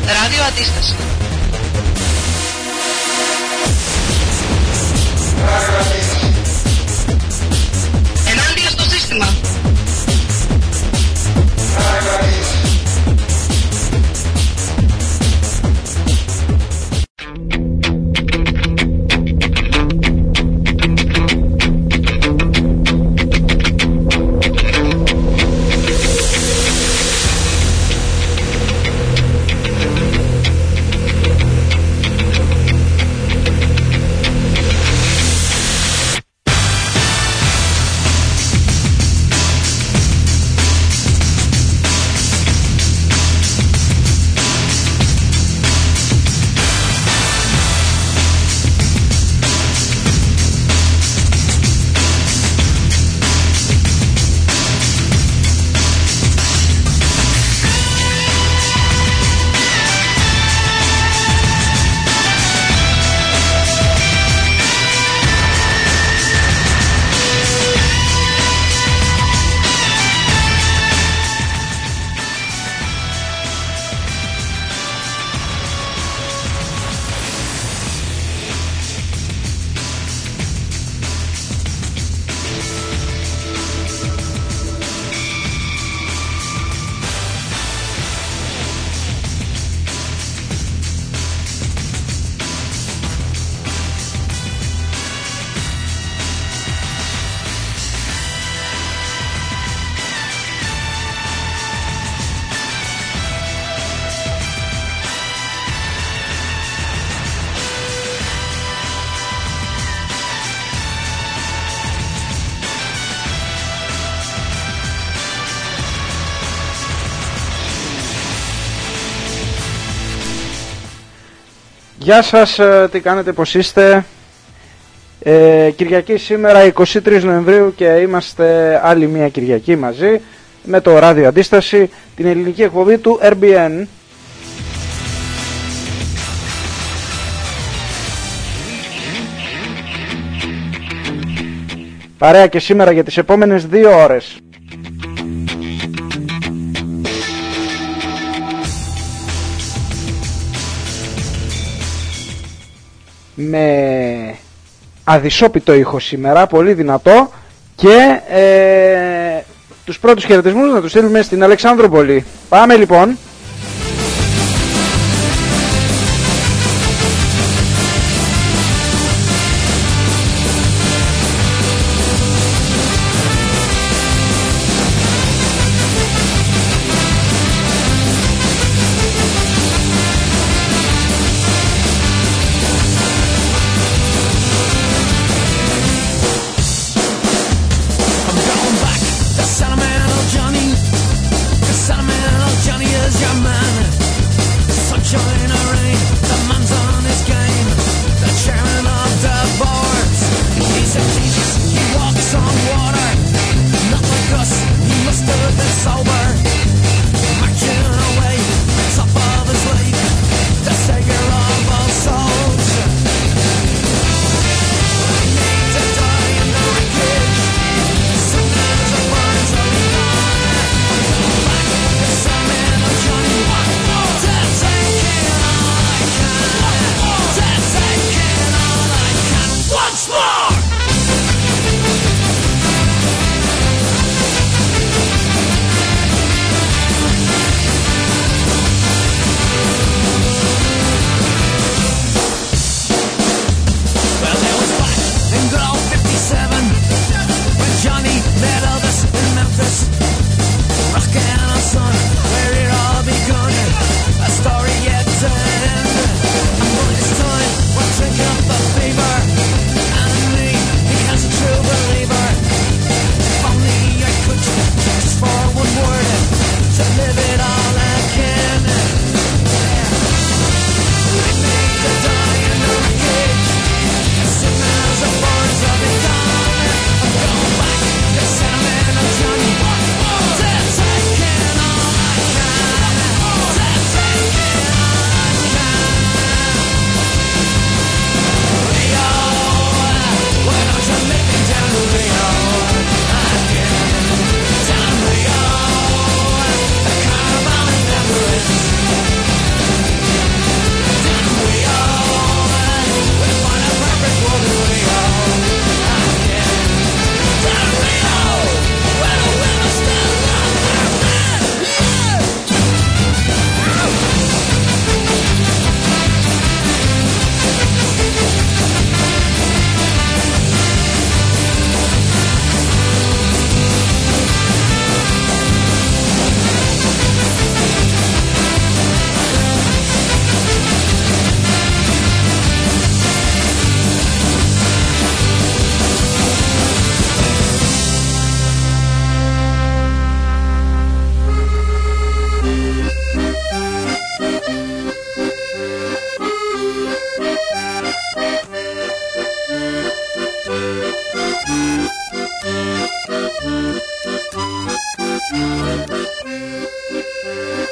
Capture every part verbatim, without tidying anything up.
Ράδιο Αντίσταση. Ενάντια στο σύστημα. Γεια σας, τι κάνετε, πως είστε? ε, Κυριακή σήμερα εικοστή τρίτη Νοεμβρίου και είμαστε άλλη μια Κυριακή μαζί με το Ράδιο Αντίσταση, την ελληνική εκπομπή του αρ μπι εν. Παρέα και σήμερα για τις επόμενες δύο ώρες. Με αδυσόπιτο ήχο σήμερα, πολύ δυνατό, και ε, τους πρώτους χαιρετισμούς να τους στείλουμε στην Αλεξάνδρουπολη. Πάμε λοιπόν.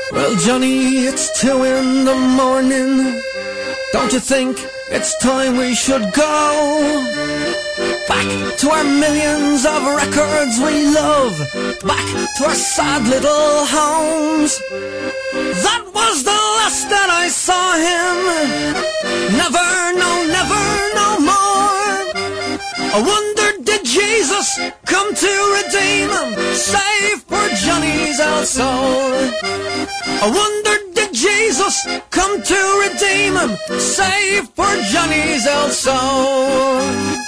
Well, Johnny, it's two in the morning. Don't you think it's time we should go back to our millions of records we love, back to our sad little homes? That was the last that I saw him. Never, no, never, no more. I wonder, did Jesus come to redeem him, save poor Johnny's old soul? I wonder, did Jesus come to redeem him, save poor Johnny's old soul?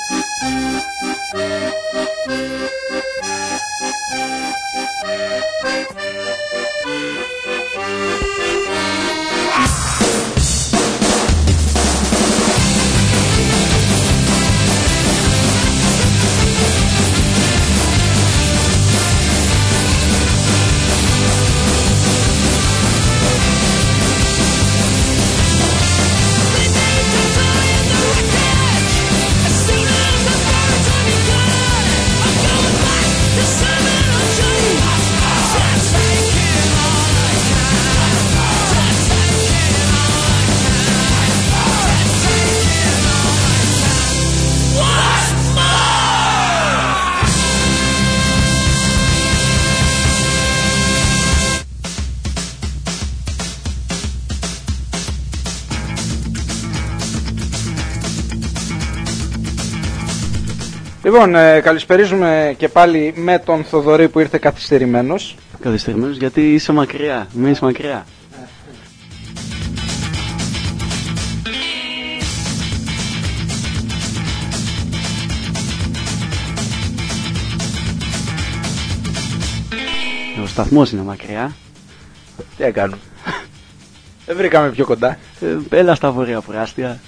Λοιπόν, ε, καλησπερίζουμε και πάλι με τον Θοδωρή που ήρθε καθυστερημένος. Καθυστερημένος γιατί είσαι μακριά, μείνεις μακριά. Ο σταθμός είναι μακριά. Τι να κάνουμε. Δεν βρήκαμε πιο κοντά. Ε, έλα στα βόρεια προάστια.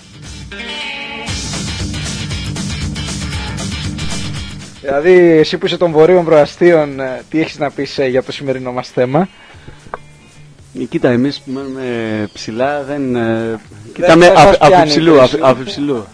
Δηλαδή, εσύ που είσαι των βορείων προαστίων, τι έχεις να πεις για το σημερινό μας θέμα? Κοίτα, εμείς που μένουμε ψηλά δεν... Ε, κοίταμε αφιψηλού, αφιψηλού.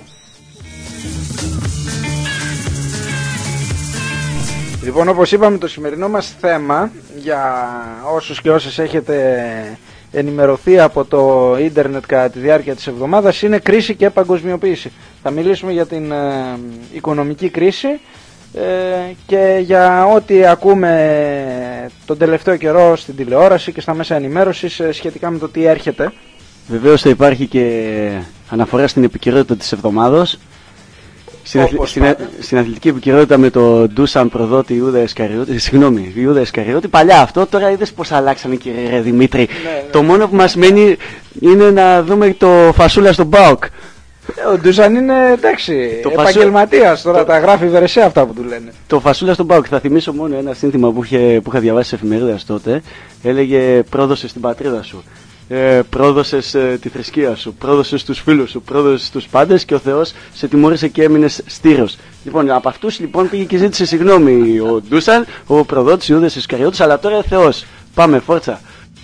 Λοιπόν, όπως είπαμε, το σημερινό μας θέμα, για όσους και όσες έχετε ενημερωθεί από το ίντερνετ κατά τη διάρκεια της εβδομάδας, είναι κρίση και παγκοσμιοποίηση. Θα μιλήσουμε για την ε, οικονομική κρίση ε, και για ό,τι ακούμε τον τελευταίο καιρό στην τηλεόραση και στα μέσα ενημέρωσης ε, σχετικά με το τι έρχεται. Βεβαίως θα υπάρχει και αναφορά στην επικαιρότητα της εβδομάδος. Στην, αθλη... στην, στην αθλητική επικαιρότητα με το Ντούσαν προδότη Ιούδα Ισκαριώτη. Συγγνώμη, Ιούδα Ισκαριώτη. Παλιά αυτό, τώρα είδες πως αλλάξανε, κύριε Δημήτρη. Ναι, ναι. Το μόνο που μας μένει είναι να δούμε το φασούλα στον ΠΑΟΚ. Ο Ντούσαν είναι εντάξει, επαγγελματίας τώρα, το... τα γράφει βερεσέ αυτά που του λένε. Το φασούλα στον ΠΑΟΚ. Θα θυμίσω μόνο ένα σύνθημα που, είχε, που είχα διαβάσει σε εφημερίδες τότε. Έλεγε πρόδωσε στην πατρίδα σου. Ε, πρόδωσες ε, τη θρησκεία σου, πρόδωσες τους φίλους σου, πρόδωσες τους πάντες και ο Θεός σε τιμώρησε και έμεινες στήρος. Λοιπόν, από αυτούς λοιπόν πήγε και ζήτησε συγγνώμη ο Ντούσαν, ο προδότης Ιούδας Ισκαριώτης, αλλά τώρα Θεός. Πάμε, φόρτσα.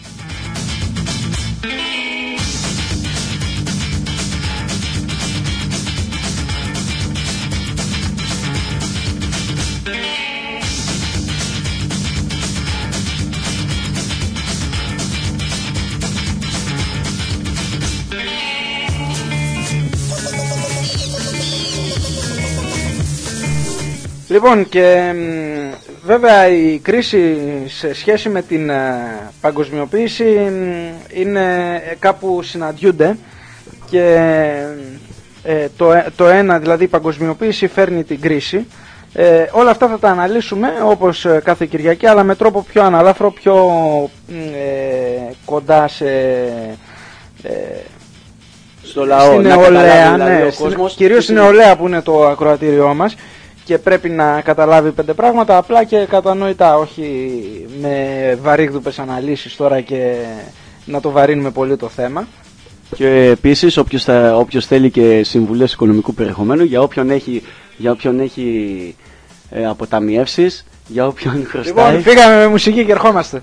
Λοιπόν, και βέβαια η κρίση σε σχέση με την παγκοσμιοποίηση είναι κάπου συναντιούνται και ε, το, το ένα, δηλαδή η παγκοσμιοποίηση φέρνει την κρίση. Ε, όλα αυτά θα τα αναλύσουμε όπως κάθε Κυριακή, αλλά με τρόπο πιο αναλάφρο, πιο ε, κοντά σε... Ε, στο λαό, στην νεολαία, ναι, κυρίως στην νεολαία που είναι το ακροατήριό μας και πρέπει να καταλάβει πέντε πράγματα απλά και κατανοητά, όχι με βαρύγδουπες αναλύσεις τώρα και να το βαρύνουμε πολύ το θέμα. Και επίσης όποιος, θα, όποιος θέλει και συμβουλές οικονομικού περιεχομένου, για όποιον έχει, για όποιον έχει ε, αποταμιεύσεις, για όποιον χρωστάει. Λοιπόν, φύγαμε με μουσική και ερχόμαστε.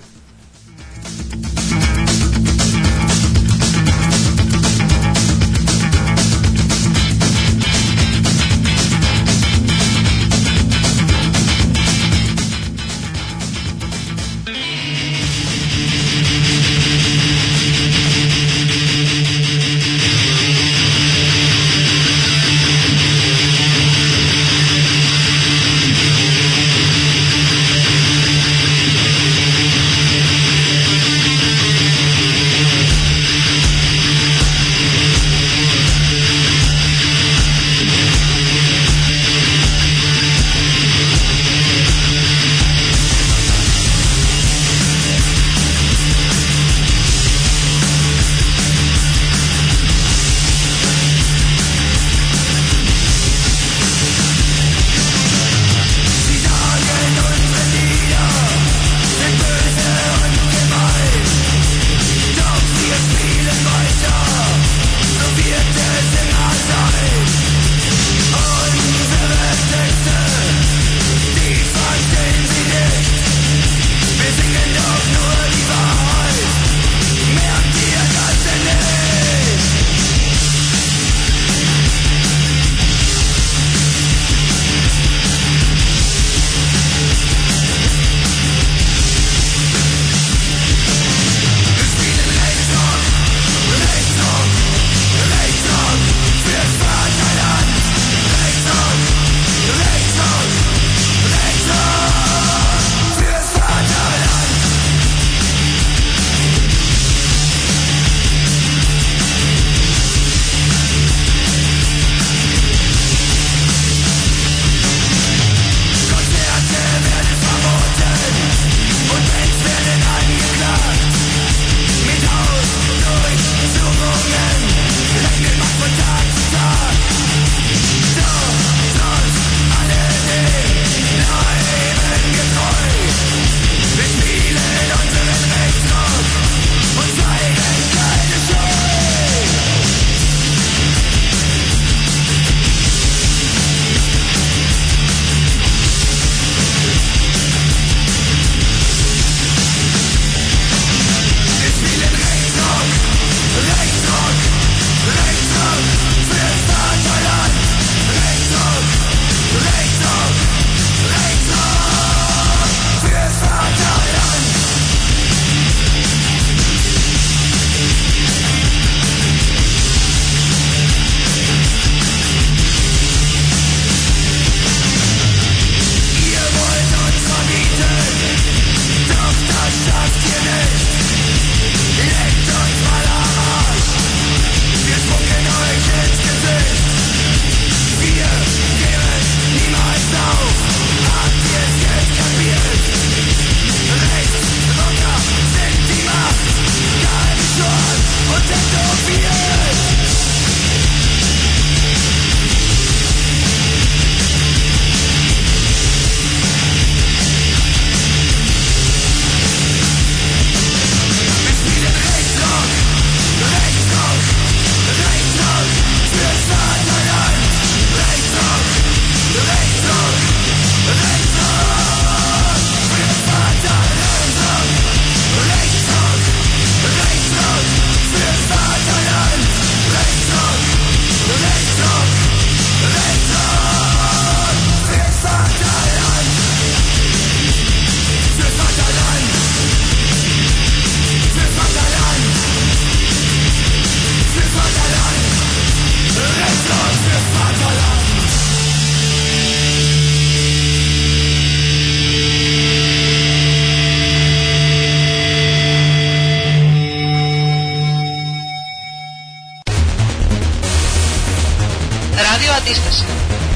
Αντίσταση.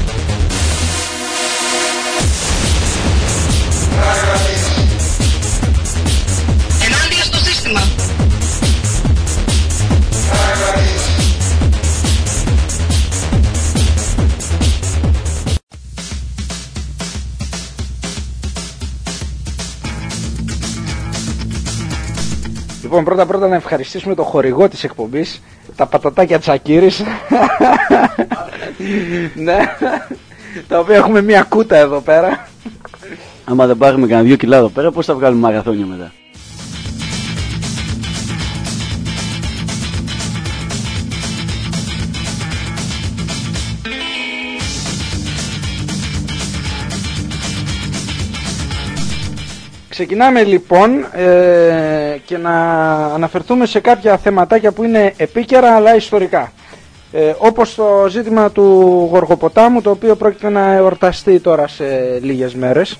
Ενάντια στο σύστημα. Λοιπόν, πρώτα πρώτα να ευχαριστήσουμε το χορηγό της εκπομπής, τα πατατάκια Τσακίρης. Ναι, τα οποία έχουμε μία κούτα εδώ πέρα. Άμα δεν πάρουμε κανένα δύο κιλά εδώ πέρα, πώς θα βγάλουμε μαραθώνιο μετά? Ξεκινάμε λοιπόν ε, και να αναφερθούμε σε κάποια θεματάκια που είναι επίκαιρα αλλά ιστορικά. Ε, όπως το ζήτημα του Γοργοποτάμου, το οποίο πρόκειται να εορταστεί τώρα σε λίγες μέρες.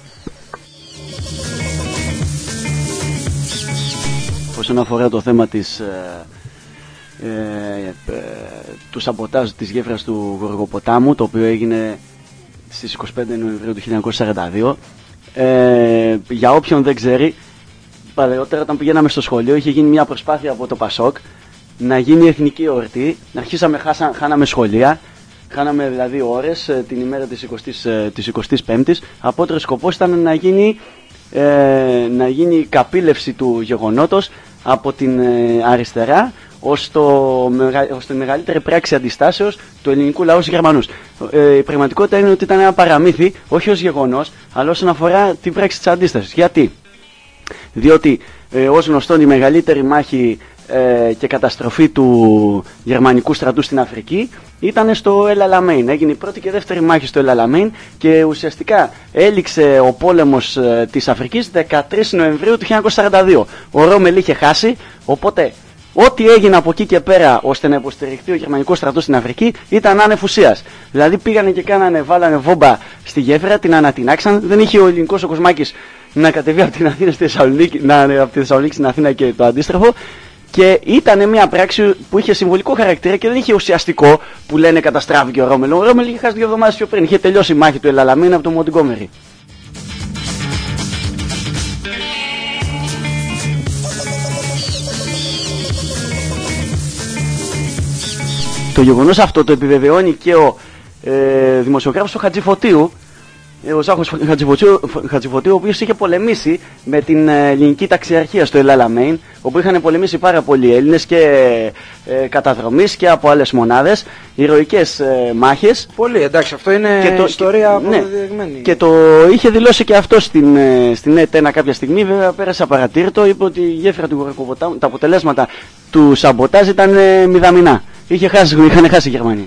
Όσον αφορά το θέμα της, ε, ε, ε, του σαμποτάζ της γέφυρας του Γοργοποτάμου, το οποίο έγινε στις είκοσι πέντε Νοεμβρίου του χίλια εννιακόσια σαράντα δύο, Ε, για όποιον δεν ξέρει, παλαιότερα όταν πηγαίναμε στο σχολείο είχε γίνει μια προσπάθεια από το Πασόκ να γίνει εθνική εορτή. Αρχίσαμε, χάσα, χάναμε σχολεία, χάναμε δηλαδή ώρες ε, την ημέρα της, εικοστής, ε, της εικοστής πέμπτης. Απότερος σκοπός ήταν να γίνει, ε, να γίνει η καπήλευση του γεγονότος από την ε, αριστερά ως, το, ως τη μεγαλύτερη πράξη αντιστάσεως του ελληνικού λαού στους Γερμανούς. Ε, η πραγματικότητα είναι ότι ήταν ένα παραμύθι, όχι ως γεγονός, αλλά όσον αφορά την πράξη της αντίστασης. Γιατί? Διότι ε, ως γνωστόν η μεγαλύτερη μάχη ε, και καταστροφή του γερμανικού στρατού στην Αφρική ήταν στο El Alamein. Έγινε η πρώτη και δεύτερη μάχη στο El Alamein και ουσιαστικά έληξε ο πόλεμος ε, της Αφρικής δεκατρείς Νοεμβρίου του χίλια εννιακόσια σαράντα δύο. Ο Ρόμελ είχε χάσει, οπότε ό,τι έγινε από εκεί και πέρα ώστε να υποστηριχθεί ο γερμανικός στρατός στην Αφρική ήταν άνευ ουσίας. Δηλαδή πήγανε και κάνανε, βάλανε βόμπα στη γέφυρα, την ανατινάξαν. Δεν είχε ο ελληνικός ο Κοσμάκης να κατεβεί από την Αθήνα στη Θεσσαλονίκη, να, από τη Θεσσαλονίκη στην Αθήνα και το αντίστροφο. Και ήταν μια πράξη που είχε συμβολικό χαρακτήρα και δεν είχε ουσιαστικό που λένε καταστράφηκε ο Ρόμελ. Ο Ρόμελ είχε χάσει δύο εβδομάδες πιο πριν. Είχε τελειώσει η μάχη του El Alamein από το Μοντγκόμερι. Το γεγονός αυτό το επιβεβαιώνει και ο ε, δημοσιογράφος του Χατζηφωτίου, ε, ο Ζάχος Χατζηφωτίου, Χατζηφωτίου, ο οποίος είχε πολεμήσει με την ε, ελληνική ταξιαρχία στο El Alamein, όπου είχαν πολεμήσει πάρα πολλοί Έλληνες και ε, καταδρομής και από άλλες μονάδες, ηρωικές ε, μάχες. Πολύ, εντάξει, αυτό είναι και το, ιστορία αποδεδειγμένη. Ναι, και το είχε δηλώσει και αυτό στην, ε, στην ΕΤΕΝΑ κάποια στιγμή, βέβαια πέρασε απαρατήρητο, είπε ότι η γέφυρα του Γοργοποτάμου, τα αποτελέσματα του σαμποτάζ ήταν ε, μηδαμινά. Είχε χάσει, είχαν χάσει οι Γερμανοί.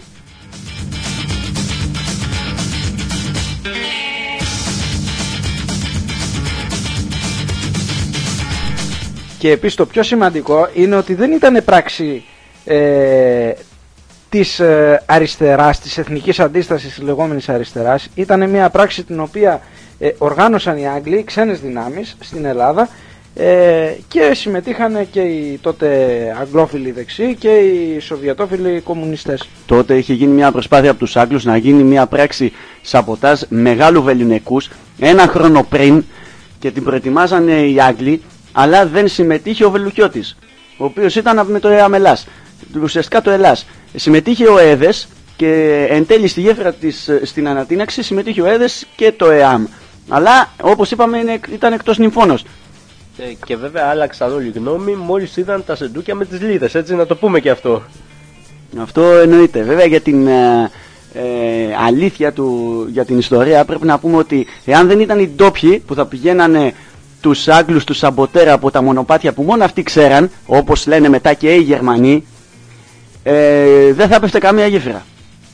Και επίσης το πιο σημαντικό είναι ότι δεν ήταν πράξη ε, της ε, αριστεράς, της εθνικής αντίστασης της λεγόμενης αριστεράς. Ήταν μια πράξη την οποία ε, οργάνωσαν οι Άγγλοι, οι ξένες δυνάμεις στην Ελλάδα, Ε, και συμμετείχαν και οι τότε αγγλόφιλοι δεξιοί και οι σοβιετόφιλοι κομμουνιστές. Τότε είχε γίνει μια προσπάθεια από τους Άγγλους να γίνει μια πράξη σαμποτάζ μεγάλου βεληνικούς ένα χρόνο πριν και την προετοιμάζανε οι Άγγλοι, αλλά δεν συμμετείχε ο Βελουχιώτης, ο οποίος ήταν με το ΕΑΜ Ελλάς, ουσιαστικά το Ελλάς. Συμμετείχε ο ΕΔΕΣ και εν τέλει στη γέφυρα της, στην ανατείναξη συμμετείχε ο ΕΔΕΣ και το ΕΑΜ, αλλά όπως είπαμε ήταν εκτός νυμφώνος. Και βέβαια άλλαξαν όλη γνώμη μόλις είδαν τα σεντούκια με τις λίδες, έτσι να το πούμε και αυτό. Αυτό εννοείται. Βέβαια για την ε, ε, αλήθεια του, για την ιστορία πρέπει να πούμε ότι εάν δεν ήταν οι ντόπιοι που θα πηγαίνανε τους Άγγλους, τους σαμποτέρα από τα μονοπάτια που μόνο αυτοί ξέραν, όπως λένε μετά και οι Γερμανοί, ε, δεν θα έπεφτε καμία γέφυρα.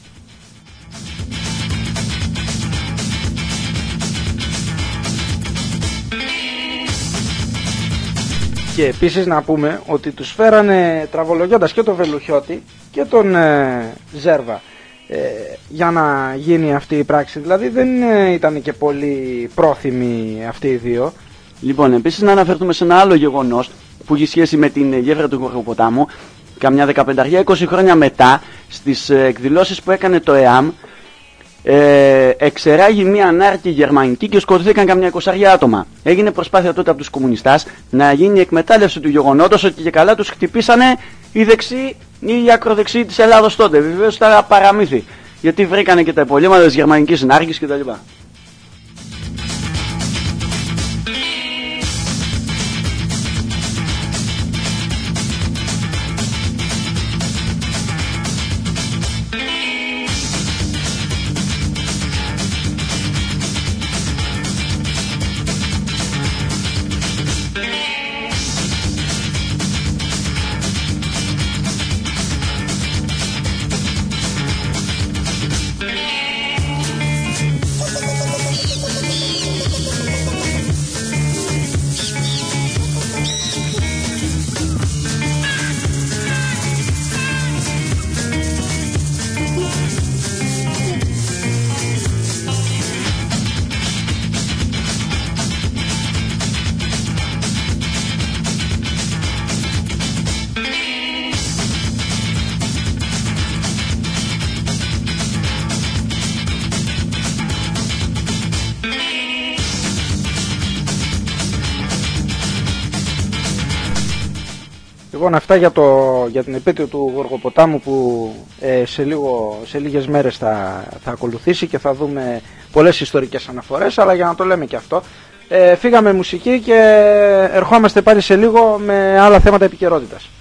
Και επίσης να πούμε ότι τους φέρανε τραβολογιώντας και τον Βελουχιώτη και τον ε, Ζέρβα ε, για να γίνει αυτή η πράξη. Δηλαδή δεν ε, ήταν και πολύ πρόθυμοι αυτοί οι δύο. Λοιπόν, επίσης να αναφερθούμε σε ένα άλλο γεγονός που έχει σχέση με την γέφυρα του Γοργοποτάμου. Καμιά δεκαπενταριά είκοσι χρόνια μετά, στις εκδηλώσεις που έκανε το ΕΑΜ, Ε, εξεράγει μια ανάρκη γερμανική και σκοτώθηκαν καμιά εικοσάρια άτομα. Έγινε προσπάθεια τότε από τους κομμουνιστάς να γίνει εκμετάλλευση του γεγονότος ότι και καλά τους χτυπήσανε οι δεξιοί ή οι ακροδεξιοί της Ελλάδος τότε. Βεβαίως ήταν παραμύθι, γιατί βρήκανε και τα υπολείμματα της γερμανικής συνάρκης κτλ. Λοιπόν, αυτά για, το, για την επέτειο του Γοργοποτάμου που ε, σε, λίγο, σε λίγες μέρες θα, θα ακολουθήσει και θα δούμε πολλές ιστορικές αναφορές, αλλά για να το λέμε και αυτό, ε, φύγαμε μουσική και ερχόμαστε πάλι σε λίγο με άλλα θέματα επικαιρότητας.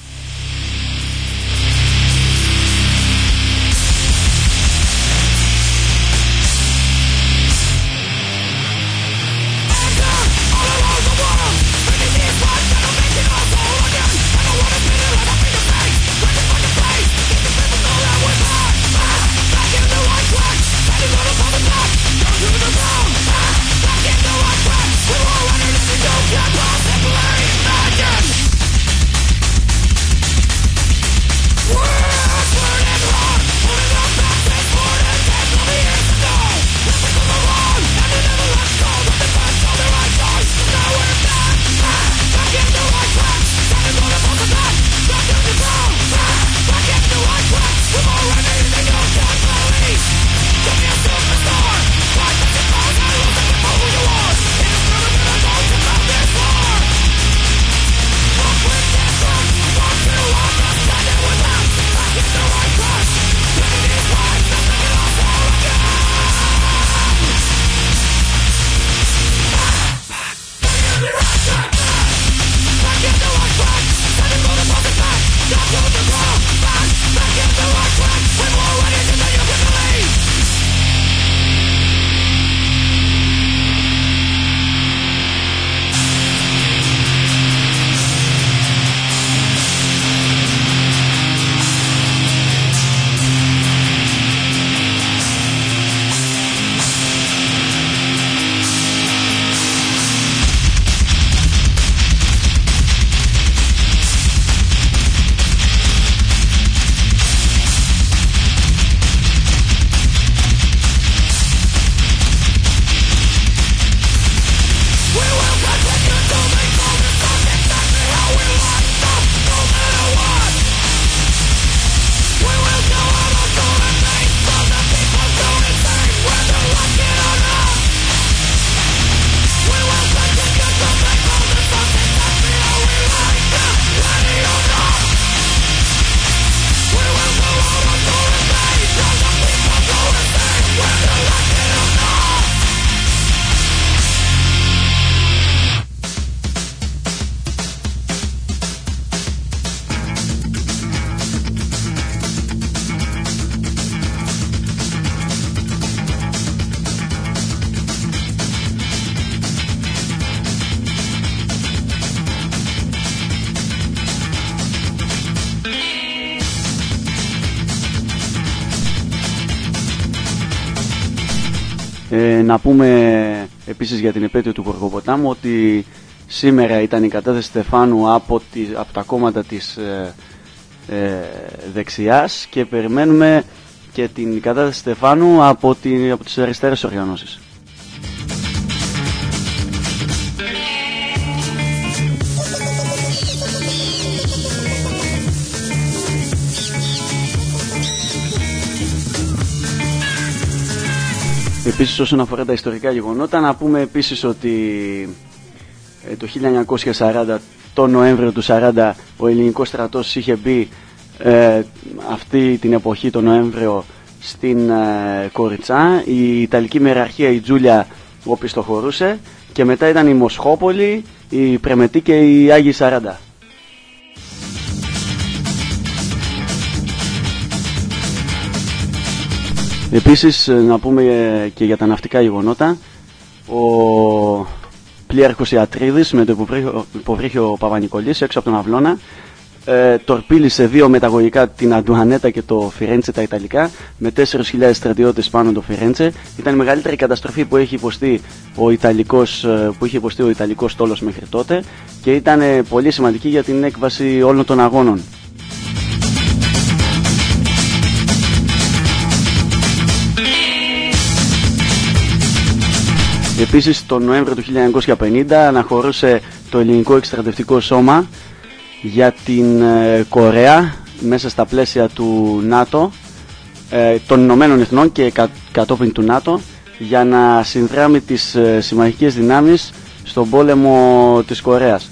Ε, να πούμε επίσης για την επέτειο του Γοργοποτάμου ότι σήμερα ήταν η κατάθεση Στεφάνου από, τη, από τα κόμματα της ε, ε, δεξιάς και περιμένουμε και την κατάθεση Στεφάνου από, τη, από τις αριστερές οργανώσεις. Επίσης, όσον αφορά τα ιστορικά γεγονότα, να πούμε επίσης ότι ε, το χίλια εννιακόσια σαράντα, το Νοέμβριο του σαράντα, ο ελληνικός στρατός είχε μπει ε, αυτή την εποχή, το Νοέμβριο, στην ε, Κοριτσά. Η Ιταλική μεραρχία, η Τζούλια, οπισθοχωρούσε, και μετά ήταν η Μοσχόπολη, η Πρεμετή και η Άγιοι Σαράντα. Επίσης, να πούμε και για τα ναυτικά γεγονότα. Ο πλοίαρχος Ιατρίδης με το υποβρύχιο, υποβρύχιο Παπα-Νικολής έξω από τον Αυλώνα ε, τορπίλησε δύο μεταγωγικά, την Αντουανέτα και το Φιρέντσε, τα Ιταλικά, με τέσσερις χιλιάδες στρατιώτες πάνω το Φιρέντσε. Ήταν η μεγαλύτερη καταστροφή που, έχει υποστεί ο Ιταλικός, που είχε υποστεί ο Ιταλικός στόλος μέχρι τότε, και ήταν πολύ σημαντική για την έκβαση όλων των αγώνων. Επίσης, τον Νοέμβριο του χίλια εννιακόσια πενήντα αναχωρούσε το ελληνικό εκστρατευτικό σώμα για την ε, Κορέα μέσα στα πλαίσια του ΝΑΤΟ, ε, των Ηνωμένων Εθνών και κα, κατόπιν του ΝΑΤΟ, για να συνδράμει τις ε, συμμαχικές δυνάμεις στον πόλεμο της Κορέας.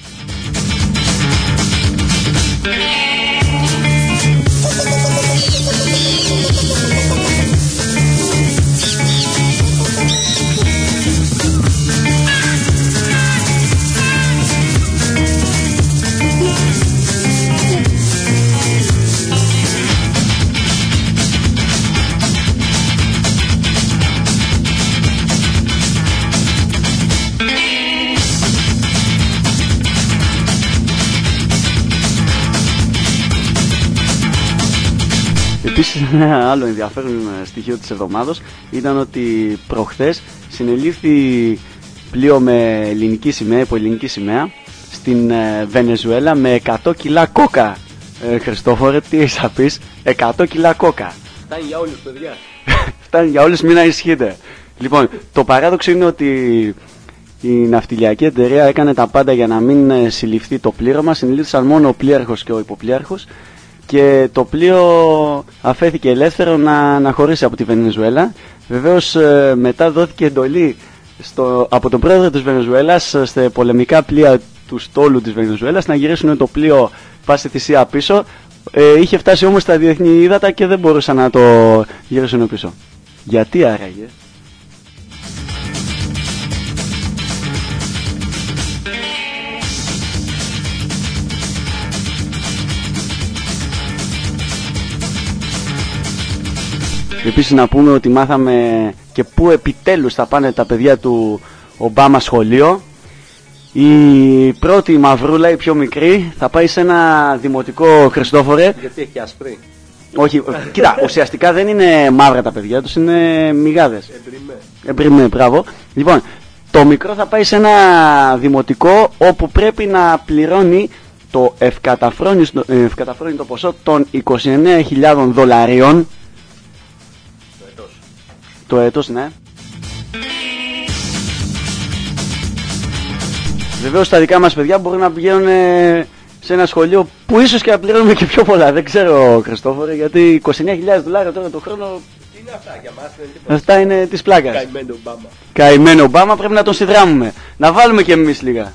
Επίσης, ένα άλλο ενδιαφέρον στοιχείο της εβδομάδος ήταν ότι προχθές συνελήφθη πλοίο με ελληνική σημαία, υπό ελληνική σημαία, στην ε, Βενεζουέλα με εκατό κιλά κόκα. Ε, Χριστόφορε, τι έχεις να πεις? εκατό κιλά κόκα. Φτάνει για όλους, παιδιά. Φτάνει για όλους, μην ανησυχείτε. Λοιπόν, το παράδοξο είναι ότι η ναυτιλιακή εταιρεία έκανε τα πάντα για να μην ε, συλληφθεί το πλήρωμα. Συνελήφθησαν μόνο ο πλοίαρχος και ο υποπλοίαρχος, και το πλοίο αφέθηκε ελεύθερο να, να χωρίσει από τη Βενεζουέλα. Βεβαίως ε, μετά δόθηκε εντολή στο, από τον πρόεδρο της Βενεζουέλας στα πολεμικά πλοία του στόλου της Βενεζουέλας να γυρίσουν το πλοίο πάση θυσία πίσω. Ε, είχε φτάσει όμως στα διεθνή ύδατα και δεν μπορούσαν να το γυρίσουν πίσω. Γιατί άραγε? Επίσης, να πούμε ότι μάθαμε και πού επιτέλους θα πάνε τα παιδιά του Ομπάμα σχολείο. Η πρώτη μαυρούλα, η πιο μικρή, θα πάει σε ένα δημοτικό, Χριστόφορε. Γιατί έχει ασπρή? Όχι, κοίτα, ουσιαστικά δεν είναι μαύρα τα παιδιά τους, είναι μυγάδες. Εμπριμέ. Εμπριμέ, μπράβο. Λοιπόν, το μικρό θα πάει σε ένα δημοτικό όπου πρέπει να πληρώνει το ευκαταφρόνητο ποσό των είκοσι εννέα χιλιάδων δολαρίων. Το έτος, ναι. Βεβαίως τα δικά μας παιδιά μπορούν να πηγαίνουν σε ένα σχολείο που ίσως και να πληρώνουμε και πιο πολλά. Δεν ξέρω, Χριστόφορε, γιατί είκοσι εννέα χιλιάδες δολάρια τώρα το χρόνο. Τι είναι αυτά για μας? Είναι τίποτα. Αυτά είναι της πλάκας. Καημένο Ομπάμα. Καημένο Ομπάμα, πρέπει να τον συνδράμουμε. Να βάλουμε και εμείς λίγα.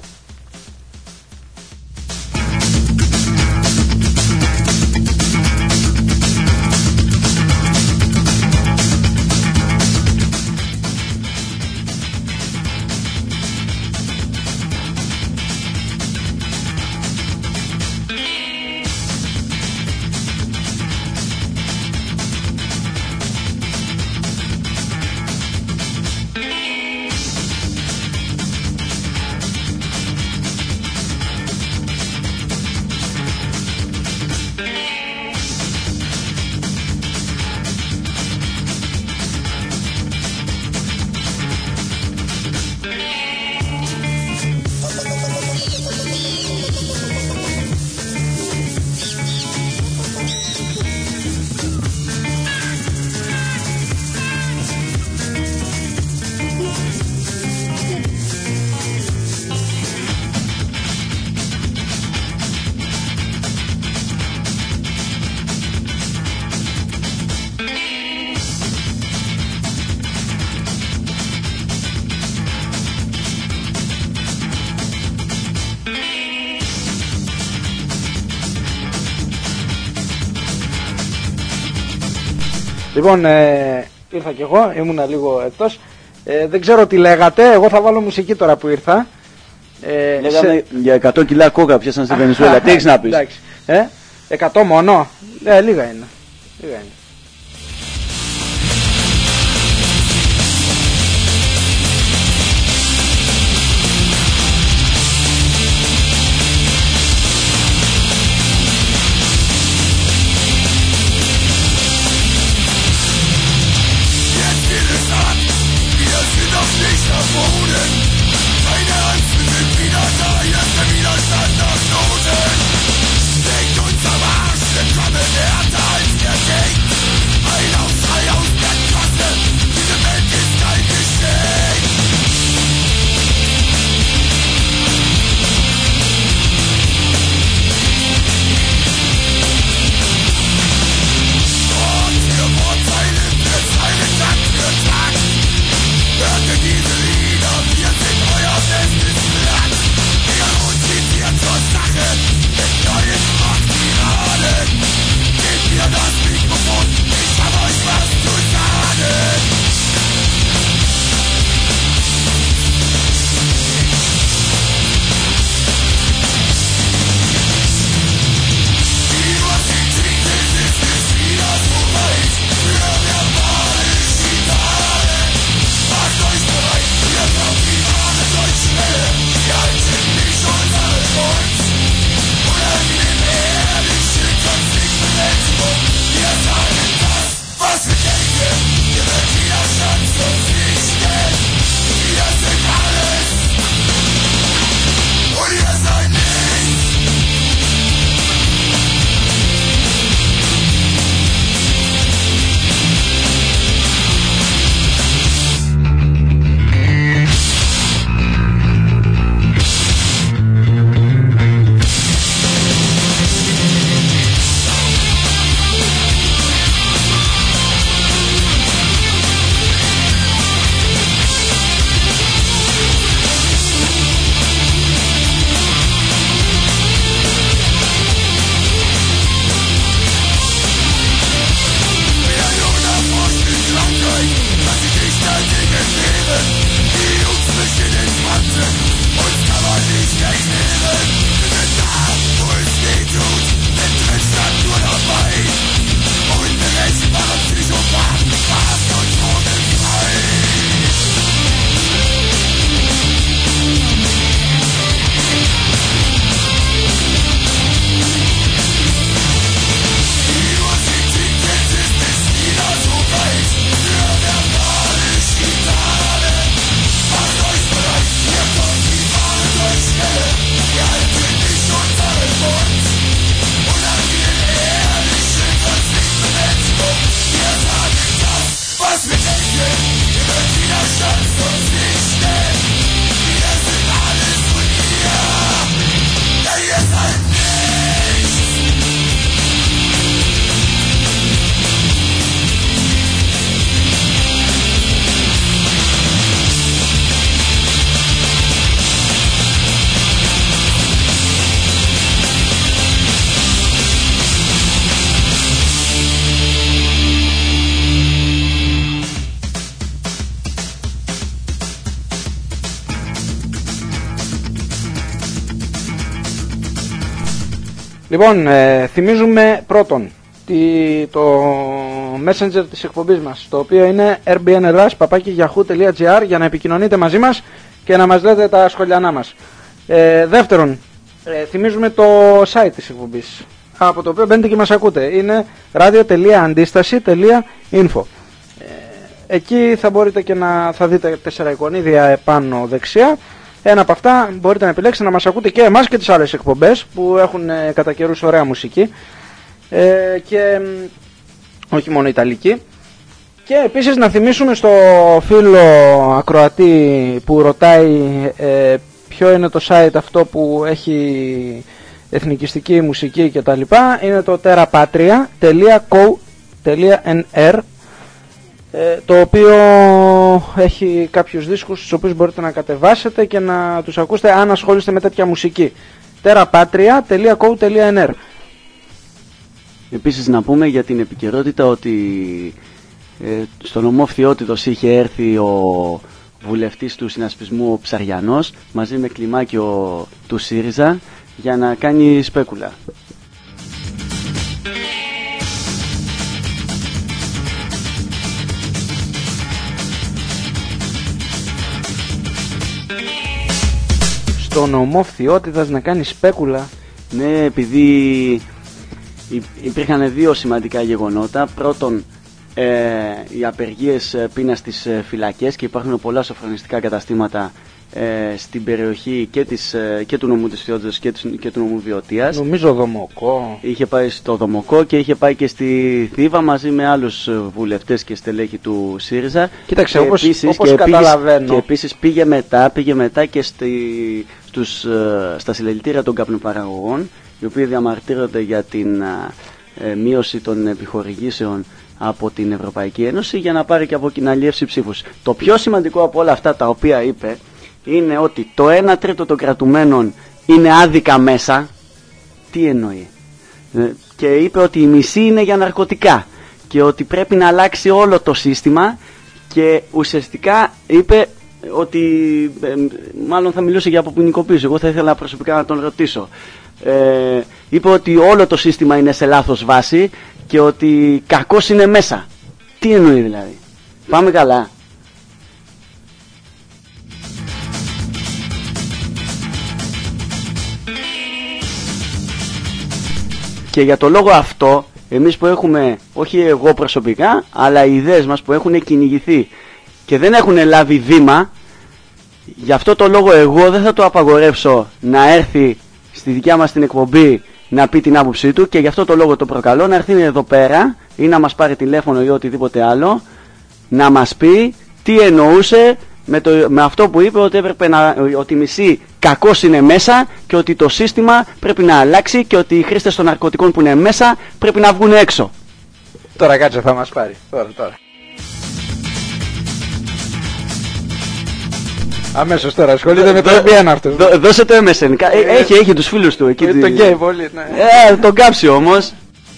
Λοιπόν, ε, ήρθα κι εγώ, ήμουνα λίγο εκτός. Ε, δεν ξέρω τι λέγατε, εγώ θα βάλω μουσική τώρα που ήρθα. Ε, Λέγαμε σε... για εκατό κιλά κόκα πιάσαν στη Βενεζουέλα. Τι έχεις να πεις? Ε, εκατό μόνο. Ε, λίγα είναι. Λίγα είναι. Λοιπόν, ε, θυμίζουμε πρώτον τη, το messenger της εκπομπής μας, το οποίο είναι airbnb παπάκι yahoo τελεία gr, για να επικοινωνείτε μαζί μας και να μας λέτε τα σχολιανά μας. Ε, δεύτερον, ε, θυμίζουμε το site της εκπομπής, από το οποίο μπαίνετε και μας ακούτε. Είναι radio τελεία αντίσταση τελεία info. Ε, εκεί θα μπορείτε και να θα δείτε τέσσερα εικονίδια επάνω δεξιά. Ένα από αυτά μπορείτε να επιλέξετε να μας ακούτε και εμάς και τις άλλες εκπομπές που έχουν ε, κατά καιρούς ωραία μουσική ε, και ε, όχι μόνο ιταλική. Και επίσης να θυμίσουμε στο φίλο ακροατή που ρωτάει ε, ποιο είναι το site αυτό που έχει εθνικιστική μουσική κτλ. Είναι το terrapatria τελεία co τελεία nr, το οποίο έχει κάποιους δίσκους τους οποίους μπορείτε να κατεβάσετε και να τους ακούσετε αν ασχολείστε με τέτοια μουσική. terrapatria τελεία co τελεία nr. Επίσης να πούμε για την επικαιρότητα ότι Ε, στο νομό Φθιώτιδος είχε έρθει ο βουλευτής του συνασπισμού ο Ψαριανός μαζί με κλιμάκιο του ΣΥΡΙΖΑ για να κάνει σπέκουλα. Στο νομό Φθιώτιδας να κάνει σπέκουλα. Ναι, επειδή υπήρχαν δύο σημαντικά γεγονότα. Πρώτον, ε, οι απεργίες πείνας στις φυλακές και υπάρχουν πολλά σοφρονιστικά καταστήματα ε, στην περιοχή και, της, ε, και του νομού της Φθιώτιδας και, και του νομού Βιωτίας. Νομίζω Δομοκό. Είχε πάει στο Δομοκό και είχε πάει και στη Θήβα μαζί με άλλους βουλευτές και στελέχη του ΣΥΡΙΖΑ. Κοίταξε, και όπως, επίσης, όπως και καταλαβαίνω. Επίσης, και επίσης πήγε μετά, πήγε μετά και στη, στους, στα συλλαλητήρια των καπνοπαραγωγών, οι οποίοι διαμαρτύρονται για την ε, μείωση των επιχορηγήσεων από την Ευρωπαϊκή Ένωση για να πάρει και από εκεί να αλλιεύσει ψήφους. Το πιο σημαντικό από όλα αυτά τα οποία είπε είναι ότι το ένα τρίτο των κρατουμένων είναι άδικα μέσα. Τι εννοεί? Και είπε ότι η μισή είναι για ναρκωτικά και ότι πρέπει να αλλάξει όλο το σύστημα και ουσιαστικά είπε ότι ε, μάλλον θα μιλούσε για αποποινικοποίηση. Εγώ θα ήθελα προσωπικά να τον ρωτήσω. Ε, είπε ότι όλο το σύστημα είναι σε λάθος βάση και ότι κακός είναι μέσα. Τι εννοεί δηλαδή? Πάμε καλά. Και για το λόγο αυτό, εμείς που έχουμε, όχι εγώ προσωπικά, αλλά οι ιδέες μας που έχουν κυνηγηθεί και δεν έχουν λάβει βήμα, γι' αυτό το λόγο εγώ δεν θα το απαγορεύσω να έρθει στη δικιά μας την εκπομπή να πει την άποψή του και γι' αυτό το λόγο το προκαλώ να έρθει εδώ πέρα ή να μας πάρει τηλέφωνο ή οτιδήποτε άλλο να μας πει τι εννοούσε με, το, με αυτό που είπε ότι, έπρεπε να, ότι μισή κακός είναι μέσα και ότι το σύστημα πρέπει να αλλάξει και ότι οι χρήστες των ναρκωτικών που είναι μέσα πρέπει να βγουν έξω. Τώρα κάτσε, θα μας πάρει. Τώρα, τώρα. Αμέσως τώρα ασχολείται με το εμ μπι εν αυτός. Δώ, δώσε το εμ ες εν. Ε, έχει, έχει τους φίλους του εκεί. Ε, το γκέι πολύ, ναι. Ε, τον κάψει όμως.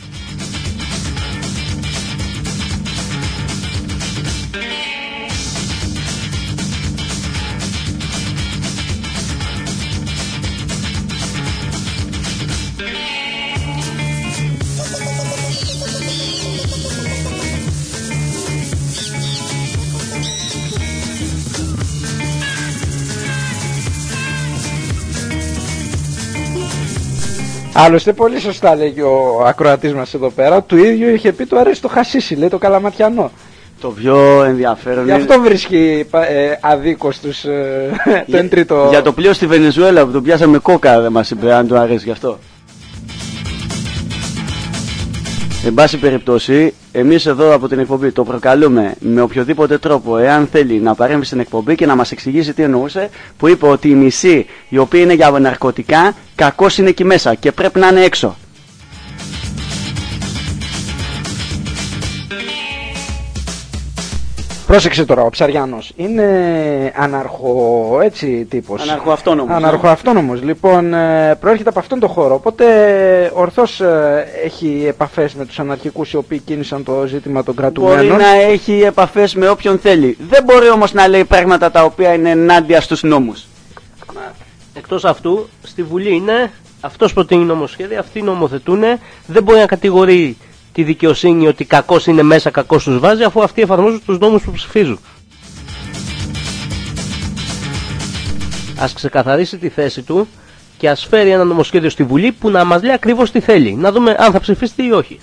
Άλλωστε πολύ σωστά λέει και ο ακροατής μας εδώ πέρα. Του ίδιου είχε πει του αρέσει το χασίσι, λέει το καλαματιανό. Το πιο ενδιαφέρον. Γι' αυτό βρίσκει ε, αδίκως τους ε, το εν τρίτο. Για το πλοίο στη Βενεζουέλα που το πιάσαμε κόκα δεν μας είπε αν του αρέσει γι' αυτό. Εν πάση περιπτώσει, εμείς εδώ από την εκπομπή το προκαλούμε με οποιοδήποτε τρόπο, εάν θέλει να παρέμβει στην εκπομπή και να μας εξηγήσει τι εννοούσε, που είπε ότι η μισή, η οποία είναι για ναρκωτικά, κακώς είναι εκεί μέσα και πρέπει να είναι έξω. Πρόσεξε τώρα, ο Ψαριάνος είναι αναρχο έτσι τύπος. Αναρχοαυτόνομος. Αναρχοαυτόνομος. Λοιπόν, προέρχεται από αυτόν τον χώρο. Οπότε ορθώς έχει επαφές με τους αναρχικούς οι οποίοι κίνησαν το ζήτημα των κρατουμένων. Μπορεί να έχει επαφές με όποιον θέλει. Δεν μπορεί όμως να λέει πράγματα τα οποία είναι ενάντια στους νόμους. Εκτός αυτού, στη Βουλή είναι αυτός προτείνει νομοσχέδια, αυτοί νομοθετούν. Δεν μπορεί να κατηγορεί τη δικαιοσύνη ότι κακός είναι μέσα, κακός τους βάζει, αφού αυτοί εφαρμόζουν τους νόμους που ψηφίζουν. Ας ξεκαθαρίσει τη θέση του και ας φέρει ένα νομοσχέδιο στη Βουλή που να μας λέει ακριβώς τι θέλει. Να δούμε αν θα ψηφίσει ή όχι.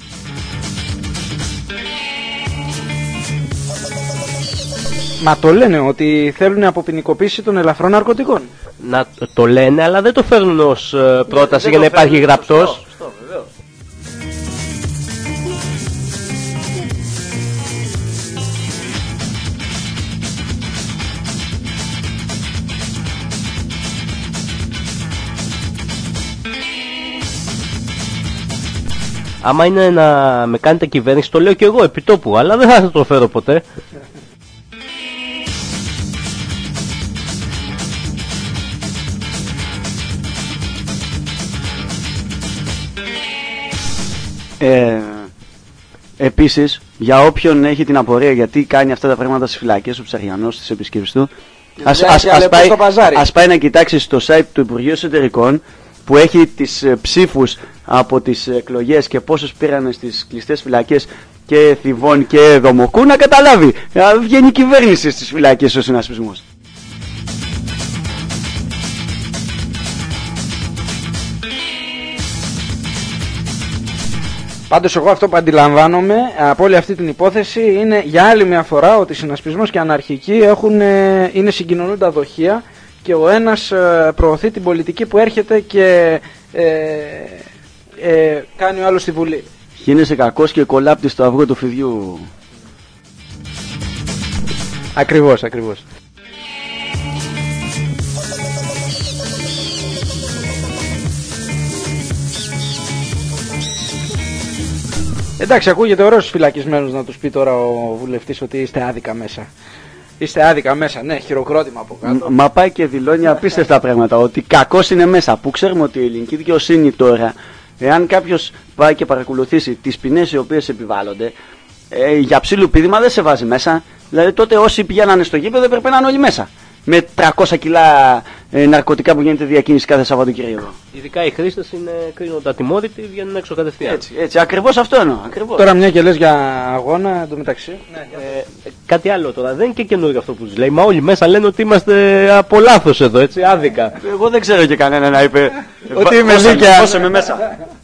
Μα το λένε ότι θέλουν αποποινικοποίηση των ελαφρών ναρκωτικών. Να το λένε, αλλά δεν το φέρνουν ως uh, πρόταση για να υπάρχει γραπτός. Σωστό, σωστό, βεβαίως. Άμα είναι να με κάνετε κυβέρνηση, το λέω και εγώ επί τόπου, αλλά δεν θα το φέρω ποτέ. Ε, Επίσης, για όποιον έχει την απορία γιατί κάνει αυτά τα πράγματα στις φυλακές, ο Ψαριανός στις επισκέψεις του, ας, ας, ας, πάει, ας πάει να κοιτάξει στο site του Υπουργείου Εσωτερικών που έχει τις ε, ψήφους από τις εκλογές και πόσους πήραν στις κλειστές φυλακές και Θηβών και Δομοκού, να καταλάβει. Ε, βγαίνει η κυβέρνηση στις φυλακές ο συνασπισμός. Πάντως εγώ αυτό που αντιλαμβάνομαι από όλη αυτή την υπόθεση είναι για άλλη μια φορά ότι συνασπισμός και αναρχικοί έχουν, είναι συγκοινωνούντα δοχεία και ο ένας προωθεί την πολιτική που έρχεται και ε, ε, κάνει ο άλλος στη Βουλή. Γίνεσαι κακός και κολλάπτει στο αυγό του φιδιού. Ακριβώς, ακριβώς. Εντάξει, ακούγεται ωραίος φυλακισμένος να τους πει τώρα ο βουλευτής ότι είστε άδικα μέσα. Είστε άδικα μέσα, ναι, χειροκρότημα από κάτω. Μα πάει και δηλώνει απίστευτα πράγματα, ότι κακός είναι μέσα. Που ξέρουμε ότι η ελληνική δικαιοσύνη τώρα, εάν κάποιος πάει και παρακολουθήσει τις ποινές οι οποίες επιβάλλονται, ε, για ψήλου πήδημα δεν σε βάζει μέσα. Δηλαδή τότε όσοι πηγαίνανε στο γήπεδο έπρεπε να είναι όλοι μέσα. Με τριακόσια κιλά ε, ναρκωτικά που γίνεται διακίνηση κάθε Σαββατοκύριακο. Ειδικά οι χρήστες είναι κρίνονται ατιμόρυτοι, βγαίνουν έξω κατευθείαν. Έτσι, έτσι, ακριβώς αυτό εννοώ. Ακριβώς. Τώρα μια και λες για αγώνα εντωμεταξύ. Ναι, ε, κάτι άλλο τώρα, δεν είναι και καινούργιο αυτό που τους λέει. Μα όλοι μέσα λένε ότι είμαστε από λάθος εδώ, έτσι, άδικα. Εγώ δεν ξέρω και κανένα να είπε ότι είμαι δίκαια. Δώσε με μέσα.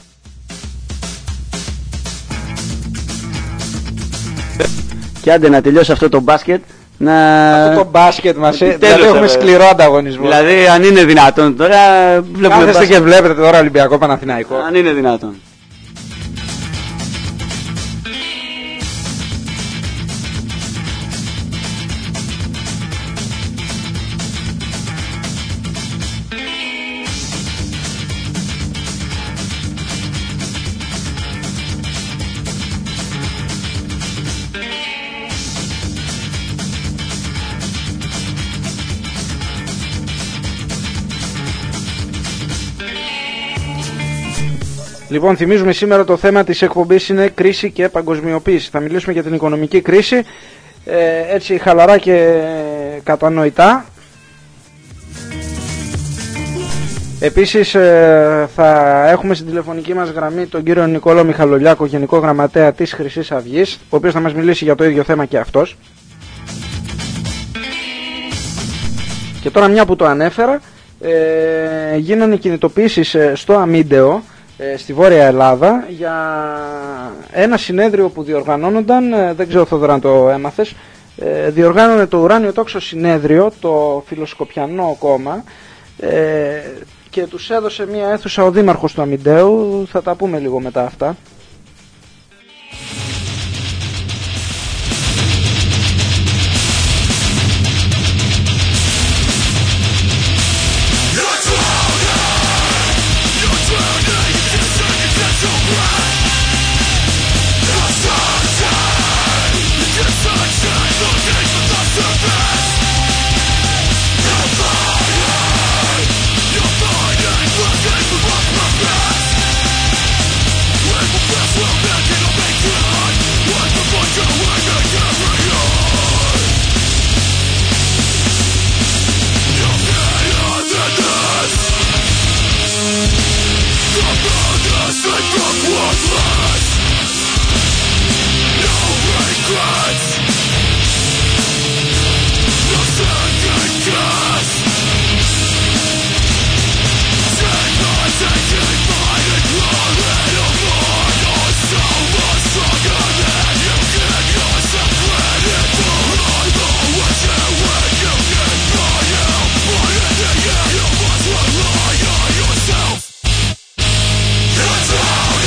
Και άντε να τελειώσει αυτό το μπάσκετ. Να... Αυτό το μπάσκετ μας, ε, δηλαδή έχουμε σκληρό ανταγωνισμό. Δηλαδή αν είναι δυνατόν τώρα βλέπουμε κάθεστε και βλέπετε τώρα Ολυμπιακό Παναθηναϊκό. Αν είναι δυνατόν. Λοιπόν, θυμίζουμε σήμερα το θέμα της εκπομπής είναι κρίση και παγκοσμιοποίηση. Θα μιλήσουμε για την οικονομική κρίση, ε, έτσι χαλαρά και κατανοητά. Επίσης ε, θα έχουμε στην τηλεφωνική μας γραμμή τον κύριο Νικόλο Μιχαλολιάκο, Γενικό Γραμματέα της Χρυσής Αυγής, ο οποίος θα μας μιλήσει για το ίδιο θέμα και αυτός. Και τώρα μια που το ανέφερα, ε, γίνανε κινητοποιήσεις στο Αμίντεο, στη Βόρεια Ελλάδα, για ένα συνέδριο που διοργανώνονταν, δεν ξέρω Θόδωρα αν το έμαθες, διοργάνωνε το Ουράνιο Τόξο Συνέδριο, το Φιλοσκοπιανό κόμμα, και τους έδωσε μια αίθουσα ο δήμαρχος του Αμιντέου, θα τα πούμε λίγο μετά αυτά. Control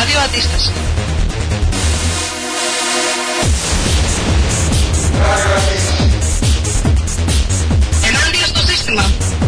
Ράδιο Αντίσταση. Ενάντια στο σύστημα.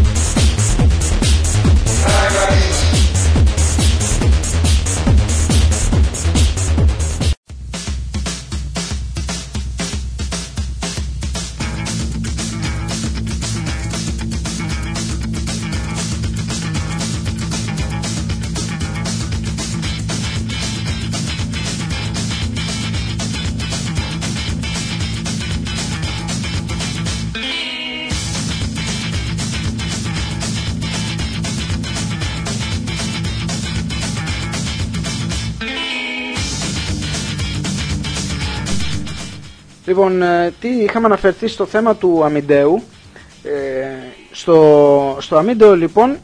Λοιπόν, τι είχαμε αναφερθεί στο θέμα του αμυντέου. Ε, στο, στο αμύντεο λοιπόν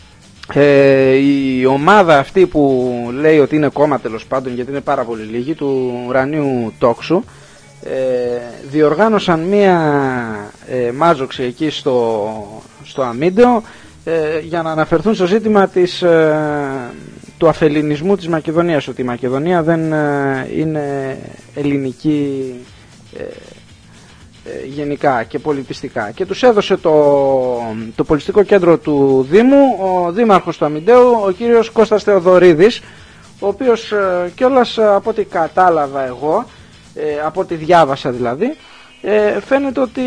ε, η ομάδα αυτή που λέει ότι είναι κόμμα, τέλος πάντων, γιατί είναι πάρα πολύ λίγοι, του ουρανίου τόξου, ε, διοργάνωσαν μία ε, μάζοξη εκεί στο, στο αμύντεο ε, για να αναφερθούν στο ζήτημα της, ε, του αφελληνισμού της Μακεδονίας, ότι η Μακεδονία δεν ε, είναι ελληνική Ε, ε, γενικά και πολιτιστικά, και τους έδωσε το, το πολιτιστικό κέντρο του Δήμου ο δήμαρχος του αμυντέου, ο κύριος Κώστας Θεοδωρίδης, ο οποίος ε, κιόλας από ό,τι κατάλαβα εγώ, ε, από ό,τι διάβασα δηλαδή, ε, φαίνεται ότι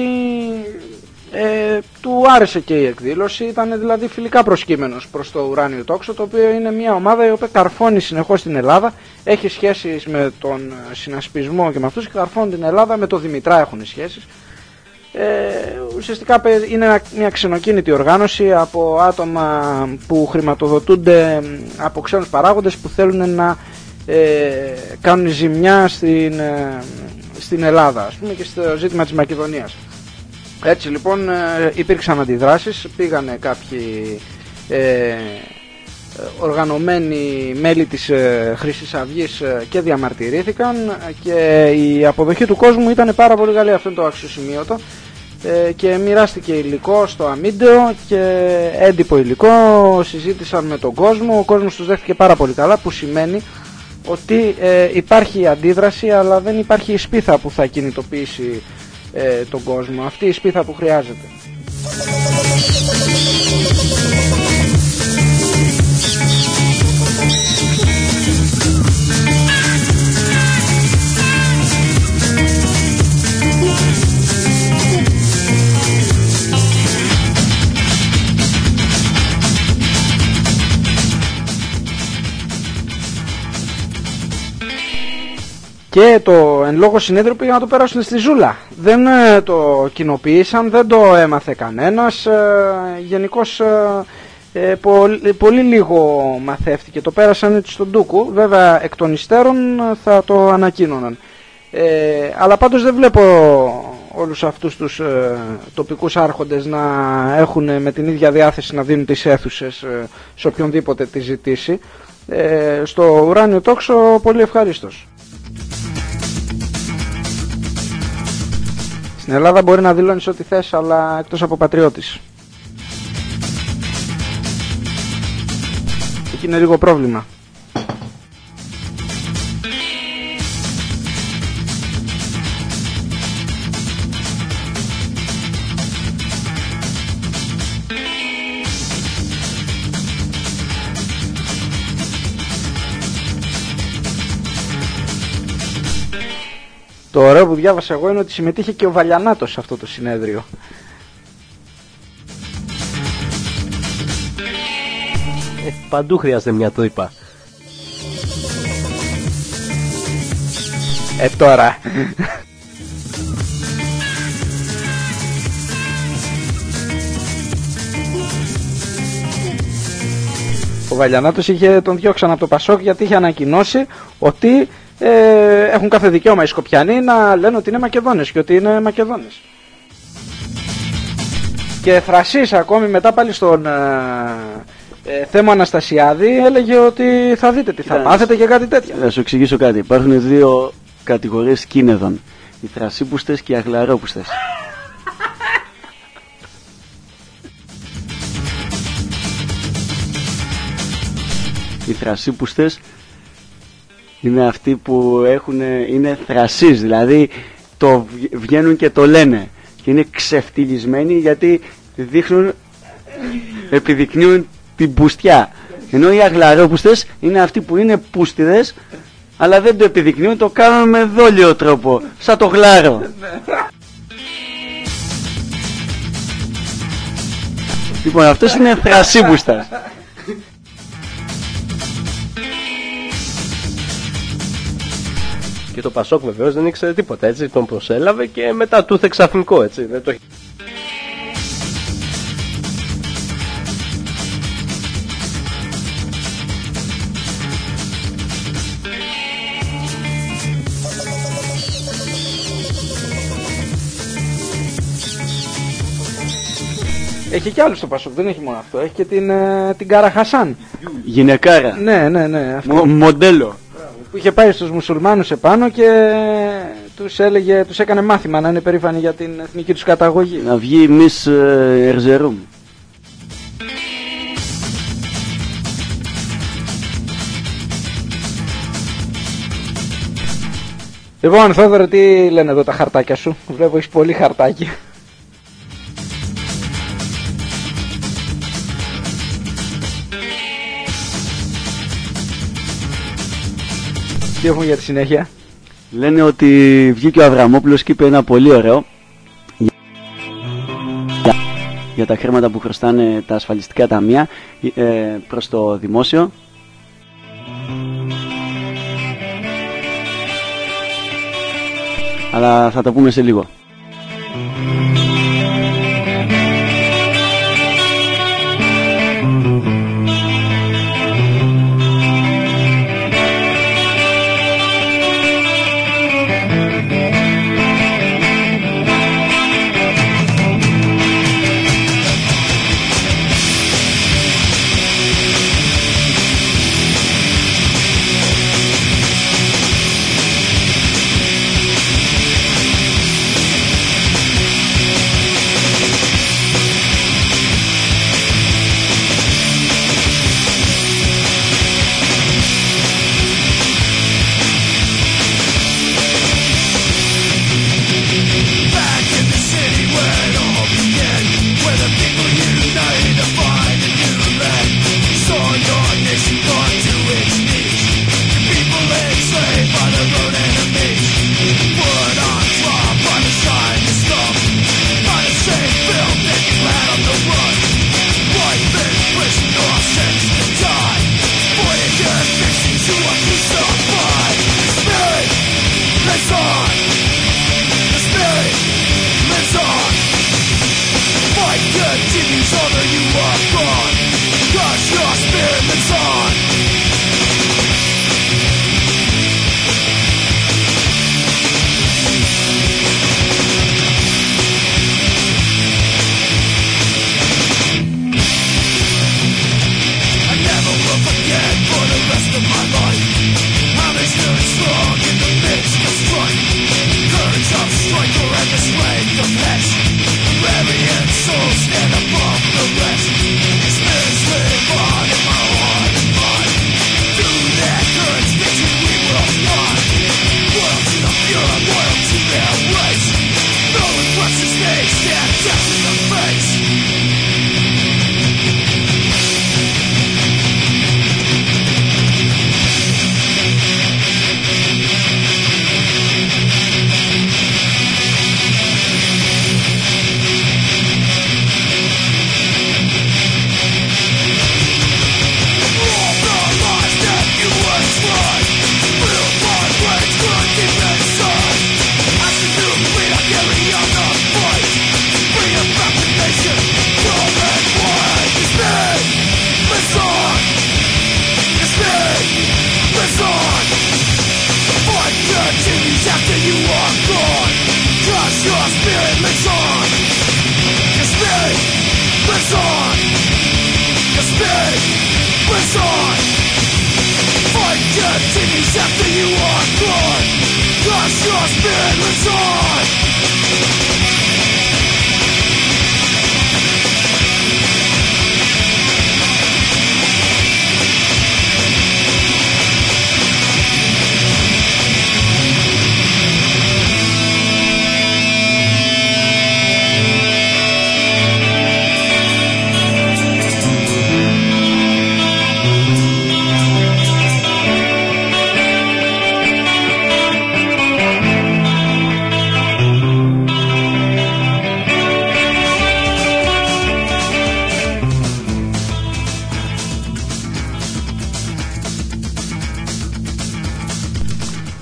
ε, του άρεσε και η εκδήλωση, ήταν δηλαδή φιλικά προσκύμενος προς το ουράνιο τόξο, το οποίο είναι μια ομάδα η οποία καρφώνει συνεχώς την Ελλάδα, έχει σχέσεις με τον συνασπισμό και με αυτούς, και καρφώνει την Ελλάδα, με τον Δημητρά έχουν σχέσεις. Ε, ουσιαστικά είναι μια ξενοκίνητη οργάνωση από άτομα που χρηματοδοτούνται από ξένους παράγοντες που θέλουν να ε, κάνουν ζημιά στην, ε, στην Ελλάδα, ας πούμε, και στο ζήτημα της Μακεδονίας. Έτσι λοιπόν υπήρξαν αντιδράσεις, πήγανε κάποιοι ε, οργανωμένοι μέλη της ε, Χρυσής Αυγής ε, και διαμαρτυρήθηκαν, και η αποδοχή του κόσμου ήταν πάρα πολύ καλή, αυτό είναι το αξιοσημείωτο, ε, και μοιράστηκε υλικό στο αμύντεο και έντυπο υλικό, συζήτησαν με τον κόσμο, ο κόσμος τους δέχτηκε πάρα πολύ καλά, που σημαίνει ότι ε, υπάρχει αντίδραση, αλλά δεν υπάρχει η σπίθα που θα κινητοποιήσει Ε, τον κόσμο, αυτή η σπίθα που χρειάζεται. Και το εν λόγω συνέδριο πήγαν να το περάσουν στη ζούλα. Δεν ε, το κοινοποίησαν, δεν το έμαθε κανένας. Ε, γενικώς ε, ε, πολύ, πολύ λίγο μαθεύτηκε. Το πέρασαν έτσι στον ντούκου. Βέβαια εκ των υστέρων θα το ανακοίνωναν. Ε, αλλά πάντως δεν βλέπω όλους αυτούς τους ε, τοπικούς άρχοντες να έχουν με την ίδια διάθεση να δίνουν τις αίθουσες ε, σε οποιονδήποτε τη ζητήσει. Ε, στο ουράνιο τόξο πολύ ευχαρίστως. Στην Ελλάδα μπορεί να δηλώνεις ό,τι θες, αλλά εκτός από πατριώτης. Εκεί είναι λίγο πρόβλημα. Το ωραίο που διάβασα εγώ είναι ότι συμμετείχε και ο Βαλιανάτος σε αυτό το συνέδριο. Ε, παντού χρειάζεται μια τρύπα. Ε, τώρα. Ο Βαλιανάτος είχε, τον διώξαν από το Πασόκ γιατί είχε ανακοινώσει ότι ε, έχουν κάθε δικαίωμα οι Σκοπιανοί να λένε ότι είναι Μακεδόνες και ότι είναι Μακεδόνες. Και Θρασής ακόμη μετά πάλι στον ε, ε, Θέμο Αναστασιάδη έλεγε ότι θα δείτε τι θα Κοίτα, μάθετε και κάτι τέτοιο. Θα σου εξηγήσω κάτι. Υπάρχουν δύο κατηγορίες κίνεδων. Οι θρασίπουστες και οι αγλαρόπουστες. Οι θρασίπουστες Είναι αυτοί που έχουν, είναι θρασείς, δηλαδή το βγαίνουν και το λένε. Και είναι ξεφτυλισμένοι γιατί δείχνουν, επιδεικνύουν την πουστιά. Ενώ οι αγλαρόπουστες είναι αυτοί που είναι πούστιδες, αλλά δεν το επιδεικνύουν, το κάνουν με δόλιο τρόπο, σαν το γλάρο. Λοιπόν, αυτός είναι θρασίπουστας. Και το Πασόκ βεβαίως δεν ήξερε τίποτα, έτσι, τον προσέλαβε και μετά του ήρθε ξαφνικό, έτσι, δεν το... Έχει και άλλους στο Πασόκ, δεν έχει μόνο αυτό. Έχει και την, ε, την Κάρα Χασάν. Γυναικάρα. Ναι, ναι, ναι. Αυτό. Μο, μοντέλο. Που είχε πάει στους μουσουλμάνους επάνω και τους, έλεγε, τους έκανε μάθημα να είναι περήφανοι για την εθνική τους καταγωγή. Να βγει Μις Ερζερούμ. Λοιπόν, Θόδωρο, τι λένε εδώ τα χαρτάκια σου? Βλέπω έχεις πολύ χαρτάκι. Τι έχουμε για τη συνέχεια? Λένε ότι βγήκε ο Αβραμόπουλος και είπε ένα πολύ ωραίο για, για τα χρήματα που χρωστάνε τα ασφαλιστικά ταμεία ε, προς το δημόσιο. Αλλά θα τα πούμε σε λίγο.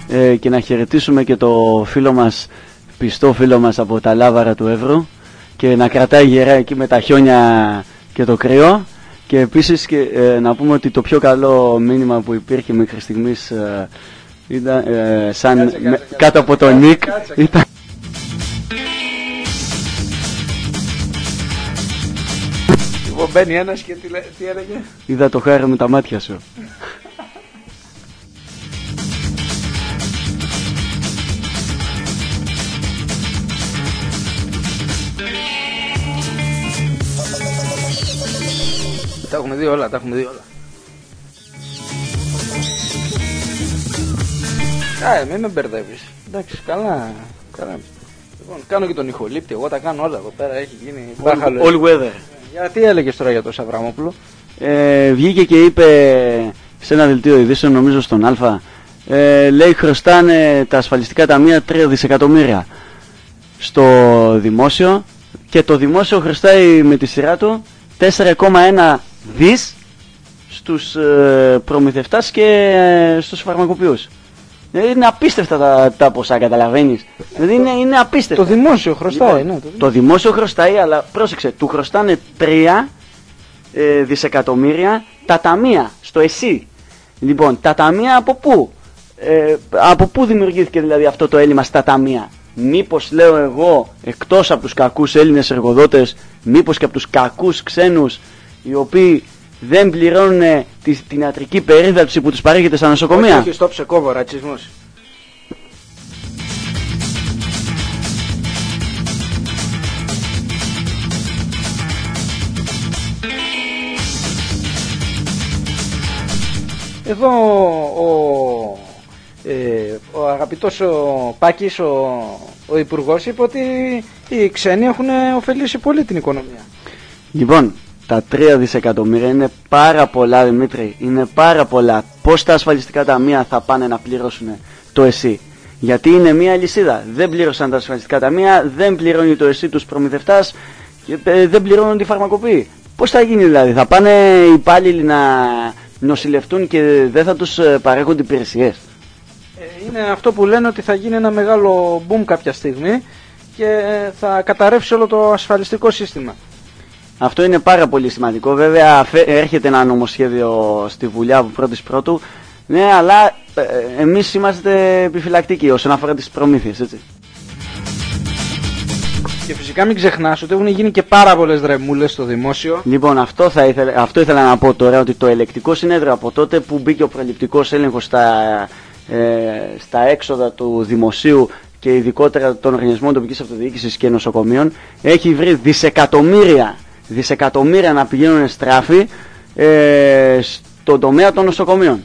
ε, και να χαιρετήσουμε και το φίλο μας, πιστό φίλο μας από τα Λάβαρα του Εύρου, και να κρατάει γερά εκεί με τα χιόνια και το κρύο. Και επίσης και, ε, να πούμε ότι το πιο καλό μήνυμα που υπήρχε μέχρι στιγμής ε, ήταν ε, σαν κάτσε, κάτσε, με, κάτσε, κάτω από τον Νίκ ήταν... Λοιπόν, μπαίνει ένας και τι, τι έλεγε? Είδα το χάρη με τα μάτια σου. Τα έχουμε δει όλα, τα έχουμε δει όλα. Α, μην με μπερδεύεις. Εντάξει, καλά, καλά. Λοιπόν, κάνω και τον ηχολήπτη, εγώ τα κάνω όλα εδώ πέρα, έχει γίνει μπάχαλο. All weather. Για τι έλεγες τώρα για τον Σαβραμόπουλο? Ε, βγήκε και είπε σε ένα δελτίο ειδήσεων, νομίζω στον Α, ε, λέει χρωστάνε τα ασφαλιστικά ταμεία τρία δισεκατομμύρια στο δημόσιο, και το δημόσιο χρωστάει με τη σειρά του τέσσερα κόμμα ένα δις στους ε, προμηθευτάς και ε, στους φαρμακοποιούς. Δηλαδή είναι απίστευτα τα, τα ποσά, καταλαβαίνεις. Δηλαδή είναι, είναι απίστευτα. Το δημόσιο χρωστάει. Λοιπόν, ναι, το, δημόσιο. το δημόσιο χρωστάει, αλλά πρόσεξε, του χρωστάνε τρία ε, δισεκατομμύρια τα ταμεία στο ΕΣΥ. Λοιπόν, τα ταμεία από πού? Ε, από πού δημιουργήθηκε δηλαδή αυτό το έλλειμμα στα ταμεία? Μήπως, λέω εγώ, εκτός από τους κακούς Έλληνες εργοδότες, μήπως και από τους κακούς ξένους, οι οποίοι δεν πληρώνουν τη, την ιατρική περίθαλψη που τους παρέχεται στα νοσοκομεία? Όχι, όχι, στο ψεκόβο, ρατσισμός. Εδώ ο, ε, ο αγαπητός ο Πάκης, ο, ο Υπουργός, είπε ότι οι ξένοι έχουν ωφελήσει πολύ την οικονομία. Λοιπόν, τα τρία δισεκατομμύρια είναι πάρα πολλά, Δημήτρη, είναι πάρα πολλά. Πώς τα ασφαλιστικά ταμεία θα πάνε να πληρώσουν το ΕΣΥ? Γιατί είναι μια λυσίδα. Δεν πλήρωσαν τα ασφαλιστικά ταμεία, δεν πληρώνει το ΕΣΥ τους προμηθευτάς, δεν πληρώνουν τη φαρμακοποιοί. Πώς θα γίνει δηλαδή? Θα πάνε οι υπάλληλοι να νοσηλευτούν και δεν θα τους παρέχονται υπηρεσίες? Είναι αυτό που λένε, ότι θα γίνει ένα μεγάλο boom κάποια στιγμή και θα καταρρεύσει όλο το ασφαλιστικό σύστημα. Αυτό είναι πάρα πολύ σημαντικό. Βέβαια έρχεται ένα νομοσχέδιο στη Βουλή από πρώτης πρώτου. Ναι, αλλά ε, εμείς είμαστε επιφυλακτικοί όσον αφορά τις προμήθειες, έτσι. Και φυσικά μην ξεχνάς ότι έχουν γίνει και πάρα πολλές δρεμούλες στο δημόσιο. Λοιπόν, αυτό, θα ήθελα, αυτό ήθελα να πω τώρα, ότι το ελεκτικό συνέδριο από τότε που μπήκε ο προληπτικός έλεγχος στα, ε, στα έξοδα του δημοσίου και ειδικότερα των οργανισμών τοπικής αυτοδιοίκησης και νοσοκομείων, έχει βρει δισεκατομμύρια, δισεκατομμύρια να πηγαίνουν στράφη ε, στον τομέα των νοσοκομείων.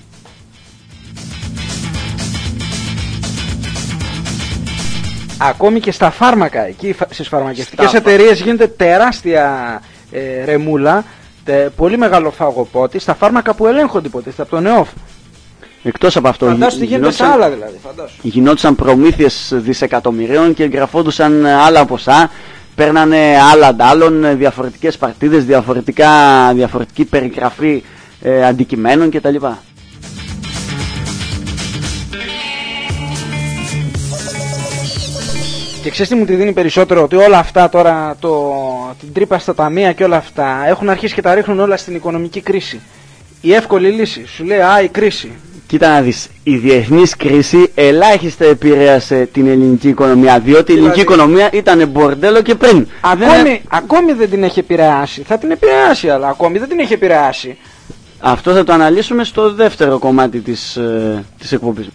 Ακόμη και στα φάρμακα, εκεί στις φαρμακευτικές στα... εταιρείες γίνεται τεράστια ε, ρεμούλα, τε, πολύ μεγάλο φαγοπότη στα φάρμακα που ελέγχονται υποτίθεται από τον ΕΟΦ. Εκτός από αυτό, φαντάσου τι γίνεται σε άλλα δηλαδή. Φαντάσου. Γινόντουσαν προμήθειες δισεκατομμυρίων και εγγραφόντουσαν άλλα ποσά, παίρνανε άλλα αντάλλων, διαφορετικές παρτίδες, διαφορετικά, διαφορετική περιγραφή ε, αντικειμένων κτλ. Και ξέρεις τι μου τη δίνει περισσότερο? Ότι όλα αυτά τώρα, το, την τρύπα στα ταμεία και όλα αυτά, έχουν αρχίσει και τα ρίχνουν όλα στην οικονομική κρίση. Η εύκολη λύση, σου λέει, α, η κρίση. Κοίτα να δεις, η διεθνής κρίση ελάχιστα επηρέασε την ελληνική οικονομία, διότι η ελληνική δηλαδή... οικονομία ήταν μπορντέλο και πριν. Ακόμη δεν... ακόμη δεν την έχει επηρεάσει, θα την επηρεάσει, αλλά ακόμη δεν την έχει επηρεάσει. Αυτό θα το αναλύσουμε στο δεύτερο κομμάτι της, ε, της εκπομπής.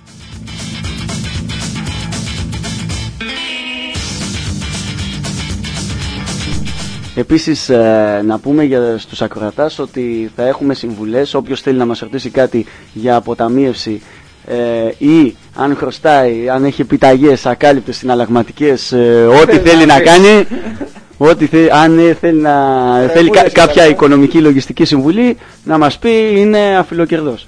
Επίσης ε, να πούμε για στους ακροατάς ότι θα έχουμε συμβουλές. Όποιος θέλει να μας ρωτήσει κάτι για αποταμίευση ε, ή αν χρωστάει, αν έχει επιταγές ακάλυπτες, συναλλαγματικές, ε, ό,τι θέλει να κάνει, ό,τι θέλει, αν θέλει, να, θέλει κα, κάποια οικονομική λογιστική συμβουλή, να μας πει, είναι αφιλοκερδός.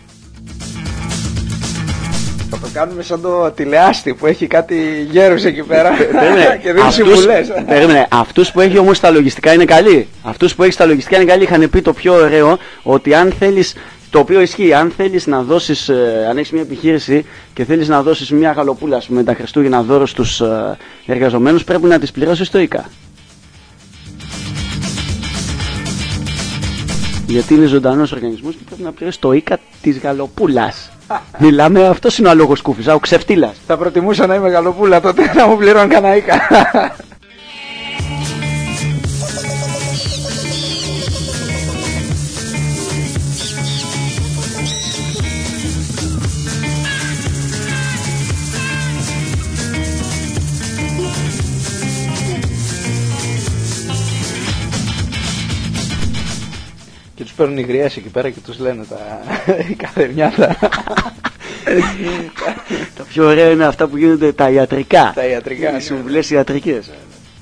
Θα το κάνουμε σαν το τηλεάστη που έχει κάτι γέρους εκεί πέρα και δίνει συμβουλές. Περίμενε, αυτούς που έχει όμως τα λογιστικά είναι καλοί. Αυτούς που έχει τα λογιστικά είναι καλοί. Είχαν πει το πιο ωραίο, ότι αν θέλεις Το οποίο ισχύει. Αν θέλεις να δώσεις, ε, αν έχεις μια επιχείρηση και θέλεις να δώσεις μια γαλοπούλα, ας πούμε, τα Χριστούγεννα δώρο στους ε, εργαζομένους, πρέπει να τις πληρώσεις το ΙΚΑ. Γιατί είναι ζωντανός οργανισμός και πρέπει να πληρώσει το ΙΚΑ της γαλοπούλας. Μιλάμε, αυτός είναι ο αλόγος Κούφης, ο ξεφτύλας. Θα προτιμούσα να είμαι γαλοπούλα τότε να μου πληρώνει κανένα ΙΚΑ. Και τους παίρνουν οι γριές εκεί πέρα και τους λένε τα καθεμιάτα. Τα πιο ωραία είναι αυτά που γίνονται τα ιατρικά. Τα ιατρικά. Οι συμβουλές ιατρικές.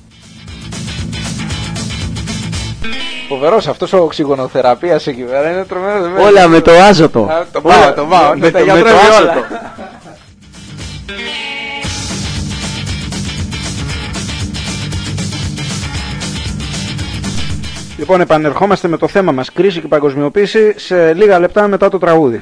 Φοβερός αυτός ο οξυγονοθεραπείας εκεί πέρα είναι τρομερό. Όλα με το άζωτο. Α, το πάω, το πάω. Με, τα το, με το άζωτο. Λοιπόν, επανερχόμαστε με το θέμα μας, κρίση και παγκοσμιοποίηση, σε λίγα λεπτά μετά το τραγούδι.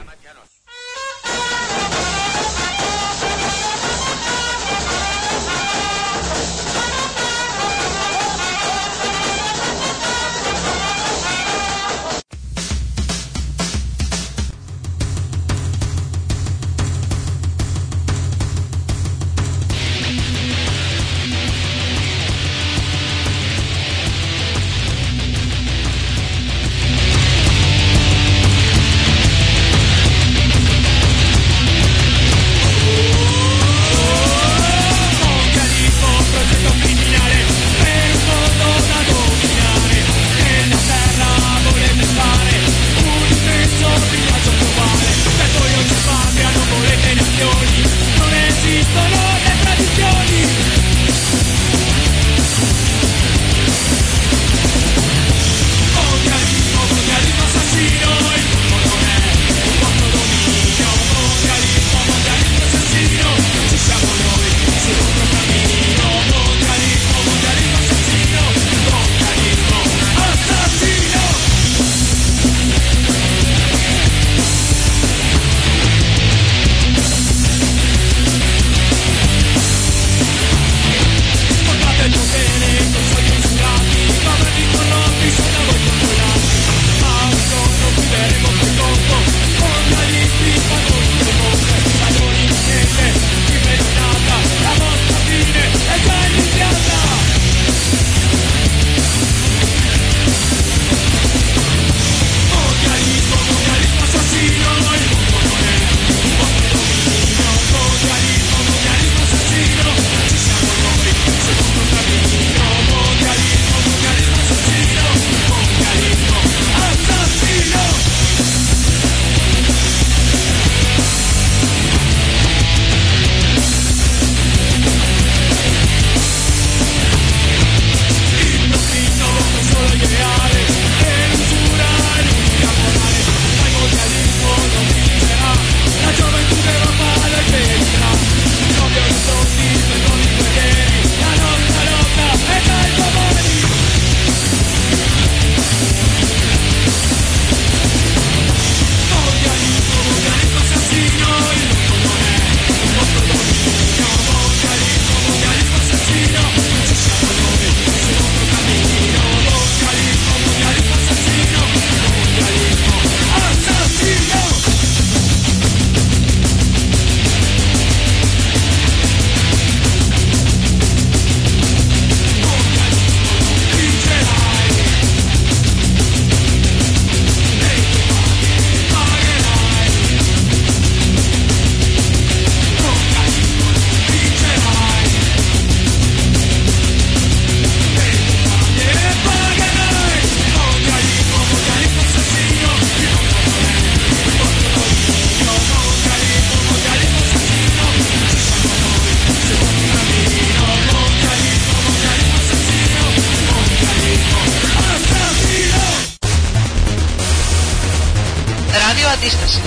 αντίσταση.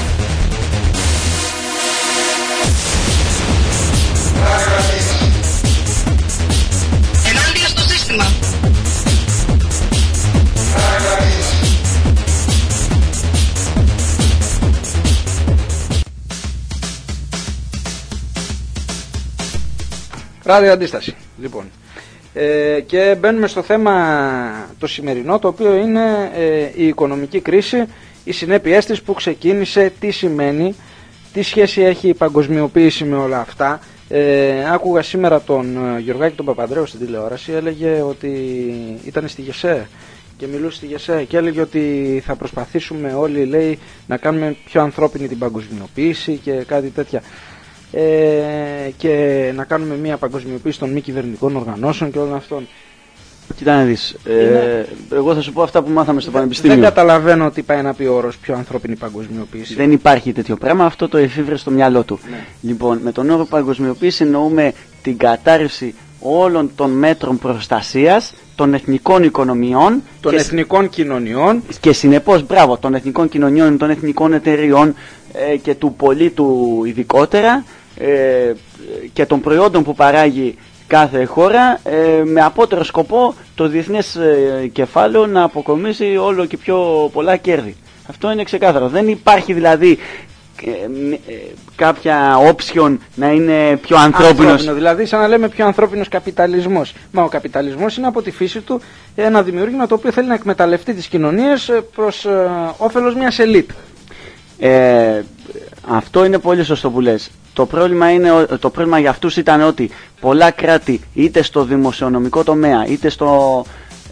Ενάντια στο σύστημα. Ράδιο Αντίσταση. Λοιπόν. Ε, και μπαίνουμε στο θέμα το σημερινό, το οποίο είναι ε, η οικονομική κρίση, οι συνέπειές της που ξεκίνησε, τι σημαίνει, τι σχέση έχει η παγκοσμιοποίηση με όλα αυτά. Ε, άκουγα σήμερα τον Γιωργάκη τον Παπανδρέου στην τηλεόραση, έλεγε ότι ήταν στη ΓΕΣΕ και μιλούσε στη ΓΕΣΕ και έλεγε ότι θα προσπαθήσουμε όλοι, λέει, να κάνουμε πιο ανθρώπινη την παγκοσμιοποίηση και κάτι τέτοια. Ε, και να κάνουμε μια παγκοσμιοποίηση των μη κυβερνητικών οργανώσεων και όλων αυτών. Κοίτα να δεις, ε, εγώ θα σου πω αυτά που μάθαμε στο δεν, πανεπιστήμιο. Δεν καταλαβαίνω τι πάει να πει ο όρος πιο ανθρώπινη παγκοσμιοποίηση. Δεν υπάρχει τέτοιο πράγμα, αυτό το εφήβρε στο μυαλό του. Ναι. Λοιπόν, με τον όρο παγκοσμιοποίηση εννοούμε την κατάρρευση όλων των μέτρων προστασίας των εθνικών οικονομιών, των και εθνικών κοινωνιών και συνεπώς, μπράβο, των εθνικών κοινωνιών, των εθνικών εταιριών ε, και του πολίτου ειδικότερα, ε, και των προϊόντων που παράγει κάθε χώρα, ε, με απότερο σκοπό το διεθνές ε, κεφάλαιο να αποκομίσει όλο και πιο πολλά κέρδη. Αυτό είναι ξεκάθαρο. Δεν υπάρχει δηλαδή ε, ε, κάποια option να είναι πιο ανθρώπινος. Ανθρώπινο, δηλαδή σαν να λέμε πιο ανθρώπινος καπιταλισμός. Μα ο καπιταλισμός είναι από τη φύση του ένα δημιούργημα το οποίο θέλει να εκμεταλλευτεί τις κοινωνίες προς ε, όφελος μιας ελίτ. Ε, αυτό είναι πολύ σωστό που λες. Το πρόβλημα, είναι, το πρόβλημα για αυτούς ήταν ότι πολλά κράτη, είτε στο δημοσιονομικό τομέα, είτε στο,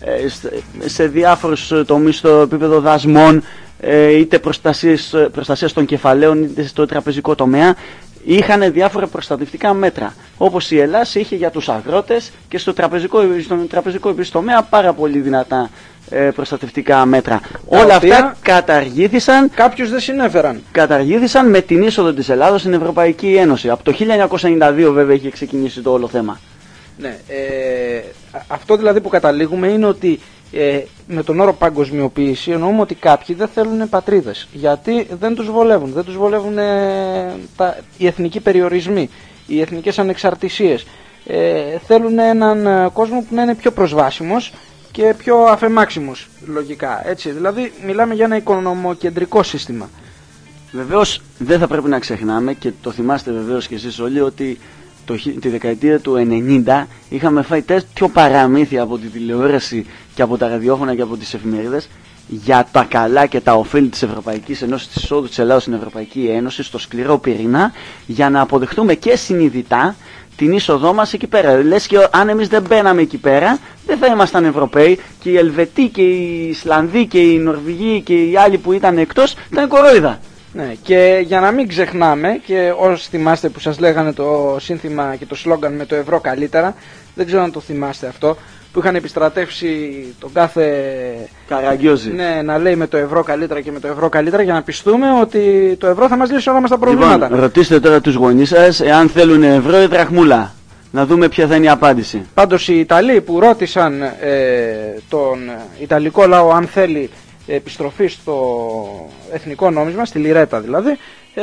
ε, σε διάφορους τομείς στο επίπεδο δασμών, ε, είτε προστασίας, προστασίας των κεφαλαίων, είτε στο τραπεζικό τομέα, είχαν διάφορα προστατευτικά μέτρα. Όπως η Ελλάδα είχε για τους αγρότες και στο τραπεζικό, στον τραπεζικό τομέα πάρα πολύ δυνατά προστατευτικά μέτρα. Τα Όλα οποία αυτά καταργήθησαν. Κάποιους δεν συνέφεραν. Καταργήθησαν με την είσοδο της Ελλάδος στην Ευρωπαϊκή Ένωση. Από το χίλια εννιακόσια ενενήντα δύο βέβαια είχε ξεκινήσει το όλο θέμα. Ναι, ε, αυτό δηλαδή που καταλήγουμε είναι ότι ε, με τον όρο παγκοσμιοποίηση εννοούμε ότι κάποιοι δεν θέλουν πατρίδες. Γιατί δεν τους βολεύουν. Δεν τους βολεύουν ε, τα, οι εθνικοί περιορισμοί, οι εθνικές ανεξαρτησίες. Ε, θέλουν έναν κόσμο που να είναι πιο προσβάσιμος και πιο αφεμάξιμος λογικά. Έτσι, δηλαδή μιλάμε για ένα οικονομοκεντρικό σύστημα. Βεβαίως δεν θα πρέπει να ξεχνάμε, και το θυμάστε βεβαίως και εσείς όλοι, ότι το, τη δεκαετία του ενενήντα είχαμε φάει τέτοιο παραμύθι από τη τηλεόραση και από τα ραδιόφωνα και από τις εφημερίδες για τα καλά και τα ωφέλη της Ευρωπαϊκής Ένωσης, της εισόδου της Ελλάδος στην Ευρωπαϊκή Ένωση, στο σκληρό πυρήνα, για να αποδεχτούμε και συνειδητά την είσοδό μας εκεί πέρα. Λες και αν εμείς δεν μπαίναμε εκεί πέρα, δεν θα ήμασταν Ευρωπαίοι, και οι Ελβετοί και οι Ισλανδοί και οι Νορβηγοί και οι άλλοι που ήταν εκτός ήταν κορόιδα. Ναι, και για να μην ξεχνάμε, και όσοι θυμάστε που σας λέγανε το σύνθημα και το σλόγγαν με το ευρώ καλύτερα, δεν ξέρω αν το θυμάστε αυτό, που είχαν επιστρατεύσει τον κάθε Καραγκιόζη. Ναι, να λέει με το ευρώ καλύτερα και με το ευρώ καλύτερα, για να πιστούμε ότι το ευρώ θα μας λύσει όλα μας τα προβλήματα. Λοιπόν, ρωτήστε τώρα τους γονείς σας εάν θέλουν ευρώ ή δραχμούλα. Να δούμε ποια θα είναι η απάντηση. Πάντως οι Ιταλοί που ρώτησαν ε, τον Ιταλικό λαό αν θέλει επιστροφή στο εθνικό νόμισμα, στη λιρέτα δηλαδή, ε,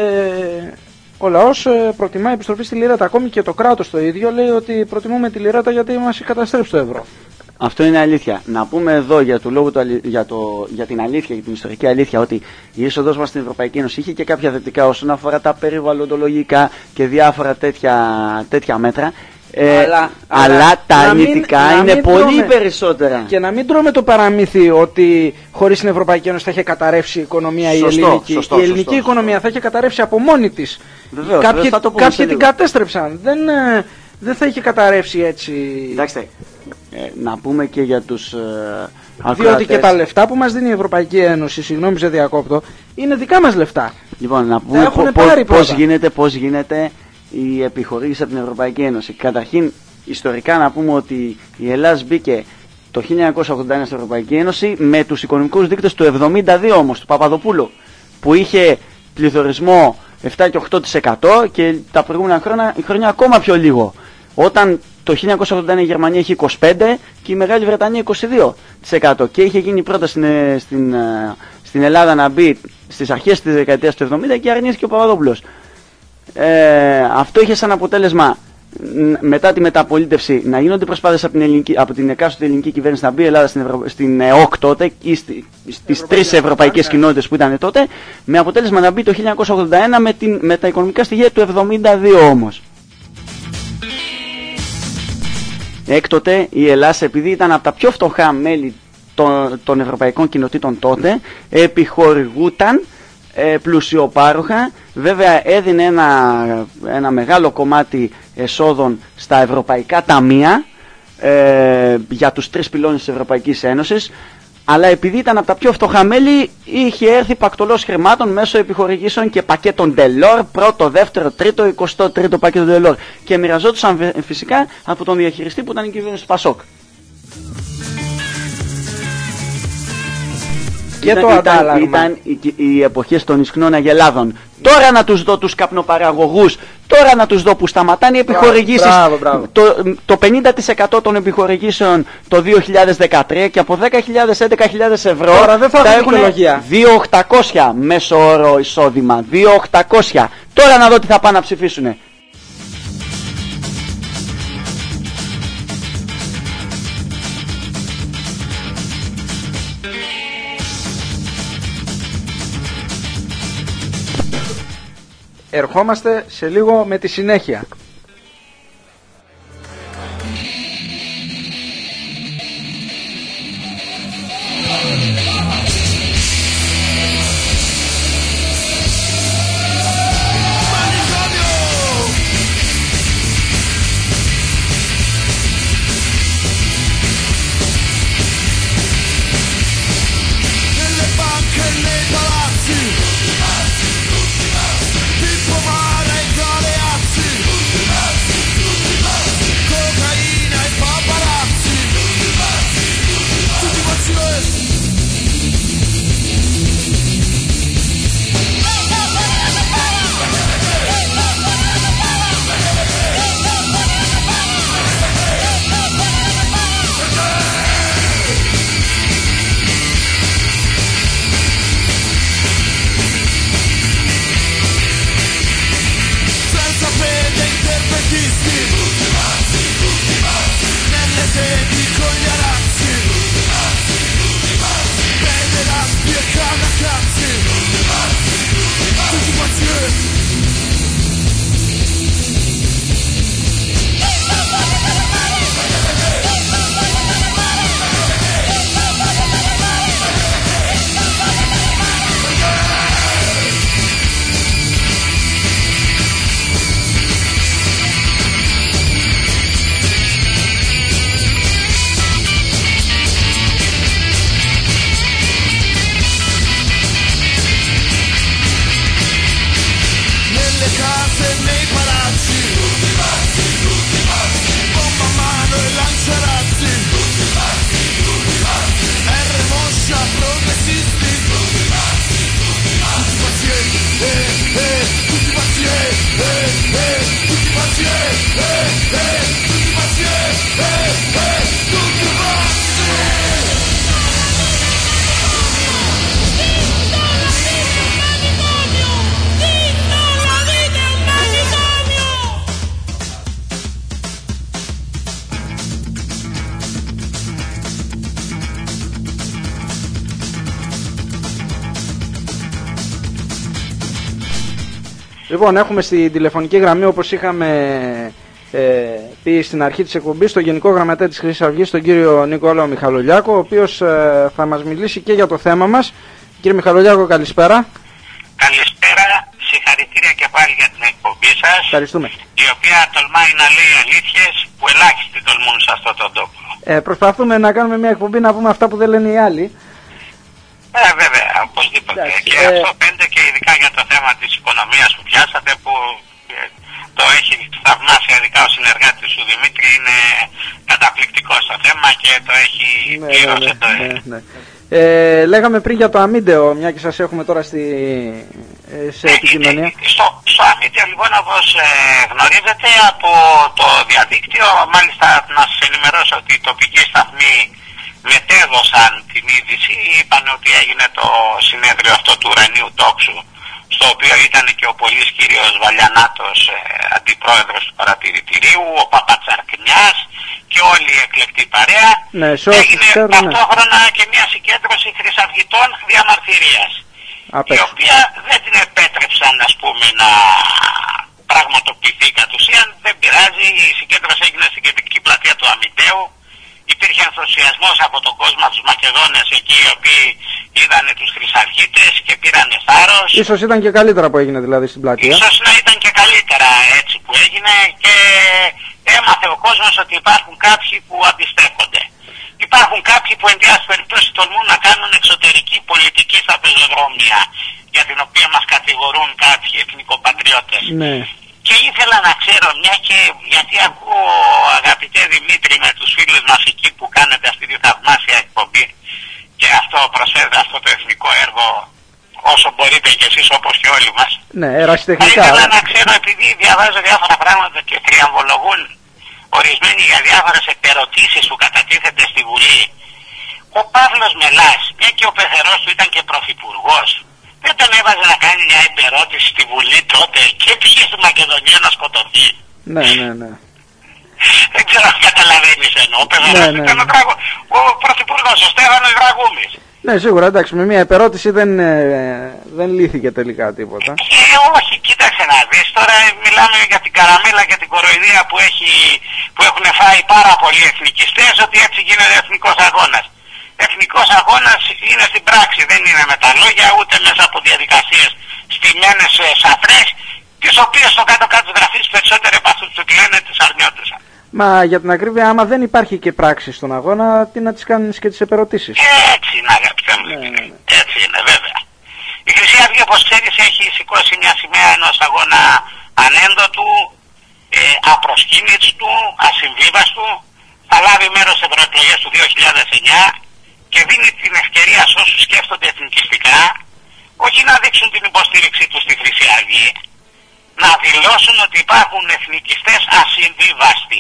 ο λαός ε, προτιμά επιστροφή στη λιρέτα. Ακόμη και το κράτος το ίδιο λέει ότι προτιμούμε τη λιρέτα γιατί μας καταστρέψει το ευρώ. Αυτό είναι αλήθεια. Να πούμε εδώ για, το λόγο του, για, το, για την αλήθεια, για την ιστορική αλήθεια, ότι η είσοδος μας στην Ευρωπαϊκή Ένωση είχε και κάποια θετικά όσον αφορά τα περιβαλλοντολογικά και διάφορα τέτοια, τέτοια μέτρα. Ε, αλλά, αλλά, αλλά τα αρνητικά είναι μην πολύ τρώμε, περισσότερα. Και να μην τρώμε το παραμύθι ότι χωρίς την Ευρωπαϊκή Ένωση θα είχε καταρρεύσει η οικονομία. Σωστό, η ελληνική, σωστό, η ελληνική σωστό, οικονομία σωστό. θα είχε καταρρεύσει από μόνη της. Βεβαίως, κάποιοι βεβαίως, θα κάποιοι την κατέστρεψαν. Δεν, δεν θα είχε καταρρεύσει έτσι. Κοιτάξτε, ε, να πούμε και για τους ε, ακροατές. Διότι και τα λεφτά που μας δίνει η Ευρωπαϊκή Ένωση, συγγνώμη σε διακόπτω, είναι δικά μας λεφτά. Λοιπόν, να πούμε πώς γίνεται, πώς γίνεται η επιχορήγηση από την Ευρωπαϊκή Ένωση. Καταρχήν, ιστορικά να πούμε ότι η Ελλάδα μπήκε το χίλια εννιακόσια ογδόντα ένα στην Ευρωπαϊκή Ένωση με τους οικονομικούς δείκτες του εβδομήντα δύο όμως, του Παπαδοπούλου, που είχε πληθωρισμό επτά και οκτώ τοις εκατό και τα προηγούμενα χρόνια, χρόνια ακόμα πιο λίγο. Όταν το χίλια εννιακόσια ογδόντα ένα η Γερμανία είχε είκοσι πέντε τοις εκατό και η Μεγάλη Βρετανία είκοσι δύο τοις εκατό, και είχε γίνει πρώτα στην, στην, στην Ελλάδα να μπει στις αρχές της δεκαετίας του εβδομήντα και αρνήθηκε ο Παπαδόπουλος. Ε, αυτό είχε σαν αποτέλεσμα μετά τη μεταπολίτευση να γίνονται προσπάθειες από την, ελληνική, από την εκάστοτε ελληνική κυβέρνηση να μπει η Ελλάδα στην, Ευρω... στην ΕΟΚ τότε ή στη... στις τρεις ευρωπαϊκές κοινότητες που ήταν τότε, με αποτέλεσμα να μπει το χίλια εννιακόσια ογδόντα ένα με, την... με τα οικονομικά στοιχεία του εβδομήντα δύο όμως. Έκτοτε η Ελλάδα, επειδή ήταν από τα πιο φτωχά μέλη των, των ευρωπαϊκών κοινοτήτων τότε, επιχορηγούταν ε, πλουσιοπάροχα. Βέβαια έδινε ένα, ένα μεγάλο κομμάτι εσόδων στα ευρωπαϊκά ταμεία ε, για τους τρεις πυλώνες της Ευρωπαϊκής Ένωσης, αλλά επειδή ήταν από τα πιο φτωχά μέλη, είχε έρθει πακτολός χρημάτων μέσω επιχορηγήσεων και πακέτων Delors, πρώτο, δεύτερο, τρίτο, εικοστό τρίτο πακέτο Delors, και μοιραζόντουσαν φυσικά από τον διαχειριστή που ήταν η κυβέρνηση του Πασόκ. Και ήταν, το ήταν, αντάλλαγμα. Ήταν οι, οι εποχές των ισχνών αγελάδων. Τώρα να τους δω τους καπνοπαραγωγούς, τώρα να τους δω που σταματάνε οι επιχορηγήσεις. Μπράβο, μπράβο. Το, το πενήντα τοις εκατό των επιχορηγήσεων το δύο χιλιάδες δεκατρία και από δέκα χιλιάδες με έντεκα χιλιάδες ευρώ τώρα δεν θα θα έχουν δύο χιλιάδες οκτακόσια μέσο όρο εισόδημα. δύο χιλιάδες οκτακόσια. Τώρα να δω τι θα πάνε να ψηφίσουνε. Ερχόμαστε σε λίγο με τη συνέχεια. Λοιπόν, έχουμε στη τηλεφωνική γραμμή, όπως είχαμε ε, πει στην αρχή της εκπομπής, τον Γενικό Γραμματέα της Χρυσής Αυγής, τον κύριο Νικόλαο Μιχαλολιάκο, ο οποίος ε, θα μας μιλήσει και για το θέμα μας. Κύριε Μιχαλολιάκο, καλησπέρα. Καλησπέρα, συγχαρητήρια και πάλι για την εκπομπή σας. Ευχαριστούμε. Η οποία τολμάει να λέει αλήθειες που ελάχιστοι τολμούν σε αυτόν τον τόπο. Ε, προσπαθούμε να κάνουμε μια εκπομπή να πούμε αυτά που δεν λένε οι άλλοι. Ε, βέβαια, οπωσδήποτε. Εντάξει, και ε... αυτό φαίνεται και ειδικά για το θέμα της οικονομίας που πιάσατε, που ε, το έχει θαυμάσει ειδικά ο συνεργάτης σου Δημήτρη, είναι καταπληκτικό στο θέμα και το έχει ναι, πλήρως ναι, εδώ. Ναι, ναι. Ε, λέγαμε πριν για το αμίντεο, μια και σας έχουμε τώρα στη, σε ε, επικοινωνία. Ε, στο, στο αμίντεο λοιπόν, όπως ε, γνωρίζετε από το διαδίκτυο, μάλιστα να σας ενημερώσω ότι οι τοπικοί σταθμοί μετέδωσαν την είδηση, είπαν ότι έγινε το συνέδριο αυτό του ουρανίου τόξου, στο οποίο ήταν και ο πολύς κύριος Βαλιανάτος, ε, αντιπρόεδρος του παρατηρητηρίου, ο Παπατσαρκνιάς και όλη η εκλεκτή παρέα. Ναι, έγινε ξέρω, ταυτόχρονα ναι. και μια συγκέντρωση χρυσαυγητών διαμαρτυρίας, η οποία δεν την επέτρεψαν, ας πούμε, να πραγματοποιηθεί κατ' ουσίαν. Δεν πειράζει, η συγκέντρωση έγινε στην κεντρική πλατεία του Αμιντέου. Ίσως ήταν και καλύτερα που έγινε δηλαδή στην πλατεία. Ίσως να ήταν και καλύτερα έτσι που έγινε και έμαθε ο κόσμος ότι υπάρχουν κάποιοι που αντιστέκονται. Υπάρχουν κάποιοι που εν πάση περιπτώσει τολμούν να κάνουν εξωτερική πολιτική στα πεζοδρόμια, για την οποία μας κατηγορούν κάποιοι εθνικοπατριώτες. Ναι. Και ήθελα να ξέρω, μια και γιατί ακούω αγαπητέ Δημήτρη με τους φίλους μας εκεί που κάνετε αυτή τη θαυμάσια εκπομπή και αυτό προσφέρετε αυτό το εθνικό έργο όσο μπορείτε κι εσείς όπως και όλοι μας. Ναι, ερασιτεχνικά. Θα ήθελα να ξέρω, επειδή διαβάζω διάφορα πράγματα και τριαμβολογούν ορισμένοι για διάφορες επερωτήσεις που κατατίθενται στη Βουλή, ο Παύλος Μελάς, μια και ο πεθερός του ήταν και πρωθυπουργός, δεν τον έβαζε να κάνει μια επερώτηση στη Βουλή τότε και πήγε στη Μακεδονία να σκοτωθεί? Ναι, ναι, ναι. Δεν ξέρω αν καταλαβαίνεις εννοώ. Ο πεθερός ναι, του ναι. ήταν ο, τραγου... ο πρωθυπουργός, ο Στέφανος Δραγούμης. Ναι, σίγουρα, εντάξει, με μια επερώτηση δεν, ε, δεν λύθηκε τελικά τίποτα. Ε, όχι, κοίταξε να δεις, τώρα μιλάμε για την καραμέλα και την κοροϊδία που, έχει, που έχουν φάει πάρα πολλοί εθνικιστές, ότι έτσι γίνεται εθνικός αγώνας. Εθνικός αγώνας είναι στην πράξη, δεν είναι με τα λόγια, ούτε μέσα από διαδικασίες στημένες σαφρές, τις οποίες στο κάτω-κάτω γραφείς περισσότερο από αυτούς που λένε τις αρνιόντουσαν. Μα για την ακρίβεια, άμα δεν υπάρχει και πράξη στον αγώνα, τι να τις κάνεις και τις επερωτήσεις? Έτσι είναι, αγαπητέ μου, ναι, ναι. Έτσι είναι, βέβαια. Η Χρυσή Αυγή, όπως ξέρεις, έχει σηκώσει μια σημαία ενός αγώνα ανέντοτου, ε, απροσκύνητου, ασυμβίβαστου. Θα λάβει μέρος σε ευρωεκλογές του δύο χιλιάδες εννιά και δίνει την ευκαιρία σε όσους σκέφτονται εθνικιστικά, όχι να δείξουν την υποστήριξή τους στη Χρυσή Αυγή, να δηλώσουν ότι υπάρχουν εθνικιστές ασυμβίβαστοι.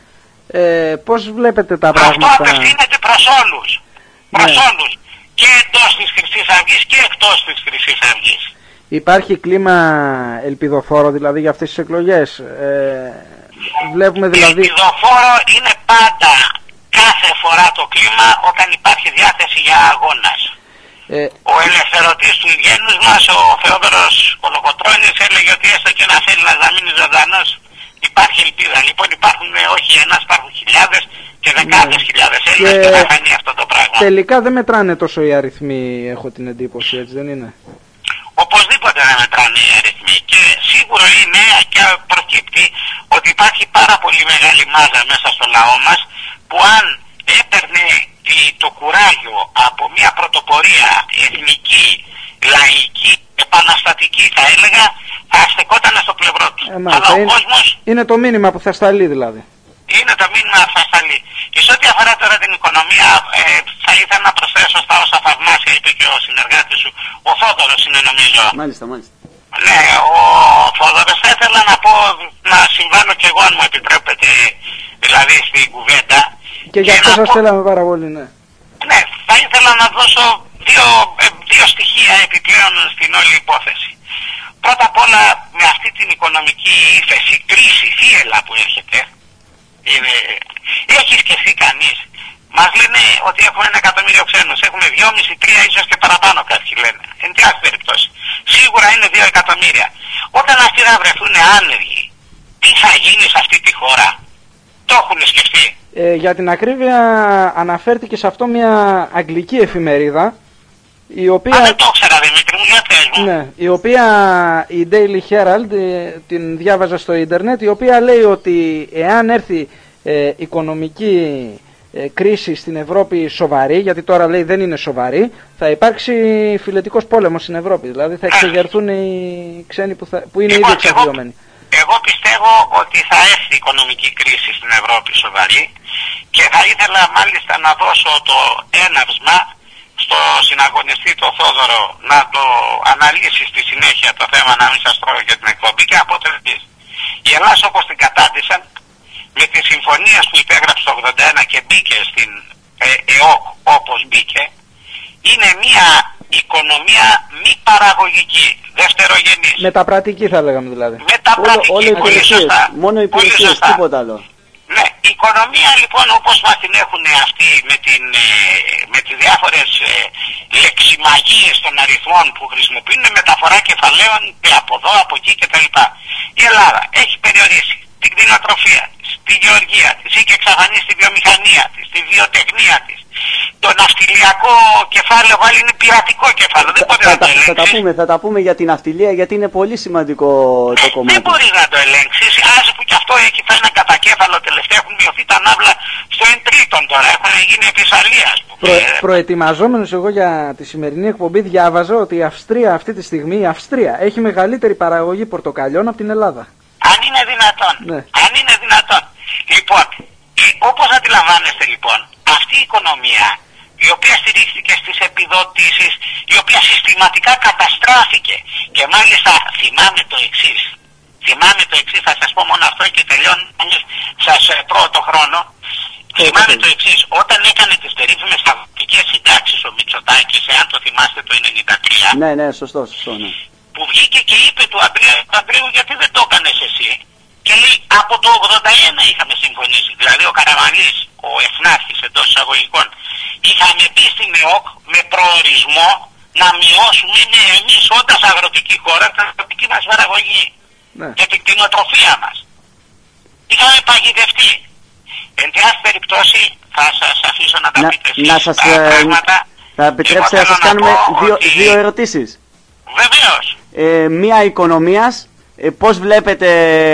Ε, πώς βλέπετε τα Αυτό πράγματα? Αυτό απευθύνεται προς όλους. Προς ναι. όλους. Και εντός της Χρυσής Αυγής και εκτός της Χρυσής Αυγής. Υπάρχει κλίμα ελπιδοφόρο δηλαδή για αυτές τις εκλογές? Ε, βλέπουμε δηλαδή... Ελπιδοφόρο είναι πάντα κάθε φορά το κλίμα όταν υπάρχει διάθεση για αγώνας. Ε, ο ελευθερωτής του γένους μας, ο Θεόδωρος Κολοκοτρώνης, έλεγε ότι έστω και να θέλει να μείνει ζωντανός υπάρχει ελπίδα. Λοιπόν υπάρχουν όχι ένας, υπάρχουν χιλιάδες και δεκάδες ναι. χιλιάδες Έλληνες και... και θα φανεί αυτό το πράγμα. Τελικά δεν μετράνε τόσο οι αριθμοί, έχω την εντύπωση, έτσι δεν είναι? Οπωσδήποτε δεν μετράνε οι αριθμοί και σίγουρο είναι και προκύπτει ότι υπάρχει πάρα πολύ μεγάλη μάζα μέσα στο λαό μας που αν έπαιρνε το κουράγιο από μια πρωτοπορία εθνική, λαϊκή, επαναστατική θα έλεγα, θα στεκόταν στο πλευρό του. Ε, Αλλά ο είναι, κόσμος... είναι το μήνυμα που θα σταλεί δηλαδή. Είναι το μήνυμα που θα σταλεί. Και σε ό,τι αφορά τώρα την οικονομία, ε, θα ήθελα να προσθέσω στα όσα θαυμάσια είπε και ο συνεργάτης σου, ο Θόδωρος είναι νομίζω. Μάλιστα, μάλιστα. Ναι, ο Θόδωρος, θα ήθελα να πω, να συμβάνω και εγώ αν μου επιτρέπετε, δηλαδή στην κουβέντα. Και για αυτό σας πω... θέλαμε πάρα πολύ, ναι. Ναι, θα ήθελα να δώσω δύο, δύο στοιχεία επιπλέον στην όλη υπόθεση. Πρώτα απ' όλα με αυτή την οικονομική ύφεση, κρίση, θύελα που έρχεται, είναι, έχει σκεφτεί κανείς, μας λένε ότι έχουμε ένα εκατομμύριο ξένους, έχουμε δυόμισι, τρία ίσως και παραπάνω κάποιοι λένε, εν πάση περιπτώσει. Σίγουρα είναι δύο εκατομμύρια. Όταν αυτοί θα βρεθούν άνεργοι, τι θα γίνει σε αυτή τη χώρα? Το έχουν σκεφτεί? Ε, για την ακρίβεια αναφέρθηκε σε αυτό μια αγγλική εφημερίδα η οποία... Α, δεν το ήξερα Δημήτρη μου, για πες μου. Ναι, η οποία η Daily Herald ε, την διάβαζα στο ίντερνετ, η οποία λέει ότι εάν έρθει ε, οικονομική ε, κρίση στην Ευρώπη σοβαρή, γιατί τώρα λέει δεν είναι σοβαρή, θα υπάρξει φιλετικός πόλεμος στην Ευρώπη, δηλαδή θα εξεγερθούν οι ξένοι που, θα, που είναι λοιπόν, ήδη εξαγριωμένοι. Εγώ πιστεύω ότι θα έρθει οικονομική κρίση στην Ευρώπη σοβαρή και θα ήθελα μάλιστα να δώσω το έναυσμα στο συναγωνιστή το Θόδωρο να το αναλύσει στη συνέχεια το θέμα, να μην σας τρώω για την εκπομπή και από το εξής. Η Ελλάδα όπως την κατάντησαν με τις συμφωνίες που υπέγραψε το ογδόντα ένα και μπήκε στην ε, ΕΟΚ όπως μπήκε, είναι μια οικονομία μη παραγωγική, δευτερογενής. Μεταπρατική θα λέγαμε δηλαδή. Μεταπρατική, όλο, όλο πολύ σωστά. Μόνο υπηρεσίες, τίποτα άλλο. Ναι, η οικονομία λοιπόν όπως μας την έχουν αυτοί με, την, με τις διάφορες ε, λεξιμαγίες των αριθμών που χρησιμοποιούν, μεταφορά κεφαλαίων από εδώ, από εκεί κτλ. Η Ελλάδα έχει περιορίσει την κτηνοτροφία της, τη γεωργία της, είχε εξαφανίσει τη βιομηχανία της, τη βιοτεχνία της, το ναυτιλιακό κεφάλαιο βάλει είναι πειρατικό κεφάλαιο. Δεν μπορεί θα, να το θα, ελέγξεις. θα, τα πούμε, θα τα πούμε για την ναυτιλία γιατί είναι πολύ σημαντικό το Ε, κομμάτι. δεν μπορεί να το ελέγξεις. Άσε που κι αυτό έχει φάει ένα κατακέφαλο τελευταία. Έχουν μειωθεί τα ναύλα στο εν τρίτον τώρα. Έχουν γίνει επισαλία. Προ, προετοιμαζόμενος εγώ για τη σημερινή εκπομπή διάβαζα ότι η Αυστρία αυτή τη στιγμή, η Αυστρία, έχει μεγαλύτερη παραγωγή πορτοκαλιών από την Ελλάδα. Αν είναι δυνατόν. Ναι. Αν είναι δυνατόν. Λοιπόν, όπως αντιλαμβάνεστε λοιπόν, αυτή η οικονομία η οποία στηρίχθηκε στις επιδοτήσεις, η οποία συστηματικά καταστράφηκε και μάλιστα θυμάμαι το εξής. Θυμάμαι το εξής, θα σας πω μόνο αυτό και τελειώνω σας πρώτο χρόνο. Θυμάμαι το εξής, όταν έκανε τις περίφημες αγροτικές συντάξεις ο Μητσοτάκης, εάν το θυμάστε το ενενήντα τρία, Ναι, ναι, σωστό, σωστό, ναι. που βγήκε και είπε του Αντρέα, Αντρέου γιατί δεν το έκανες εσύ. Και λέει από το ογδόντα ένα είχαμε συμφωνήσει, δηλαδή ο Καραμανλής, ο εθνάρχης εντός εισαγωγικών, είχαμε πει στην ΕΟΚ με προορισμό να μειώσουμε ναι, εμείς όντας αγροτική χώρα την αγροτική μας παραγωγή Ναι. και την κτηνοτροφία μας. Είχαμε παγιδευτεί. Εν τη αυτή περιπτώσει θα σας αφήσω να τα Να, πείτε εσείς να σας, τα ε, πράγματα. θα επιτρέψετε Εγώ να σας θέλω να κάνουμε πω δύο, ότι- δύο ερωτήσεις. Βεβαίως. Ε, μία οικονομίας, ε, πώς βλέπετε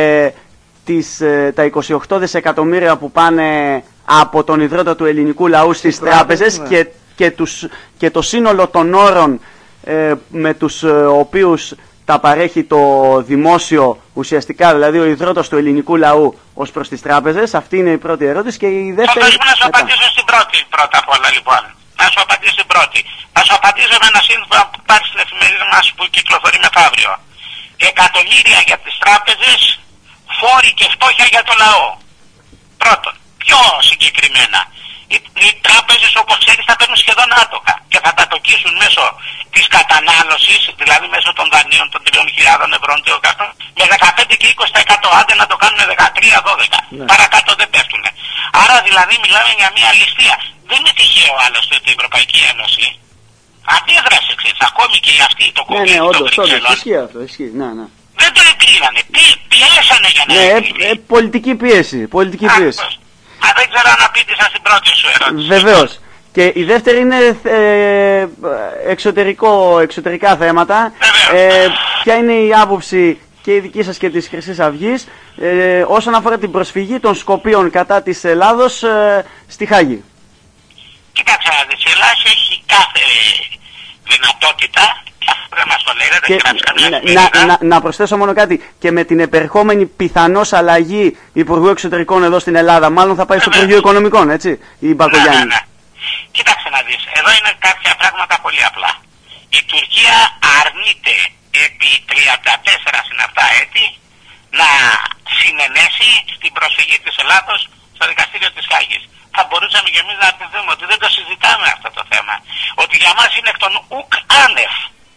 τις, ε, τα είκοσι οκτώ δισεκατομμύρια που πάνε από τον ιδρώτα του ελληνικού λαού στις τράπεζες ναι. και, και, τους, και το σύνολο των όρων ε, με τους ε, οποίους τα παρέχει το δημόσιο ουσιαστικά, δηλαδή ο ιδρώτος του ελληνικού λαού ως προς τις τράπεζες. Αυτή είναι η πρώτη ερώτηση και η Θα δεύτερη... δώσουμε να σου μετά. απαντήσω στην πρώτη πρώτα απ' όλα λοιπόν. Να σου απαντήσω στην πρώτη. Να σου απαντήσω με ένα σύνθημα που υπάρχει στην εφημερίδα μας που κυκλοφορεί μεθαύριο. Εκατομμύρια για τις τράπεζες, φόροι και φτώχεια για το λαό. Πρώτον, πιο συγκεκριμένα. Οι, οι τράπεζες όπως ξέρεις θα παίρνουν σχεδόν άτοκα και θα τα τοκίσουν μέσω της κατανάλωσης, δηλαδή μέσω των δανείων των τριών χιλιάδων ευρώ με δεκαπέντε και είκοσι τοις εκατό, άντε να το κάνουν δεκατρία δώδεκα. Ναι. Παρακάτω δεν πέφτουν. Άρα δηλαδή μιλάμε για μια ληστεία. Δεν είναι τυχαίο άλλωστε ότι η Ευρωπαϊκή Ένωση αντίδρασε, ξέρεις, ακόμη και αυτή το Ναι, κομμάτι ναι, των όντως, όντως, Βρυξελών. ισχύει αυτό, ισχύει, ναι, ναι. Δεν το επήρανε, πι- πιέσανε για να Ναι, ε, επήρε. ε, πολιτική πίεση, πολιτική πίεση. Άκουες. Α, δεν ξέρω αν απήντησα στην πρώτη σου ερώτηση. Βεβαίως. Και η δεύτερη είναι ε, εξωτερικό, εξωτερικά θέματα. Ε, ποια είναι η άποψη και η δική σας και της Χρυσής Αυγής ε, όσον αφορά την προσφυγή των Σκοπίων κατά της Ελλάδος ε, στη Χάγη. Κοίταξε να δεις, η Ελλάδα έχει κάθε δυνατότητα, και αυτό δεν μας το λέει, δεν Και, έχει γράψει καμιά να, εφημερίδα. να, να προσθέσω μόνο κάτι. Και με την επερχόμενη πιθανώς αλλαγή Υπουργού Εξωτερικών εδώ στην Ελλάδα, μάλλον θα πάει στο Βέβαια. Υπουργείο Οικονομικών, έτσι, η Ναι, Μπακογιάννη. ναι, ναι. Κοίταξε να δεις, εδώ είναι κάποια πράγματα πολύ απλά. Η Τουρκία αρνείται επί τριάντα τέσσερα συναυτά έτη να συνενέσει στην προσφυγή της Ελλάδος στο δικαστήριο της Χάγης. Θα μπορούσαμε και εμείς να αντιδούμε ότι δεν το συζητάμε αυτό το θέμα. Ότι για μας είναι εκ των ουκ άνευ.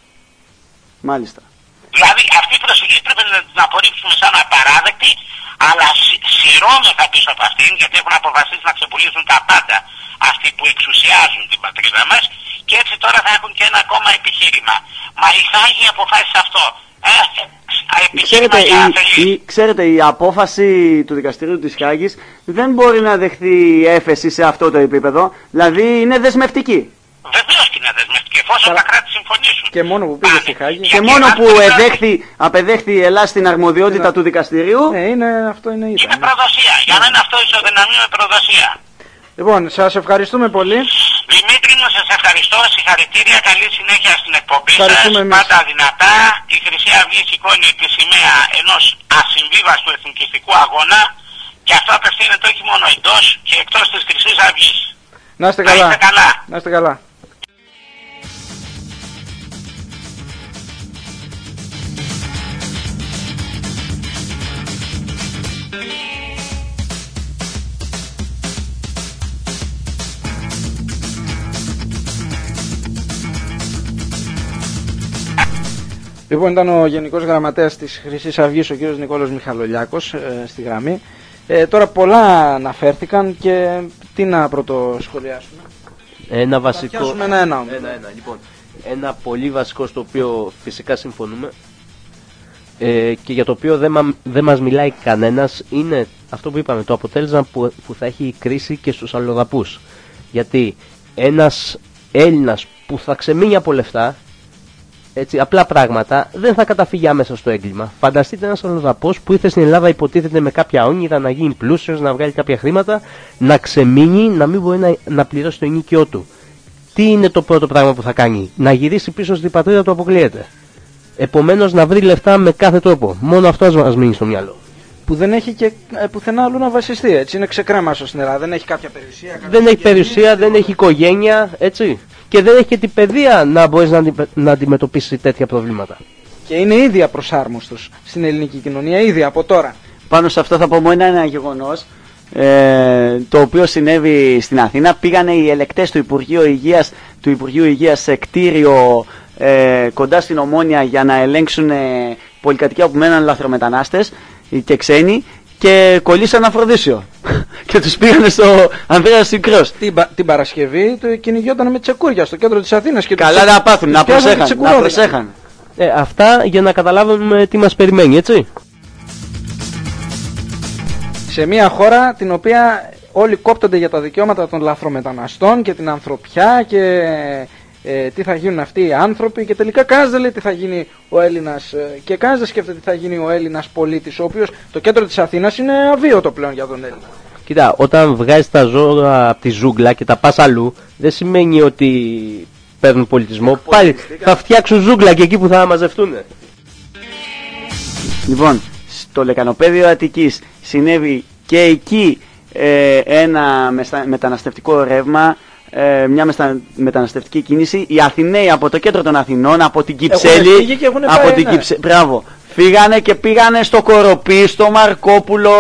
Μάλιστα. Δηλαδή αυτή η προσφυγή πρέπει να την απορρίψουμε σαν απαράδεκτη, αλλά συ- σειρώμεθα πίσω από αυτήν, γιατί έχουν αποφασίσει να ξεπουλήσουν τα πάντα αυτοί που εξουσιάζουν την πατρίδα μας, και έτσι τώρα θα έχουν και ένα ακόμα επιχείρημα. Μα η Χάγη αποφάσισε αυτό. Ε, επιχείρημα Ξέρετε για η, αφελή. η, ξέρετε, η απόφαση του δικαστηρίου της Χάγης δεν μπορεί να δεχθεί έφεση σε αυτό το επίπεδο, δηλαδή είναι δεσμευτική. Βεβαίως και είναι δεσμευτική, εφόσον τα κράτη συμφωνήσουν. Και μόνο που πήγε Πάνε. στη Χάγη. Γιατί Και μόνο αν που το κράτη- εδέχθη, απεδέχθη η Ελλάδα στην αρμοδιότητα του δικαστηρίου. Ναι, είναι, αυτό είναι Είναι ήταν. προδοσία. Για μένα αυτό ισοδυναμεί με προδοσία. Λοιπόν, σας ευχαριστούμε πολύ. Δημήτρη μου, σας ευχαριστώ, συγχαρητήρια, καλή συνέχεια στην εκπομπή σας, Ευχαριστούμε εμείς. πάντα δυνατά. Η Χρυσή Αυγή σηκώνει τη σημαία ενός ασυμβίβαστου εθνικιστικού αγώνα και αυτό απευθύνεται όχι μόνο εντός και εκτός της Χρυσής Αυγής. Να είστε Να καλά. είστε καλά. Να είστε καλά. Λοιπόν, ήταν ο Γενικός Γραμματέας της Χρυσής Αυγής, ο κ. Νικόλος Μιχαλολιάκος, ε, στη γραμμή. Ε, τώρα πολλά αναφέρθηκαν και τι να πρωτοσχολιάσουμε. Ένα Θα βασικό. πιάσουμε ένα-ένα όμως. Ένα-ένα, λοιπόν. Ένα πολύ βασικό στο οποίο φυσικά συμφωνούμε ε, και για το οποίο δεν, μα, δεν μας μιλάει κανένας είναι αυτό που είπαμε, το αποτέλεσμα που, που θα έχει η κρίση και στους αλλοδαπούς. Γιατί ένας Έλληνας που θα ξεμείνει από λεφτά, έτσι, απλά πράγματα, δεν θα καταφύγει άμεσα στο έγκλημα. Φανταστείτε ένας αλλοδαπός που ήρθε στην Ελλάδα, υποτίθεται με κάποια όνειρα να γίνει πλούσιος, να βγάλει κάποια χρήματα, να ξεμείνει, να μην μπορεί να, να πληρώσει το ενοίκιό του. Τι είναι το πρώτο πράγμα που θα κάνει? Να γυρίσει πίσω στην πατρίδα του, αποκλείεται. Επομένως να βρει λεφτά με κάθε τρόπο. Μόνο αυτό μας μείνει στο μυαλό. Που δεν έχει και πουθενά αλλού να βασιστεί, έτσι. Είναι ξεκρέμασο στην Ελλάδα. Δεν έχει κάποια περιουσία. Κάποια δεν έχει περιουσία, δεν έχει οικογένεια, έτσι. Και δεν έχει και την παιδεία να μπορείς να, να αντιμετωπίσει τέτοια προβλήματα. Και είναι ήδη απροσάρμοστος στην ελληνική κοινωνία, ήδη από τώρα. Πάνω σε αυτό θα πω μόνο ένα γεγονός, ε, το οποίο συνέβη στην Αθήνα. Πήγανε οι ελεκτές του Υπουργείου Υγείας, του Υπουργείου Υγείας σε κτίριο ε, κοντά στην Ομόνια για να ελέγξουν ε, πολυκατοικία που μέναν λαθρομετανάστες και ξένοι, και κολλήσαν Αφροδίσιο και τους πήγανε στο Ανδρέας Συγκρός. Την, την Παρασκευή το κυνηγιόταν με τσεκούρια στο κέντρο της Αθήνας. Και καλά τους, να πάθουν, να προσέχαν, να προσέχαν. Ε, αυτά για να καταλάβουμε τι μας περιμένει, έτσι. Σε μια χώρα την οποία όλοι κόπτονται για τα δικαιώματα των λαθρομεταναστών και την ανθρωπιά και ε, τι θα γίνουν αυτοί οι άνθρωποι, και τελικά κανένας δεν λέει τι θα γίνει ο Έλληνας ε, και κανένας δεν σκέφτεται τι θα γίνει ο Έλληνας πολίτης, ο οποίος το κέντρο της Αθήνας είναι αβίωτο πλέον για τον Έλληνα. Κοίτα, όταν βγάζεις τα ζώα από τη ζούγκλα και τα πας αλλού, δεν σημαίνει ότι παίρνουν πολιτισμό. Πάλι θα φτιάξουν ζούγκλα και εκεί που θα μαζευτούν. Λοιπόν, στο Λεκανοπέδιο Αττικής συνέβη και εκεί ε, ένα μεταναστευτικό ρεύμα, ε, μια μεταναστευτική κίνηση. Οι Αθηναίοι από το κέντρο των Αθηνών, από την Κυψέλη, από πάει, την ναι. Κυψε... Μπράβο, φύγανε και πήγανε στο Κοροπή, στο Μαρκόπουλο.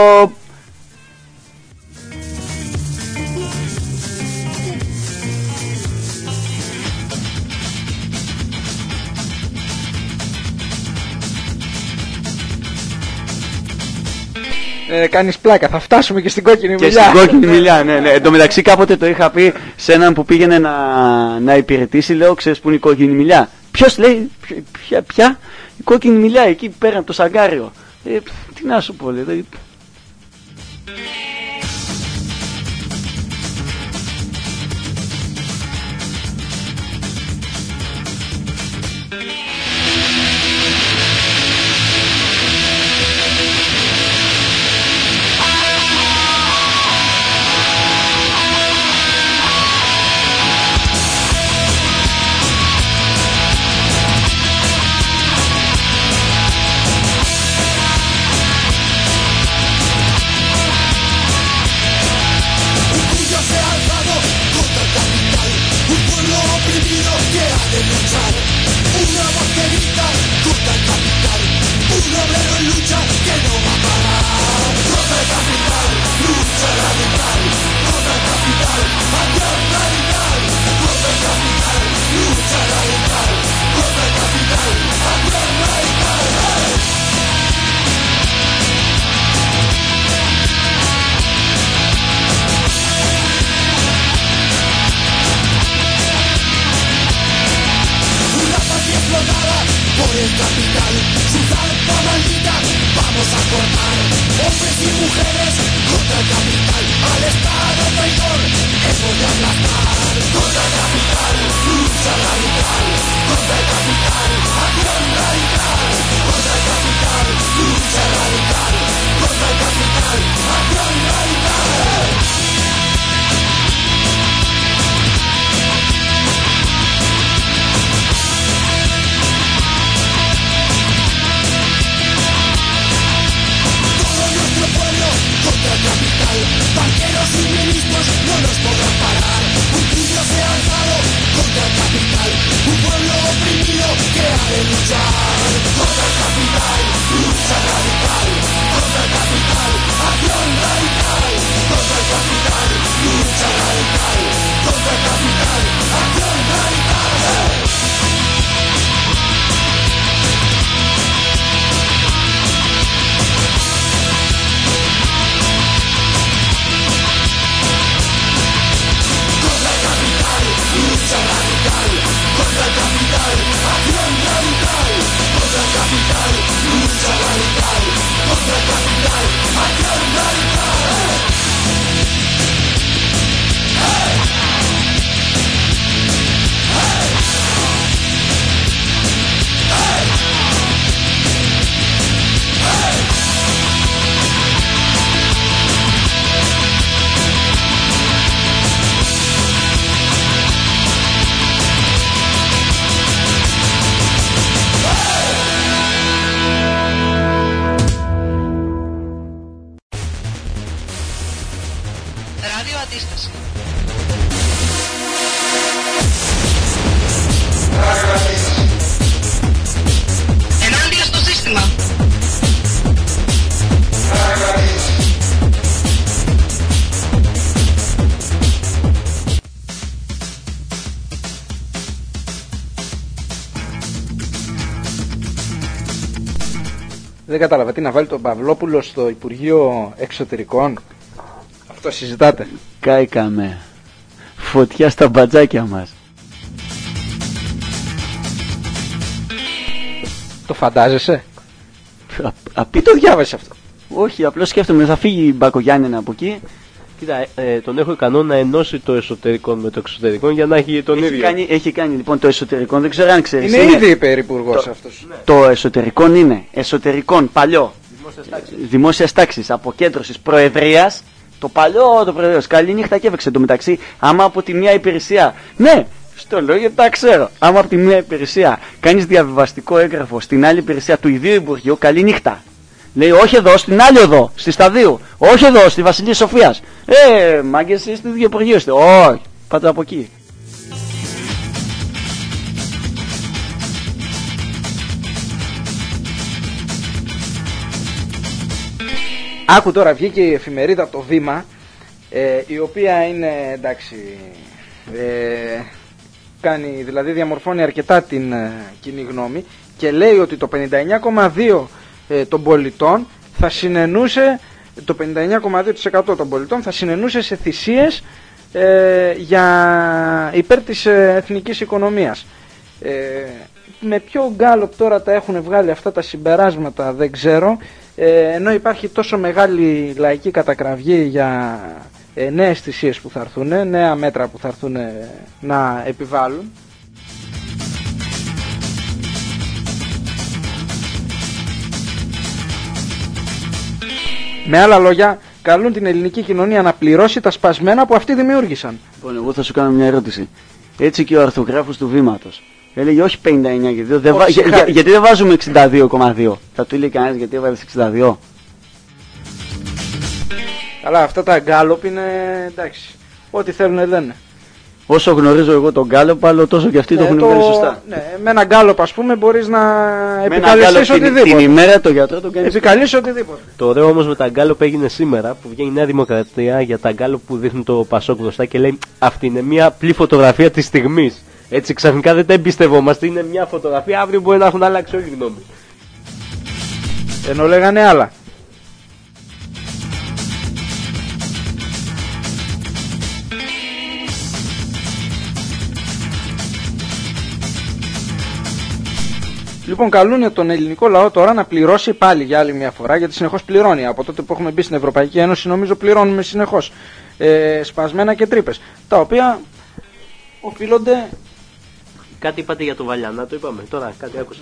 Ε, κάνεις πλάκα, θα φτάσουμε και στην κόκκινη και μιλιά. Και στην κόκκινη μιλιά, ναι, ναι. Εν τω μεταξύ κάποτε το είχα πει σε έναν που πήγαινε να, να υπηρετήσει, λέω, ξέρεις που είναι η κόκκινη μιλιά? Ποιος, λέει, ποια, ποια? Η κόκκινη μιλιά, εκεί πέρα από το Σαγκάριο. Ε, τι να σου πω, λέει. Contra el capital, lucha radical, Δεν κατάλαβα, τι να βάλει τον Παυλόπουλο στο Υπουργείο Εξωτερικών? Αυτό συζητάτε? Κάηκαμε. Φωτιά στα μπατζάκια μας. Το φαντάζεσαι? Α, απ... Το διάβασες αυτό? Όχι, απλώς σκέφτομαι, θα φύγει η Μπακογιάννενα από εκεί. Κοίτα, ε, τον έχω ικανό να ενώσει το εσωτερικό με το εξωτερικό για να έχει τον έχει ίδιο. Κάνει, έχει κάνει λοιπόν το εσωτερικό, δεν ξέρω αν ξέρεις. Είναι, είναι ήδη υπερυπουργός το, αυτός. Ναι. Το εσωτερικό είναι εσωτερικών, παλιό. Δημόσιας τάξης, αποκέντρωσης, προεδρίας. Το παλιό το προεδρίας. Καληνύχτα και έφεξε το μεταξύ. Άμα από τη μία υπηρεσία. Ναι, στο λέω γιατί τα ξέρω. Άμα από τη μία υπηρεσία κάνεις διαβιβαστικό έγγραφο στην άλλη υπηρεσία του ιδίου Υπουργείου, καληνύχτα. Λέει όχι εδώ, στην άλλη οδό, στη Σταδίου. Όχι εδώ, στη Βασιλεία Σοφίας. Ε, μάγκες, είστε στο ίδιο Υπουργείο είστε. Όχι, πάτε από εκεί. Άκου τώρα, βγήκε η εφημερίδα Το Βήμα, ε, η οποία είναι, εντάξει, ε, κάνει, δηλαδή διαμορφώνει αρκετά την ε, κοινή γνώμη και λέει ότι το πενήντα εννιά κόμμα δύο τοις εκατό ε, των πολιτών θα συνενούσε, το πενήντα εννιά κόμμα δύο τοις εκατό των πολιτών θα συνενούσε σε θυσίες ε, για υπέρ της ε, εθνικής οικονομίας. Ε, με ποιο γκάλοπ τώρα τα έχουν βγάλει αυτά τα συμπεράσματα δεν ξέρω, ε, ενώ υπάρχει τόσο μεγάλη λαϊκή κατακραυγή για ε, νέες θυσίες που θα έρθουν, νέα μέτρα που θα έρθουν ε, να επιβάλλουν. Με άλλα λόγια, καλούν την ελληνική κοινωνία να πληρώσει τα σπασμένα που αυτοί δημιούργησαν. Λοιπόν, εγώ θα σου κάνω μια ερώτηση. Έτσι και ο αρθογράφος του Βήματος έλεγε όχι πενήντα εννιά και δύο, δεν βα... για, για, γιατί δεν βάζουμε εξήντα δύο κόμμα δύο. Θα του λέει κανένας γιατί έβαλες εξήντα δύο. Αλλά αυτά τα γκάλοπ είναι εντάξει. Ό,τι θέλουν λένε. Όσο γνωρίζω εγώ τον γκάλοπ, άλλο τόσο και αυτοί ναι, το έχουν βγάλει σωστά. Ναι, με ένα γκάλοπ ας πούμε μπορείς να επικαλεστείς οτιδήποτε. Την, την ημέρα το γιατρό τον κάνεις. Επικαλείς οτιδήποτε. Το ωραίο όμως με τα γκάλοπ έγινε σήμερα που βγαίνει η Νέα Δημοκρατία για τα γκάλοπ που δείχνουν το Πασόκ μπροστά και λέει αυτή είναι μια απλή φωτογραφία της στιγμής. Έτσι ξαφνικά δεν τα εμπιστευόμαστε, είναι μια φωτογραφία, αύριο μπορεί να έχουν αλλάξει όλη γνώμη. Ενώ λέγανε άλλα. Λοιπόν, καλούν τον ελληνικό λαό τώρα να πληρώσει πάλι για άλλη μια φορά, γιατί συνεχώς πληρώνει. Από τότε που έχουμε μπει στην Ευρωπαϊκή Ένωση, νομίζω πληρώνουμε συνεχώς ε, σπασμένα και τρύπες, τα οποία οφείλονται. Κάτι είπατε για το Βαλιανά, το είπαμε. Τώρα κάτι άκουσα.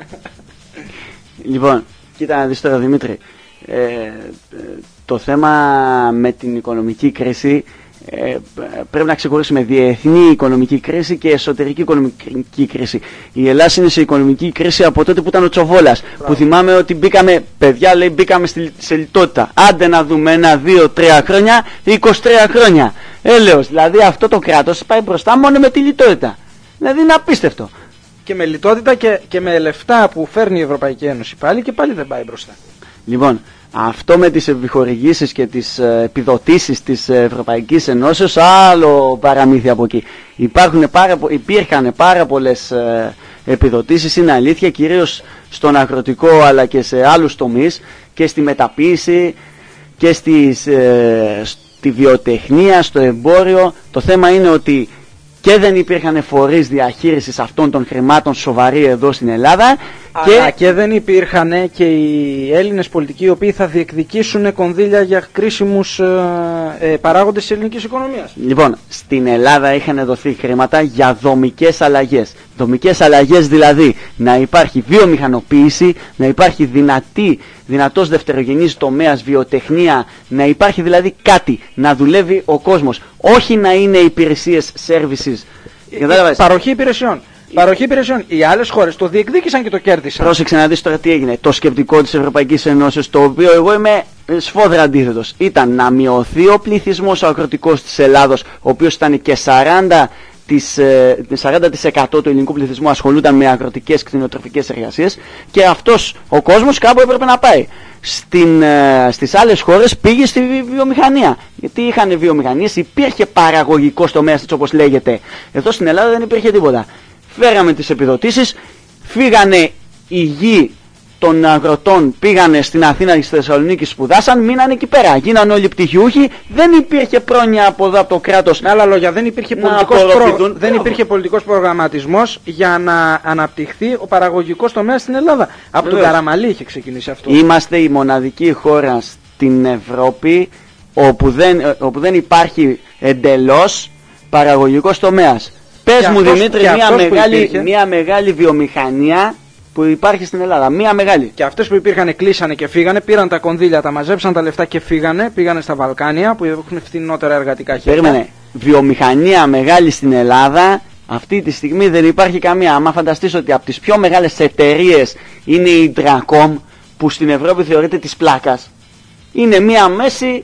Λοιπόν, κοίτα να δεις τώρα Δημήτρη. Ε, το θέμα με την οικονομική κρίση ε, πρέπει να ξεχωρίσουμε διεθνή οικονομική κρίση και εσωτερική οικονομική κρίση. Η Ελλάδα είναι σε οικονομική κρίση από τότε που ήταν ο Τσοβόλας. Που θυμάμαι ότι μπήκαμε, παιδιά λέει, μπήκαμε στη, σε λιτότητα. Άντε να δούμε ένα, δύο, τρία χρόνια, είκοσι τρία χρόνια. Έλεος, δηλαδή αυτό το κράτος πάει μπροστά μόνο με τη λιτότητα. Δηλαδή είναι απίστευτο. Και με λιτότητα και, και με λεφτά που φέρνει η Ευρωπαϊκή Ένωση πάλι και πάλι δεν πάει μπροστά. Λοιπόν, αυτό με τις επιχορηγήσεις και τις επιδοτήσεις της Ευρωπαϊκής Ενώσεως, άλλο παραμύθι από εκεί. Υπάρχουν πάρα, υπήρχαν πάρα πολλές επιδοτήσεις, είναι αλήθεια, κυρίως στον αγροτικό αλλά και σε άλλους τομείς και στη μεταποίηση και στις, στη βιοτεχνία, στο εμπόριο. Το θέμα είναι ότι και δεν υπήρχαν φορείς διαχείρισης αυτών των χρημάτων σοβαροί εδώ στην Ελλάδα. Αλλά και, και δεν υπήρχαν και οι Έλληνες πολιτικοί οι οποίοι θα διεκδικήσουν κονδύλια για κρίσιμους ε, ε, παράγοντες της ελληνικής οικονομίας. Λοιπόν, στην Ελλάδα είχαν δοθεί χρήματα για δομικές αλλαγές. Δομικές αλλαγές δηλαδή να υπάρχει βιομηχανοποίηση, να υπάρχει δυνατή, δυνατός δευτερογενής τομέας, βιοτεχνία, να υπάρχει δηλαδή κάτι, να δουλεύει ο κόσμος. Όχι να είναι υπηρεσίες, services. Ε, παροχή υπηρεσιών. Παροχή υπηρεσιών. Οι άλλες χώρες το διεκδίκησαν και το κέρδισαν. Πρόσεξε να δεις τώρα τι έγινε. Το σκεπτικό της Ευρωπαϊκής Ενώσεως, το οποίο εγώ είμαι σφόδρα αντίθετος, ήταν να μειωθεί ο πληθυσμός ο αγροτικός της Ελλάδος, ο οποίος ήταν και σαράντα τοις εκατό του ελληνικού πληθυσμού ασχολούνταν με αγροτικές κτηνοτροφικές εργασίες και αυτός ο κόσμος κάπου έπρεπε να πάει. Στην, στις άλλες χώρες πήγε στη βιομηχανία. Γιατί είχαν βιομηχανίες, υπήρχε παραγωγικός τομέας, όπως λέγεται. Εδώ στην Ελλάδα δεν υπήρχε τίποτα. Φέραμε τις επιδοτήσεις, φύγανε οι γη των αγροτών πήγανε στην Αθήνα και στη Θεσσαλονίκη, σπουδάσαν, μείνανε εκεί πέρα. Γίνανε όλοι πτυχιούχοι, δεν υπήρχε πρόνοια από εδώ από το κράτος. Με άλλα λόγια, δεν υπήρχε πολιτικός, προ... δεν υπήρχε πολιτικός προγραμματισμός για να αναπτυχθεί ο παραγωγικός τομέας στην Ελλάδα. Από τον Καραμαλή είχε ξεκινήσει αυτό. Είμαστε η μοναδική χώρα στην Ευρώπη όπου δεν, όπου δεν υπάρχει εντελώς παραγωγικός τομέας. Πες μου αυτός, Δημήτρη μια μεγάλη, μια μεγάλη βιομηχανία που υπάρχει στην Ελλάδα. Μία μεγάλη. Και αυτές που υπήρχαν κλείσανε και φύγανε, πήραν τα κονδύλια, τα μαζέψαν τα λεφτά και φύγανε. Πήγανε στα Βαλκάνια που έχουν φθηνότερα εργατικά χέρια. Περίμενε. Βιομηχανία μεγάλη στην Ελλάδα αυτή τη στιγμή δεν υπάρχει καμία. Άμα φανταστείς ότι από τις πιο μεγάλες εταιρείες είναι η Dracom, που στην Ευρώπη θεωρείται της πλάκας. Είναι μία μέση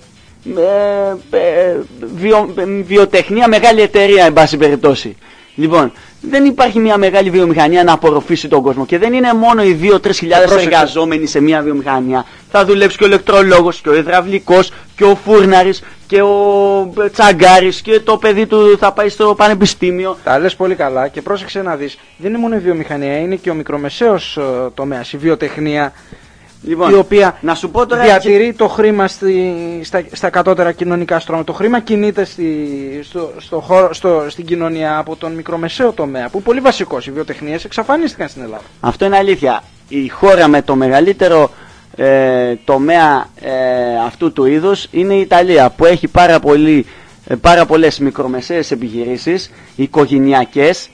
ε, ε, βιο, ε, βιοτεχνία μεγάλη εταιρεία, εν πάση περιπτώσει. Λοιπόν, δεν υπάρχει μια μεγάλη βιομηχανία να απορροφήσει τον κόσμο. Και δεν είναι μόνο οι δύο τρεις χιλιάδες εργαζόμενοι σε μια βιομηχανία. Θα δουλέψει και ο ηλεκτρολόγος, και ο υδραυλικός, και ο φούρναρης, και ο τσαγκάρης, και το παιδί του θα πάει στο πανεπιστήμιο. Τα λες πολύ καλά και πρόσεξε να δεις. Δεν είναι μόνο η βιομηχανία, είναι και ο μικρομεσαίος τομέας, η βιοτεχνία. Λοιπόν, η οποία να σου πω τώρα διατηρεί το χρήμα στη, στα, στα κατώτερα κοινωνικά στρώματα. Το χρήμα κινείται στη, στο, στο χώρο, στο, στην κοινωνία από τον μικρομεσαίο τομέα, που είναι πολύ βασικός. Οι βιοτεχνίες εξαφανίστηκαν στην Ελλάδα. Αυτό είναι αλήθεια. Η χώρα με το μεγαλύτερο ε, τομέα ε, αυτού του είδους είναι η Ιταλία, που έχει πάρα, πολύ, ε, πάρα πολλές μικρομεσαίες επιχειρήσεις, οικογενειακές,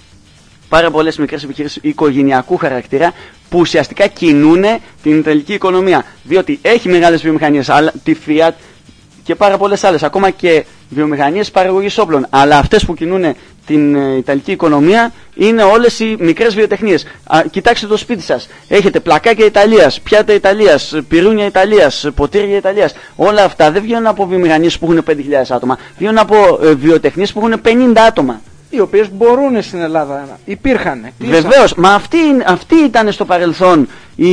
πάρα πολλές μικρές επιχειρήσεις οικογενειακού χαρακτήρα, που ουσιαστικά κινούν την Ιταλική οικονομία. Διότι έχει μεγάλες βιομηχανίες, τη Fiat και πάρα πολλές άλλες, ακόμα και βιομηχανίες παραγωγής όπλων. Αλλά αυτές που κινούν την Ιταλική οικονομία είναι όλες οι μικρές βιοτεχνίες. Α, κοιτάξτε το σπίτι σας. Έχετε πλακάκια Ιταλίας, πιάτα Ιταλίας, πυρούνια Ιταλίας, ποτήρια Ιταλίας. Όλα αυτά δεν βγαίνουν από βιομηχανίες που έχουν πέντε χιλιάδες άτομα. Βγαίνουν από ε, βιοτεχνίες που έχουν πενήντα άτομα. Οι οποίες μπορούν στην Ελλάδα, υπήρχαν. Βεβαίως, μα αυτοί, αυτοί ήταν στο παρελθόν οι,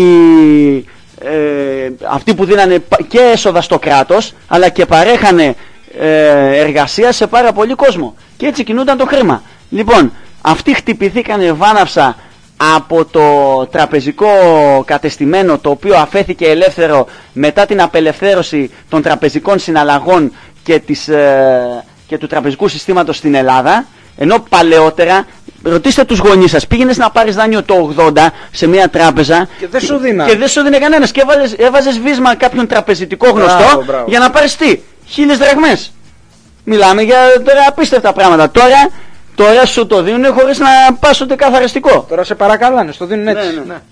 ε, αυτοί που δίνανε και έσοδα στο κράτος, αλλά και παρέχανε ε, εργασία σε πάρα πολύ κόσμο. Και έτσι κινούνταν το χρήμα. Λοιπόν, αυτοί χτυπηθήκανε βάναυσα από το τραπεζικό κατεστημένο, το οποίο αφέθηκε ελεύθερο μετά την απελευθέρωση των τραπεζικών συναλλαγών και, της, ε, και του τραπεζικού συστήματος στην Ελλάδα. Ενώ παλαιότερα, ρωτήστε τους γονείς σας, πήγαινες να πάρεις δάνειο το ογδόντα σε μια τράπεζα και δεν σου δίνα. Και δεν σου δίνε κανένας και έβαζες, έβαζες βίσμα κάποιον τραπεζικό γνωστό, μπράβο, μπράβο, για να πάρεις τι, χίλιες δραχμές. Μιλάμε για τώρα απίστευτα πράγματα. Τώρα, τώρα σου το δίνουν χωρίς να πας ούτε καθαριστικό. Τώρα σε παρακαλάνε, στο δίνουν έτσι. Ναι, ναι. Ναι.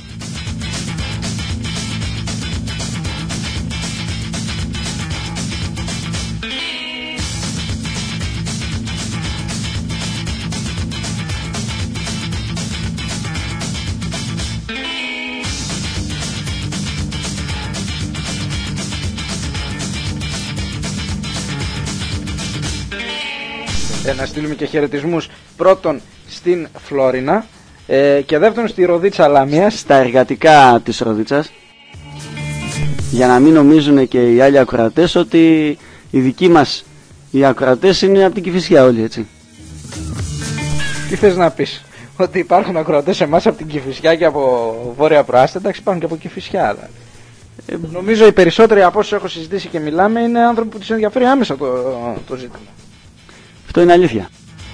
Ε, να στείλουμε και χαιρετισμούς πρώτον στην Φλόρινα ε, και δεύτερον στη Ροδίτσα Λάμιας. Στα εργατικά της Ροδίτσας, για να μην νομίζουν και οι άλλοι ακροατές ότι οι δικοί μας οι ακροατές είναι από την Κηφισιά όλοι, έτσι. Τι θες να πεις, ότι υπάρχουν ακροατές εμάς από την Κηφισιά και από Βόρεια Προάστα? Εντάξει, υπάρχουν και από Κηφισιά, αλλά ε, νομίζω οι περισσότεροι από όσους έχω συζητήσει και μιλάμε είναι άνθρωποι που τους ενδιαφέρει άμεσα το, το ζήτημα. Αυτό είναι αλήθεια.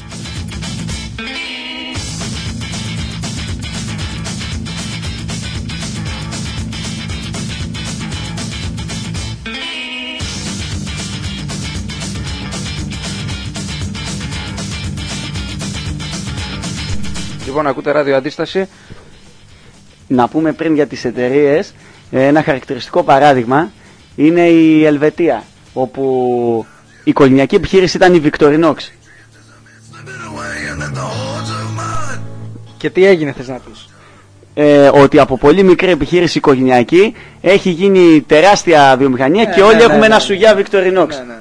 Λοιπόν, ακούτε ράδιο Αντίσταση. Να πούμε πριν για τις εταιρείες, ένα χαρακτηριστικό παράδειγμα είναι η Ελβετία, όπου η οικογενειακή επιχείρηση ήταν η Victorinox. Και τι έγινε, θες να πεις? Ε, ότι από πολύ μικρή επιχείρηση οικογενειακή έχει γίνει τεράστια βιομηχανία, ναι, και όλοι ναι, έχουμε ναι, ένα ναι, σουγιά Victorinox. Ναι, ναι, ναι.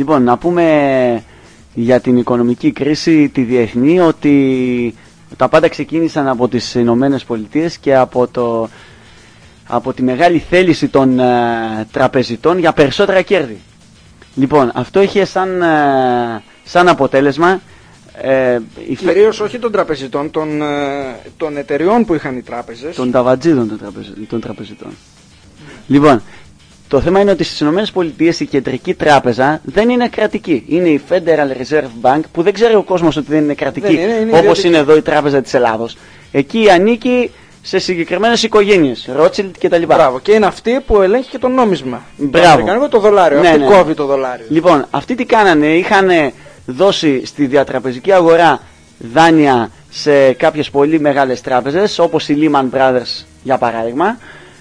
Λοιπόν, να πούμε για την οικονομική κρίση, τη διεθνή, ότι τα πάντα ξεκίνησαν από τις Ηνωμένες Πολιτείες και από, το, από τη μεγάλη θέληση των ε, τραπεζιτών για περισσότερα κέρδη. Λοιπόν, αυτό είχε σαν, ε, σαν αποτέλεσμα... Ε, Κυρίως όχι των τραπεζιτών, των, ε, των εταιριών που είχαν οι τράπεζες. Των ταβατζίδων των, τραπεζι, των τραπεζιτών. Mm. Λοιπόν, το θέμα είναι ότι στις ΗΠΑ η κεντρική τράπεζα δεν είναι κρατική. Είναι η Federal Reserve Bank, που δεν ξέρει ο κόσμος ότι δεν είναι κρατική, δεν είναι, είναι όπως είναι εδώ η Τράπεζα της Ελλάδος. Εκεί ανήκει σε συγκεκριμένες οικογένειες, Rothschild κτλ. Μπράβο, και είναι αυτή που ελέγχει και το νόμισμα. Μπράβο. Το αμερικανικό, το δολάριο. Ναι, αυτή ναι. κόβει το δολάριο. Λοιπόν, αυτοί τι κάνανε, είχαν δώσει στη διατραπεζική αγορά δάνεια σε κάποιες πολύ μεγάλες τράπεζες, όπως η Lehman Brothers για παράδειγμα,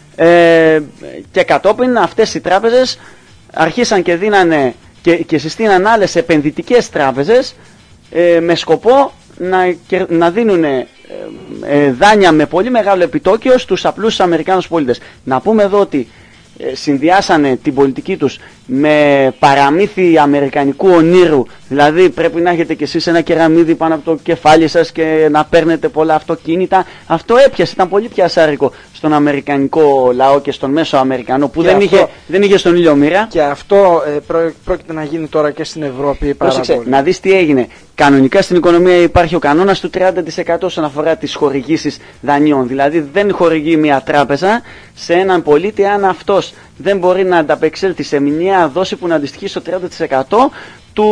ε, και κατόπιν αυτές οι τράπεζες αρχίσαν και δίνανε και, και συστήναν άλλες επενδυτικές τράπεζες ε, με σκοπό να, να δίνουν ε, ε, δάνεια με πολύ μεγάλο επιτόκιο στους απλούς Αμερικάνους πολίτες. Να πούμε εδώ ότι ε, συνδυάσανε την πολιτική τους με παραμύθι αμερικανικού ονείρου, δηλαδή πρέπει να έχετε κι εσείς ένα κεραμίδι πάνω από το κεφάλι σας και να παίρνετε πολλά αυτοκίνητα. Αυτό έπιασε, ήταν πολύ πιασάρικο στον αμερικανικό λαό και στον μέσο Αμερικανό που δεν, αυτό, είχε, δεν είχε στον ήλιο μοίρα. Και αυτό ε, πρό, πρόκειται να γίνει τώρα και στην Ευρώπη. Πρόσεξε, να δεις τι έγινε. Κανονικά στην οικονομία υπάρχει ο κανόνας του τριάντα τοις εκατό όσον αφορά τις χορηγήσεις δανειών. Δηλαδή δεν χορηγεί μια τράπεζα σε έναν πολίτη αν αυτός δεν μπορεί να ανταπεξέλθει σε μηνιαία δόση που να αντιστοιχεί στο τριάντα τοις εκατό του,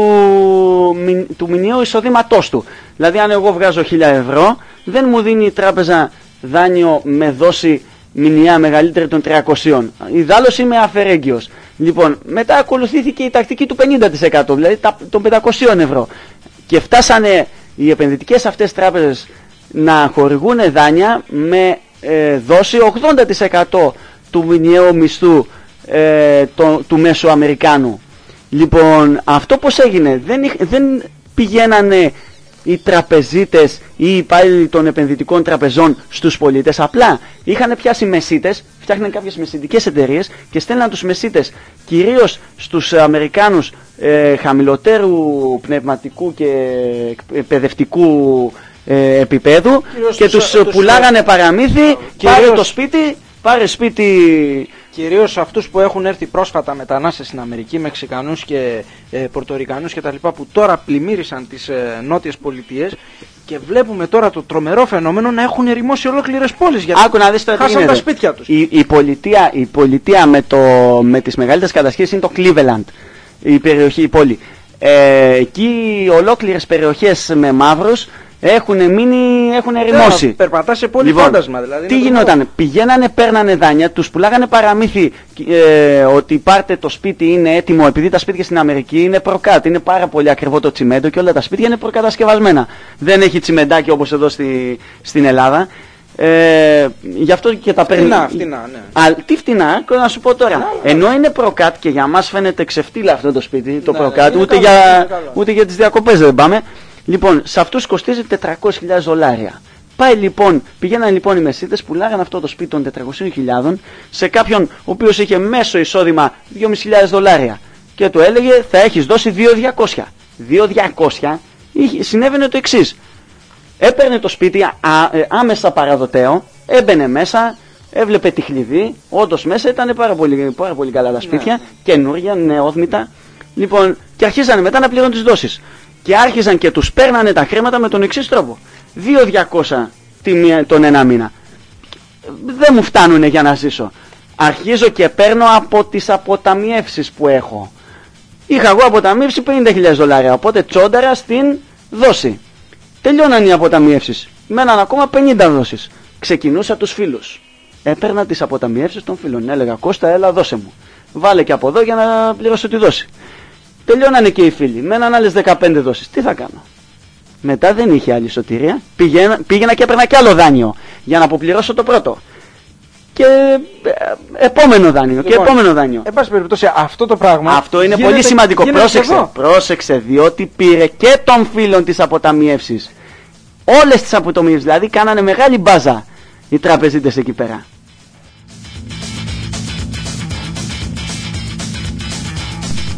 του μηνιαίου εισοδήματός του. Δηλαδή αν εγώ βγάζω χίλια ευρώ, δεν μου δίνει η τράπεζα δάνειο με δόση μηνιαία μεγαλύτερη των τριακοσίων. Ιδάλλως είμαι αφαιρέγγιος. Λοιπόν, μετά ακολουθήθηκε η τακτική του πενήντα τοις εκατό, δηλαδή των πεντακοσίων ευρώ. Και φτάσανε οι επενδυτικές αυτές τράπεζες να χορηγούν δάνεια με ε, δόση ογδόντα τοις εκατό του μηνιαίου μισθού ε, το, του μέσου Αμερικάνου. Λοιπόν, αυτό πώς έγινε, δεν, δεν πηγαίνανε οι τραπεζίτες ή οι υπάλληλοι των επενδυτικών τραπεζών στους πολίτες, απλά είχαν πιάσει μεσίτες, φτιάχναν κάποιες μεσιτικές εταιρείες και στέλναν τους μεσίτες κυρίως στους Αμερικάνους ε, χαμηλότερου πνευματικού και εκπαιδευτικού ε, επίπεδου κυρίως και τους, τους πουλάγανε τους... παραμύθι, κυρίως... πάρε το σπίτι, πάρε σπίτι... Κυρίως αυτούς που έχουν έρθει πρόσφατα μετανάστες στην Αμερική, Μεξικανούς και ε, Πορτορικανούς και τα λοιπά, που τώρα πλημμύρισαν τις ε, νότιες πολιτείες και βλέπουμε τώρα το τρομερό φαινόμενο να έχουν ερημώσει ολόκληρες πόλεις γιατί Άκου να δεις τώρα χάσαν τα σπίτια τους. Η, η, πολιτεία, η πολιτεία με, το, με τις μεγαλύτερες κατασχέσεις είναι το Cleveland, η περιοχή, η πόλη. Ε, εκεί ολόκληρες περιοχές με μαύρους έχουν μείνει, έχουν ερημώσει. Yeah, περπατά σε πολύ λοιπόν, φάντασμα δηλαδή. Τι γινότανε, πηγαίνανε, παίρνανε δάνεια, τους πουλάγανε παραμύθι ε, ότι πάρτε το σπίτι είναι έτοιμο, επειδή τα σπίτια στην Αμερική είναι προκάτ, είναι πάρα πολύ ακριβό το τσιμέντο και όλα τα σπίτια είναι προκατασκευασμένα. Δεν έχει τσιμεντάκι όπως εδώ στη, στην Ελλάδα. Ε, γι' αυτό και τα παίρνει. Φτηνά, φτηνά, ναι. Α, τι φτηνά, να σου πω τώρα. Ναι, ενώ είναι προκάτ και για μας φαίνεται ξεφτύλα αυτό το σπίτι, το ναι, προκάτ, ούτε, καλό, για, ούτε για τις διακοπές δεν πάμε. Λοιπόν, σε αυτούς κοστίζει τετρακόσιες χιλιάδες δολάρια. Πάει λοιπόν, πηγαίναν λοιπόν οι μεσίτες, πουλάγαν αυτό το σπίτι των τετρακοσίων χιλιάδων σε κάποιον ο οποίος είχε μέσο εισόδημα δυόμισι χιλιάδες δολάρια και του έλεγε θα έχεις δώσει δύο χιλιάδες διακόσια. δύο χιλιάδες διακόσια συνέβαινε το εξής. Έπαιρνε το σπίτι α, ε, άμεσα παραδοτέο, έμπαινε μέσα, έβλεπε τη χλειδί, όντως μέσα ήταν πάρα πολύ, πάρα πολύ καλά τα σπίτια, ναι, καινούργια, νεόδμητα. Λοιπόν, και αρχίζανε μετά να πληρώνουν τις δόσεις. Και άρχιζαν και τους παίρνανε τα χρήματα με τον εξής τρόπο. δύο χιλιάδες διακόσια τον ένα μήνα. Δεν μου φτάνουνε για να ζήσω. Αρχίζω και παίρνω από τις αποταμιεύσεις που έχω. Είχα εγώ αποταμιεύσει πενήντα χιλιάδες δολάρια, οπότε τσόνταρα στην δόση. Τελειώναν οι αποταμιεύσεις. Μέναν ακόμα πενήντα δόσεις. Ξεκινούσα τους φίλους. Έπαιρνα τις αποταμιεύσεις των φίλων. Έλεγα Κώστα, έλα δώσε μου. Βάλε και από εδώ για να πληρώσω τη δόση. Τελειώνανε και οι φίλοι. Μέναν άλλες δεκαπέντε δόσεις. Τι θα κάνω. Μετά δεν είχε άλλη σωτηρία. Πήγαινα, πήγαινα και έπαιρνα κι άλλο δάνειο για να αποπληρώσω το πρώτο. Και ε, επόμενο δάνειο. Λοιπόν, και επόμενο δάνειο. Εν πάση περιπτώσει, αυτό το πράγμα. Αυτό είναι γίνεται, πολύ σημαντικό. Πρόσεξε, πρόσεξε, διότι πήρε και των φίλων τις αποταμιεύσεις. Όλες τις αποταμιεύσεις. Δηλαδή κάνανε μεγάλη μπάζα οι τραπεζίτες εκεί πέρα.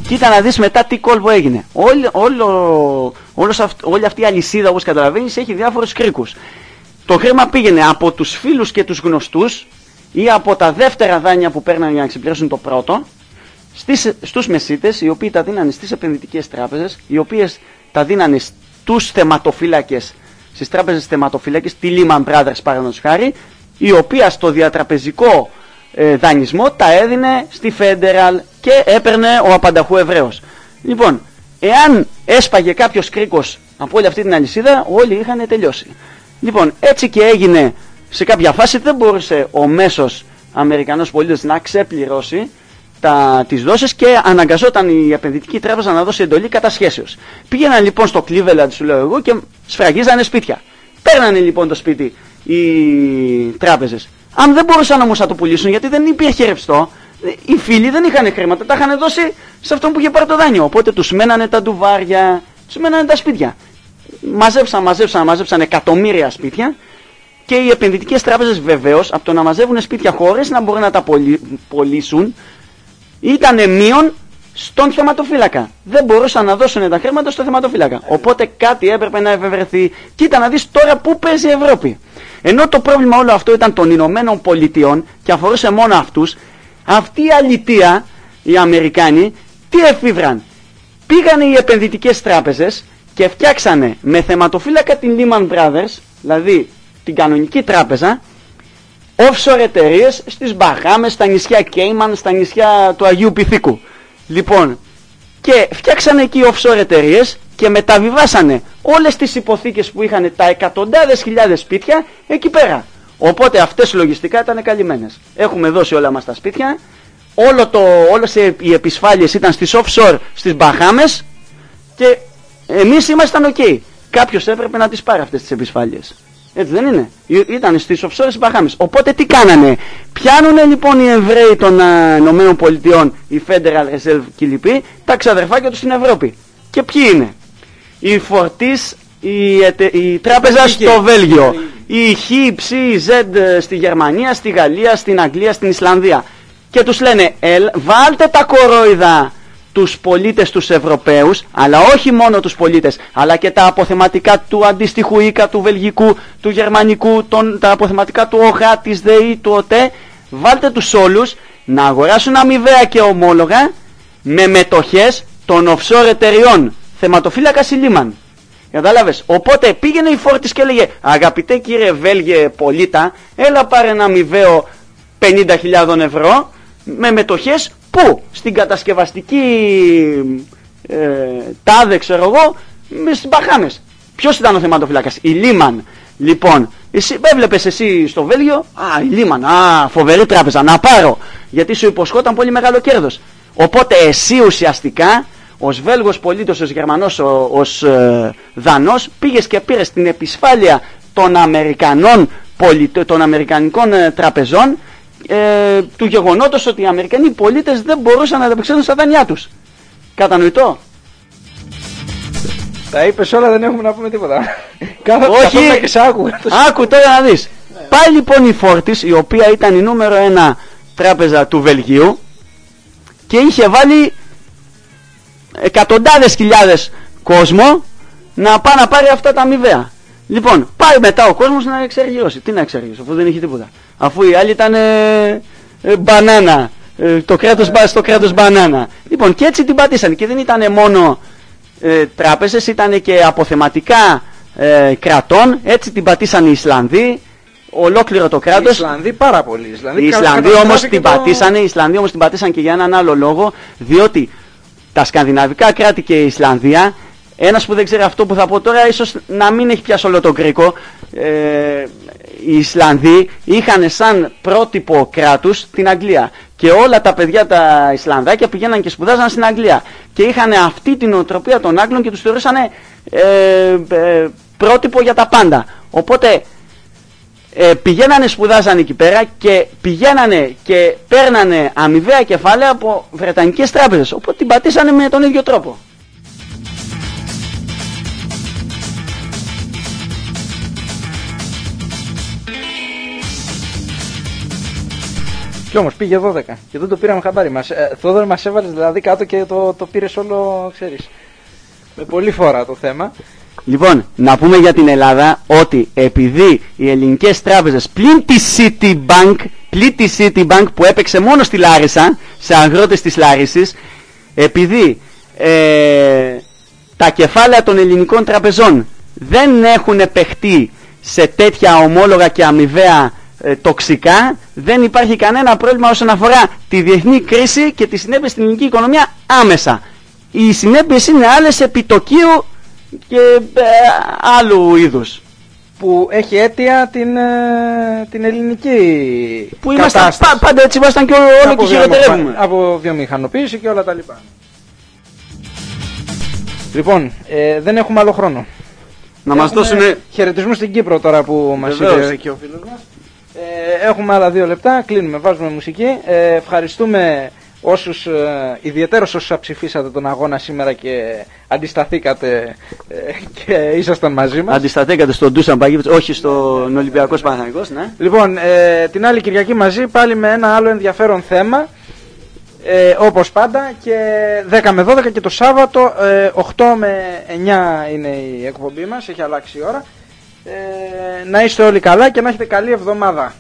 Κοίτα να δεις μετά τι κόλπο έγινε. Όλη, όλο, όλος αυ, όλη αυτή η αλυσίδα, όπως καταλαβαίνεις, έχει διάφορους κρίκους. Το χρήμα πήγαινε από τους φίλους και τους γνωστούς ή από τα δεύτερα δάνεια που παίρνανε για να ξεπληρώσουν το πρώτο στις, στους μεσίτες, οι οποίοι τα δίνανε στις επενδυτικές τράπεζες, οι οποίες τα δίνανε στους θεματοφύλακες, στις τράπεζες θεματοφύλακες, τη Lehman Brothers παραδείγματος χάρη, η οποία στο διατραπεζικό ε, δανεισμό τα έδινε στη Federal και έπαιρνε ο απανταχού Εβραίος. Λοιπόν, εάν έσπαγε κάποιος κρίκος από όλη αυτή την αλυσίδα, όλοι είχαν τελειώσει. Λοιπόν, έτσι και έγινε σε κάποια φάση, δεν μπορούσε ο μέσος Αμερικανός πολίτης να ξεπληρώσει τα, τις δόσεις και αναγκαζόταν η επενδυτική τράπεζα να δώσει εντολή κατασχέσεως. Πήγαιναν λοιπόν στο Cleveland, σου λέω εγώ, και σφραγίζανε σπίτια. Παίρνανε λοιπόν το σπίτι οι τράπεζες. Αν δεν μπορούσαν όμως να το πουλήσουν, γιατί δεν υπήρχε ρευστό, οι φίλοι δεν είχαν χρήματα, τα είχαν δώσει σε αυτόν που είχε πάρει το δάνειο. Οπότε τους μένανε τα ντουβάρια, τους μένανε τα σπίτια. Μαζέψαν, μαζέψαν, μαζέψαν εκατομμύρια σπίτια και οι επενδυτικές τράπεζες βεβαίως από το να μαζεύουν σπίτια χώρες να μπορούν να τα πωλήσουν ήταν μείον στον θεματοφύλακα. Δεν μπορούσαν να δώσουν τα χρήματα στο θεματοφύλακα. Οπότε κάτι έπρεπε να ευευρεθεί. Κοίτα να δεις τώρα πού παίζει η Ευρώπη. Ενώ το πρόβλημα όλο αυτό ήταν των Ηνωμένων Πολιτειών και αφορούσε μόνο αυτούς, αυτή η αλητεία, οι Αμερικάνοι, τι εφήβραν. Πήγανε οι επενδυτικές τράπεζες και φτιάξανε με θεματοφύλακα την Lehman Brothers, δηλαδή την κανονική τράπεζα, offshore εταιρείες στις Μπαχάμες, στα νησιά Κέιμαν, στα νησιά του Αγίου Πυθίκου. Λοιπόν, και φτιάξανε εκεί offshore εταιρείες και μεταβιβάσανε όλες τις υποθήκες που είχαν τα εκατοντάδες χιλιάδες σπίτια εκεί πέρα. Οπότε αυτές λογιστικά ήταν καλυμμένες. Έχουμε δώσει όλα μας τα σπίτια, όλο το, όλες οι επισφάλειες ήταν στις offshore στις Μπαχάμες και εμείς ήμασταν ok. Κάποιος έπρεπε να τις πάρει αυτές τις επισφάλειες. Έτσι δεν είναι? Ήταν στις offshore στις Μπαχάμες. Οπότε τι κάνανε? Πιάνουνε λοιπόν οι Εβραίοι των Ηνωμένων Πολιτειών, η Federal Reserve και οι λοιποί, τα ξαδερφάκια τους στην Ευρώπη. Και ποιοι είναι? Η Fortis, η, η τράπεζα στο Βέλγιο, η Χ, η Ψ, η Ζ στη Γερμανία, στη Γαλλία, στην Αγγλία, στην Ισλανδία. Και τους λένε, ελ, βάλτε τα κορόιδα τους πολίτες τους Ευρωπαίους, αλλά όχι μόνο τους πολίτες, αλλά και τα αποθεματικά του αντίστοιχου ΙΚΑ, του Βελγικού, του Γερμανικού, τον, τα αποθεματικά του ΟΓΑ, της ΔΕΗ, του ΟΤΕ, βάλτε τους όλους να αγοράσουν αμοιβαία και ομόλογα με μετοχές των offshore εταιριών, θεματοφύλακα Λίμαν. Κατάλαβες? Οπότε πήγαινε η Φόρτις και έλεγε, αγαπητέ κύριε Βέλγε πολίτα, έλα πάρε ένα αμοιβαίο πενήντα χιλιάδες ευρώ με μετοχές που? Στην κατασκευαστική ε, τάδε ξέρω εγώ στις Μπαχάμες. Ποιος ήταν ο θεματοφυλάκας? Η Λίμαν. Λοιπόν, εσύ, έβλεπες εσύ στο Βέλγιο, α, η Λίμαν, α, φοβερή τράπεζα, να πάρω, γιατί σου υποσχόταν πολύ μεγάλο κέρδος. Οπότε εσύ ουσιαστικά ως Βέλγος πολίτης, ως Γερμανός, ως ε, Δανός, πήγες και πήρες την επισφάλεια των Αμερικανών πολιτ, των Αμερικανικών ε, τραπεζών, Ε, του γεγονότος ότι οι Αμερικανοί πολίτες δεν μπορούσαν να ανταπεξέλθουν στα δάνειά τους. Κατανοητό? Τα είπες όλα, δεν έχουμε να πούμε τίποτα. Όχι, και σ' άκουγα. Άκου τώρα να δεις. Πάει λοιπόν η Φόρτις, η οποία ήταν η νούμερο ένα τράπεζα του Βελγίου και είχε βάλει εκατοντάδες χιλιάδες κόσμο να πάει να πάρει αυτά τα αμοιβαία. Λοιπόν, πάει μετά ο κόσμος να εξεργειώσει. Τι να εξεργειώσει, αφού δεν είχε τίποτα? Αφού οι άλλοι ήταν ε, ε, μπανάνα, ε, το κράτος, ε. στο κράτος μπανάνα. Λοιπόν, και έτσι την πατήσανε. Και δεν ήταν μόνο ε, τράπεζες, ήταν και αποθεματικά ε, κρατών. Έτσι την πατήσανε οι Ισλανδοί, ολόκληρο το κράτος. Οι Ισλανδοί πάρα πολύ. Οι Ισλανδοί, οι Ισλανδοί όμως την το... πατήσανε, οι Ισλανδοί όμως την πατήσανε και για έναν άλλο λόγο, διότι τα σκανδιναβικά κράτη και η Ισλανδία, ένας που δεν ξέρει αυτό που θα πω τώρα, ίσως να μην έχει πιάσει όλο τον κρίκο, ε, οι Ισλανδοί είχαν σαν πρότυπο κράτους την Αγγλία και όλα τα παιδιά τα Ισλανδάκια πηγαίναν και σπουδάζαν στην Αγγλία και είχαν αυτή την οτροπία των Άγγλων και τους θεωρούσαν ε, ε, πρότυπο για τα πάντα. Οπότε ε, πηγαίνανε, σπουδάζαν εκεί πέρα και πηγαίνανε και παίρνανε αμοιβαία κεφάλαια από βρετανικές τράπεζες, οπότε την πατήσανε με τον ίδιο τρόπο. Κι όμως πήγε δώδεκα και δεν το πήραμε χαμπάρι μας. Ε, Θόδωρο, μας έβαλες δηλαδή κάτω και το, το πήρες όλο, ξέρεις, με πολύ φορά το θέμα. Λοιπόν, να πούμε για την Ελλάδα ότι επειδή οι ελληνικές τράπεζες πλην τη Citibank, πλην τη Citibank που έπαιξε μόνο στη Λάρισα, σε αγρότες της Λάρισσης, επειδή ε, τα κεφάλαια των ελληνικών τραπεζών δεν έχουν παιχτεί σε τέτοια ομόλογα και αμοιβαία ε, τοξικά, δεν υπάρχει κανένα πρόβλημα όσον αφορά τη διεθνή κρίση και τις συνέπειες στην ελληνική οικονομία άμεσα. Οι συνέπειες είναι άλλες επιτοκίου και ε, άλλου είδους. Που έχει αίτια την, ε, την ελληνική που είμαστε πα, πάντα έτσι ήμασταν και όλο και χειροτερεύουμε. Από βιομηχανοποίηση και όλα τα λοιπά. Λοιπόν, ε, δεν έχουμε άλλο χρόνο. Να μας δώσουν χαιρετισμούς στην Κύπρο τώρα που μας είπε και ο φίλος μας. Ε, έχουμε άλλα δύο λεπτά, κλείνουμε, βάζουμε μουσική. Ε, ευχαριστούμε όσους, ε, ιδιαιτέρως όσους ψηφίσατε τον αγώνα σήμερα και αντισταθήκατε ε, και ήσασταν μαζί μας. Αντισταθήκατε στον Ντούσαν Παγίβιτς, όχι στον Ολυμπιακός Παναθηναϊκός, ναι. Λοιπόν, ε, την άλλη Κυριακή μαζί πάλι με ένα άλλο ενδιαφέρον θέμα. Ε, όπως πάντα και δέκα με δώδεκα και το Σάββατο ε, οκτώ με εννιά είναι η εκπομπή μας, έχει αλλάξει η ώρα. Ε, να είστε όλοι καλά και να έχετε καλή εβδομάδα.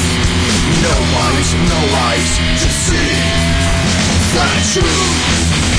No eyes, no eyes to see the truth.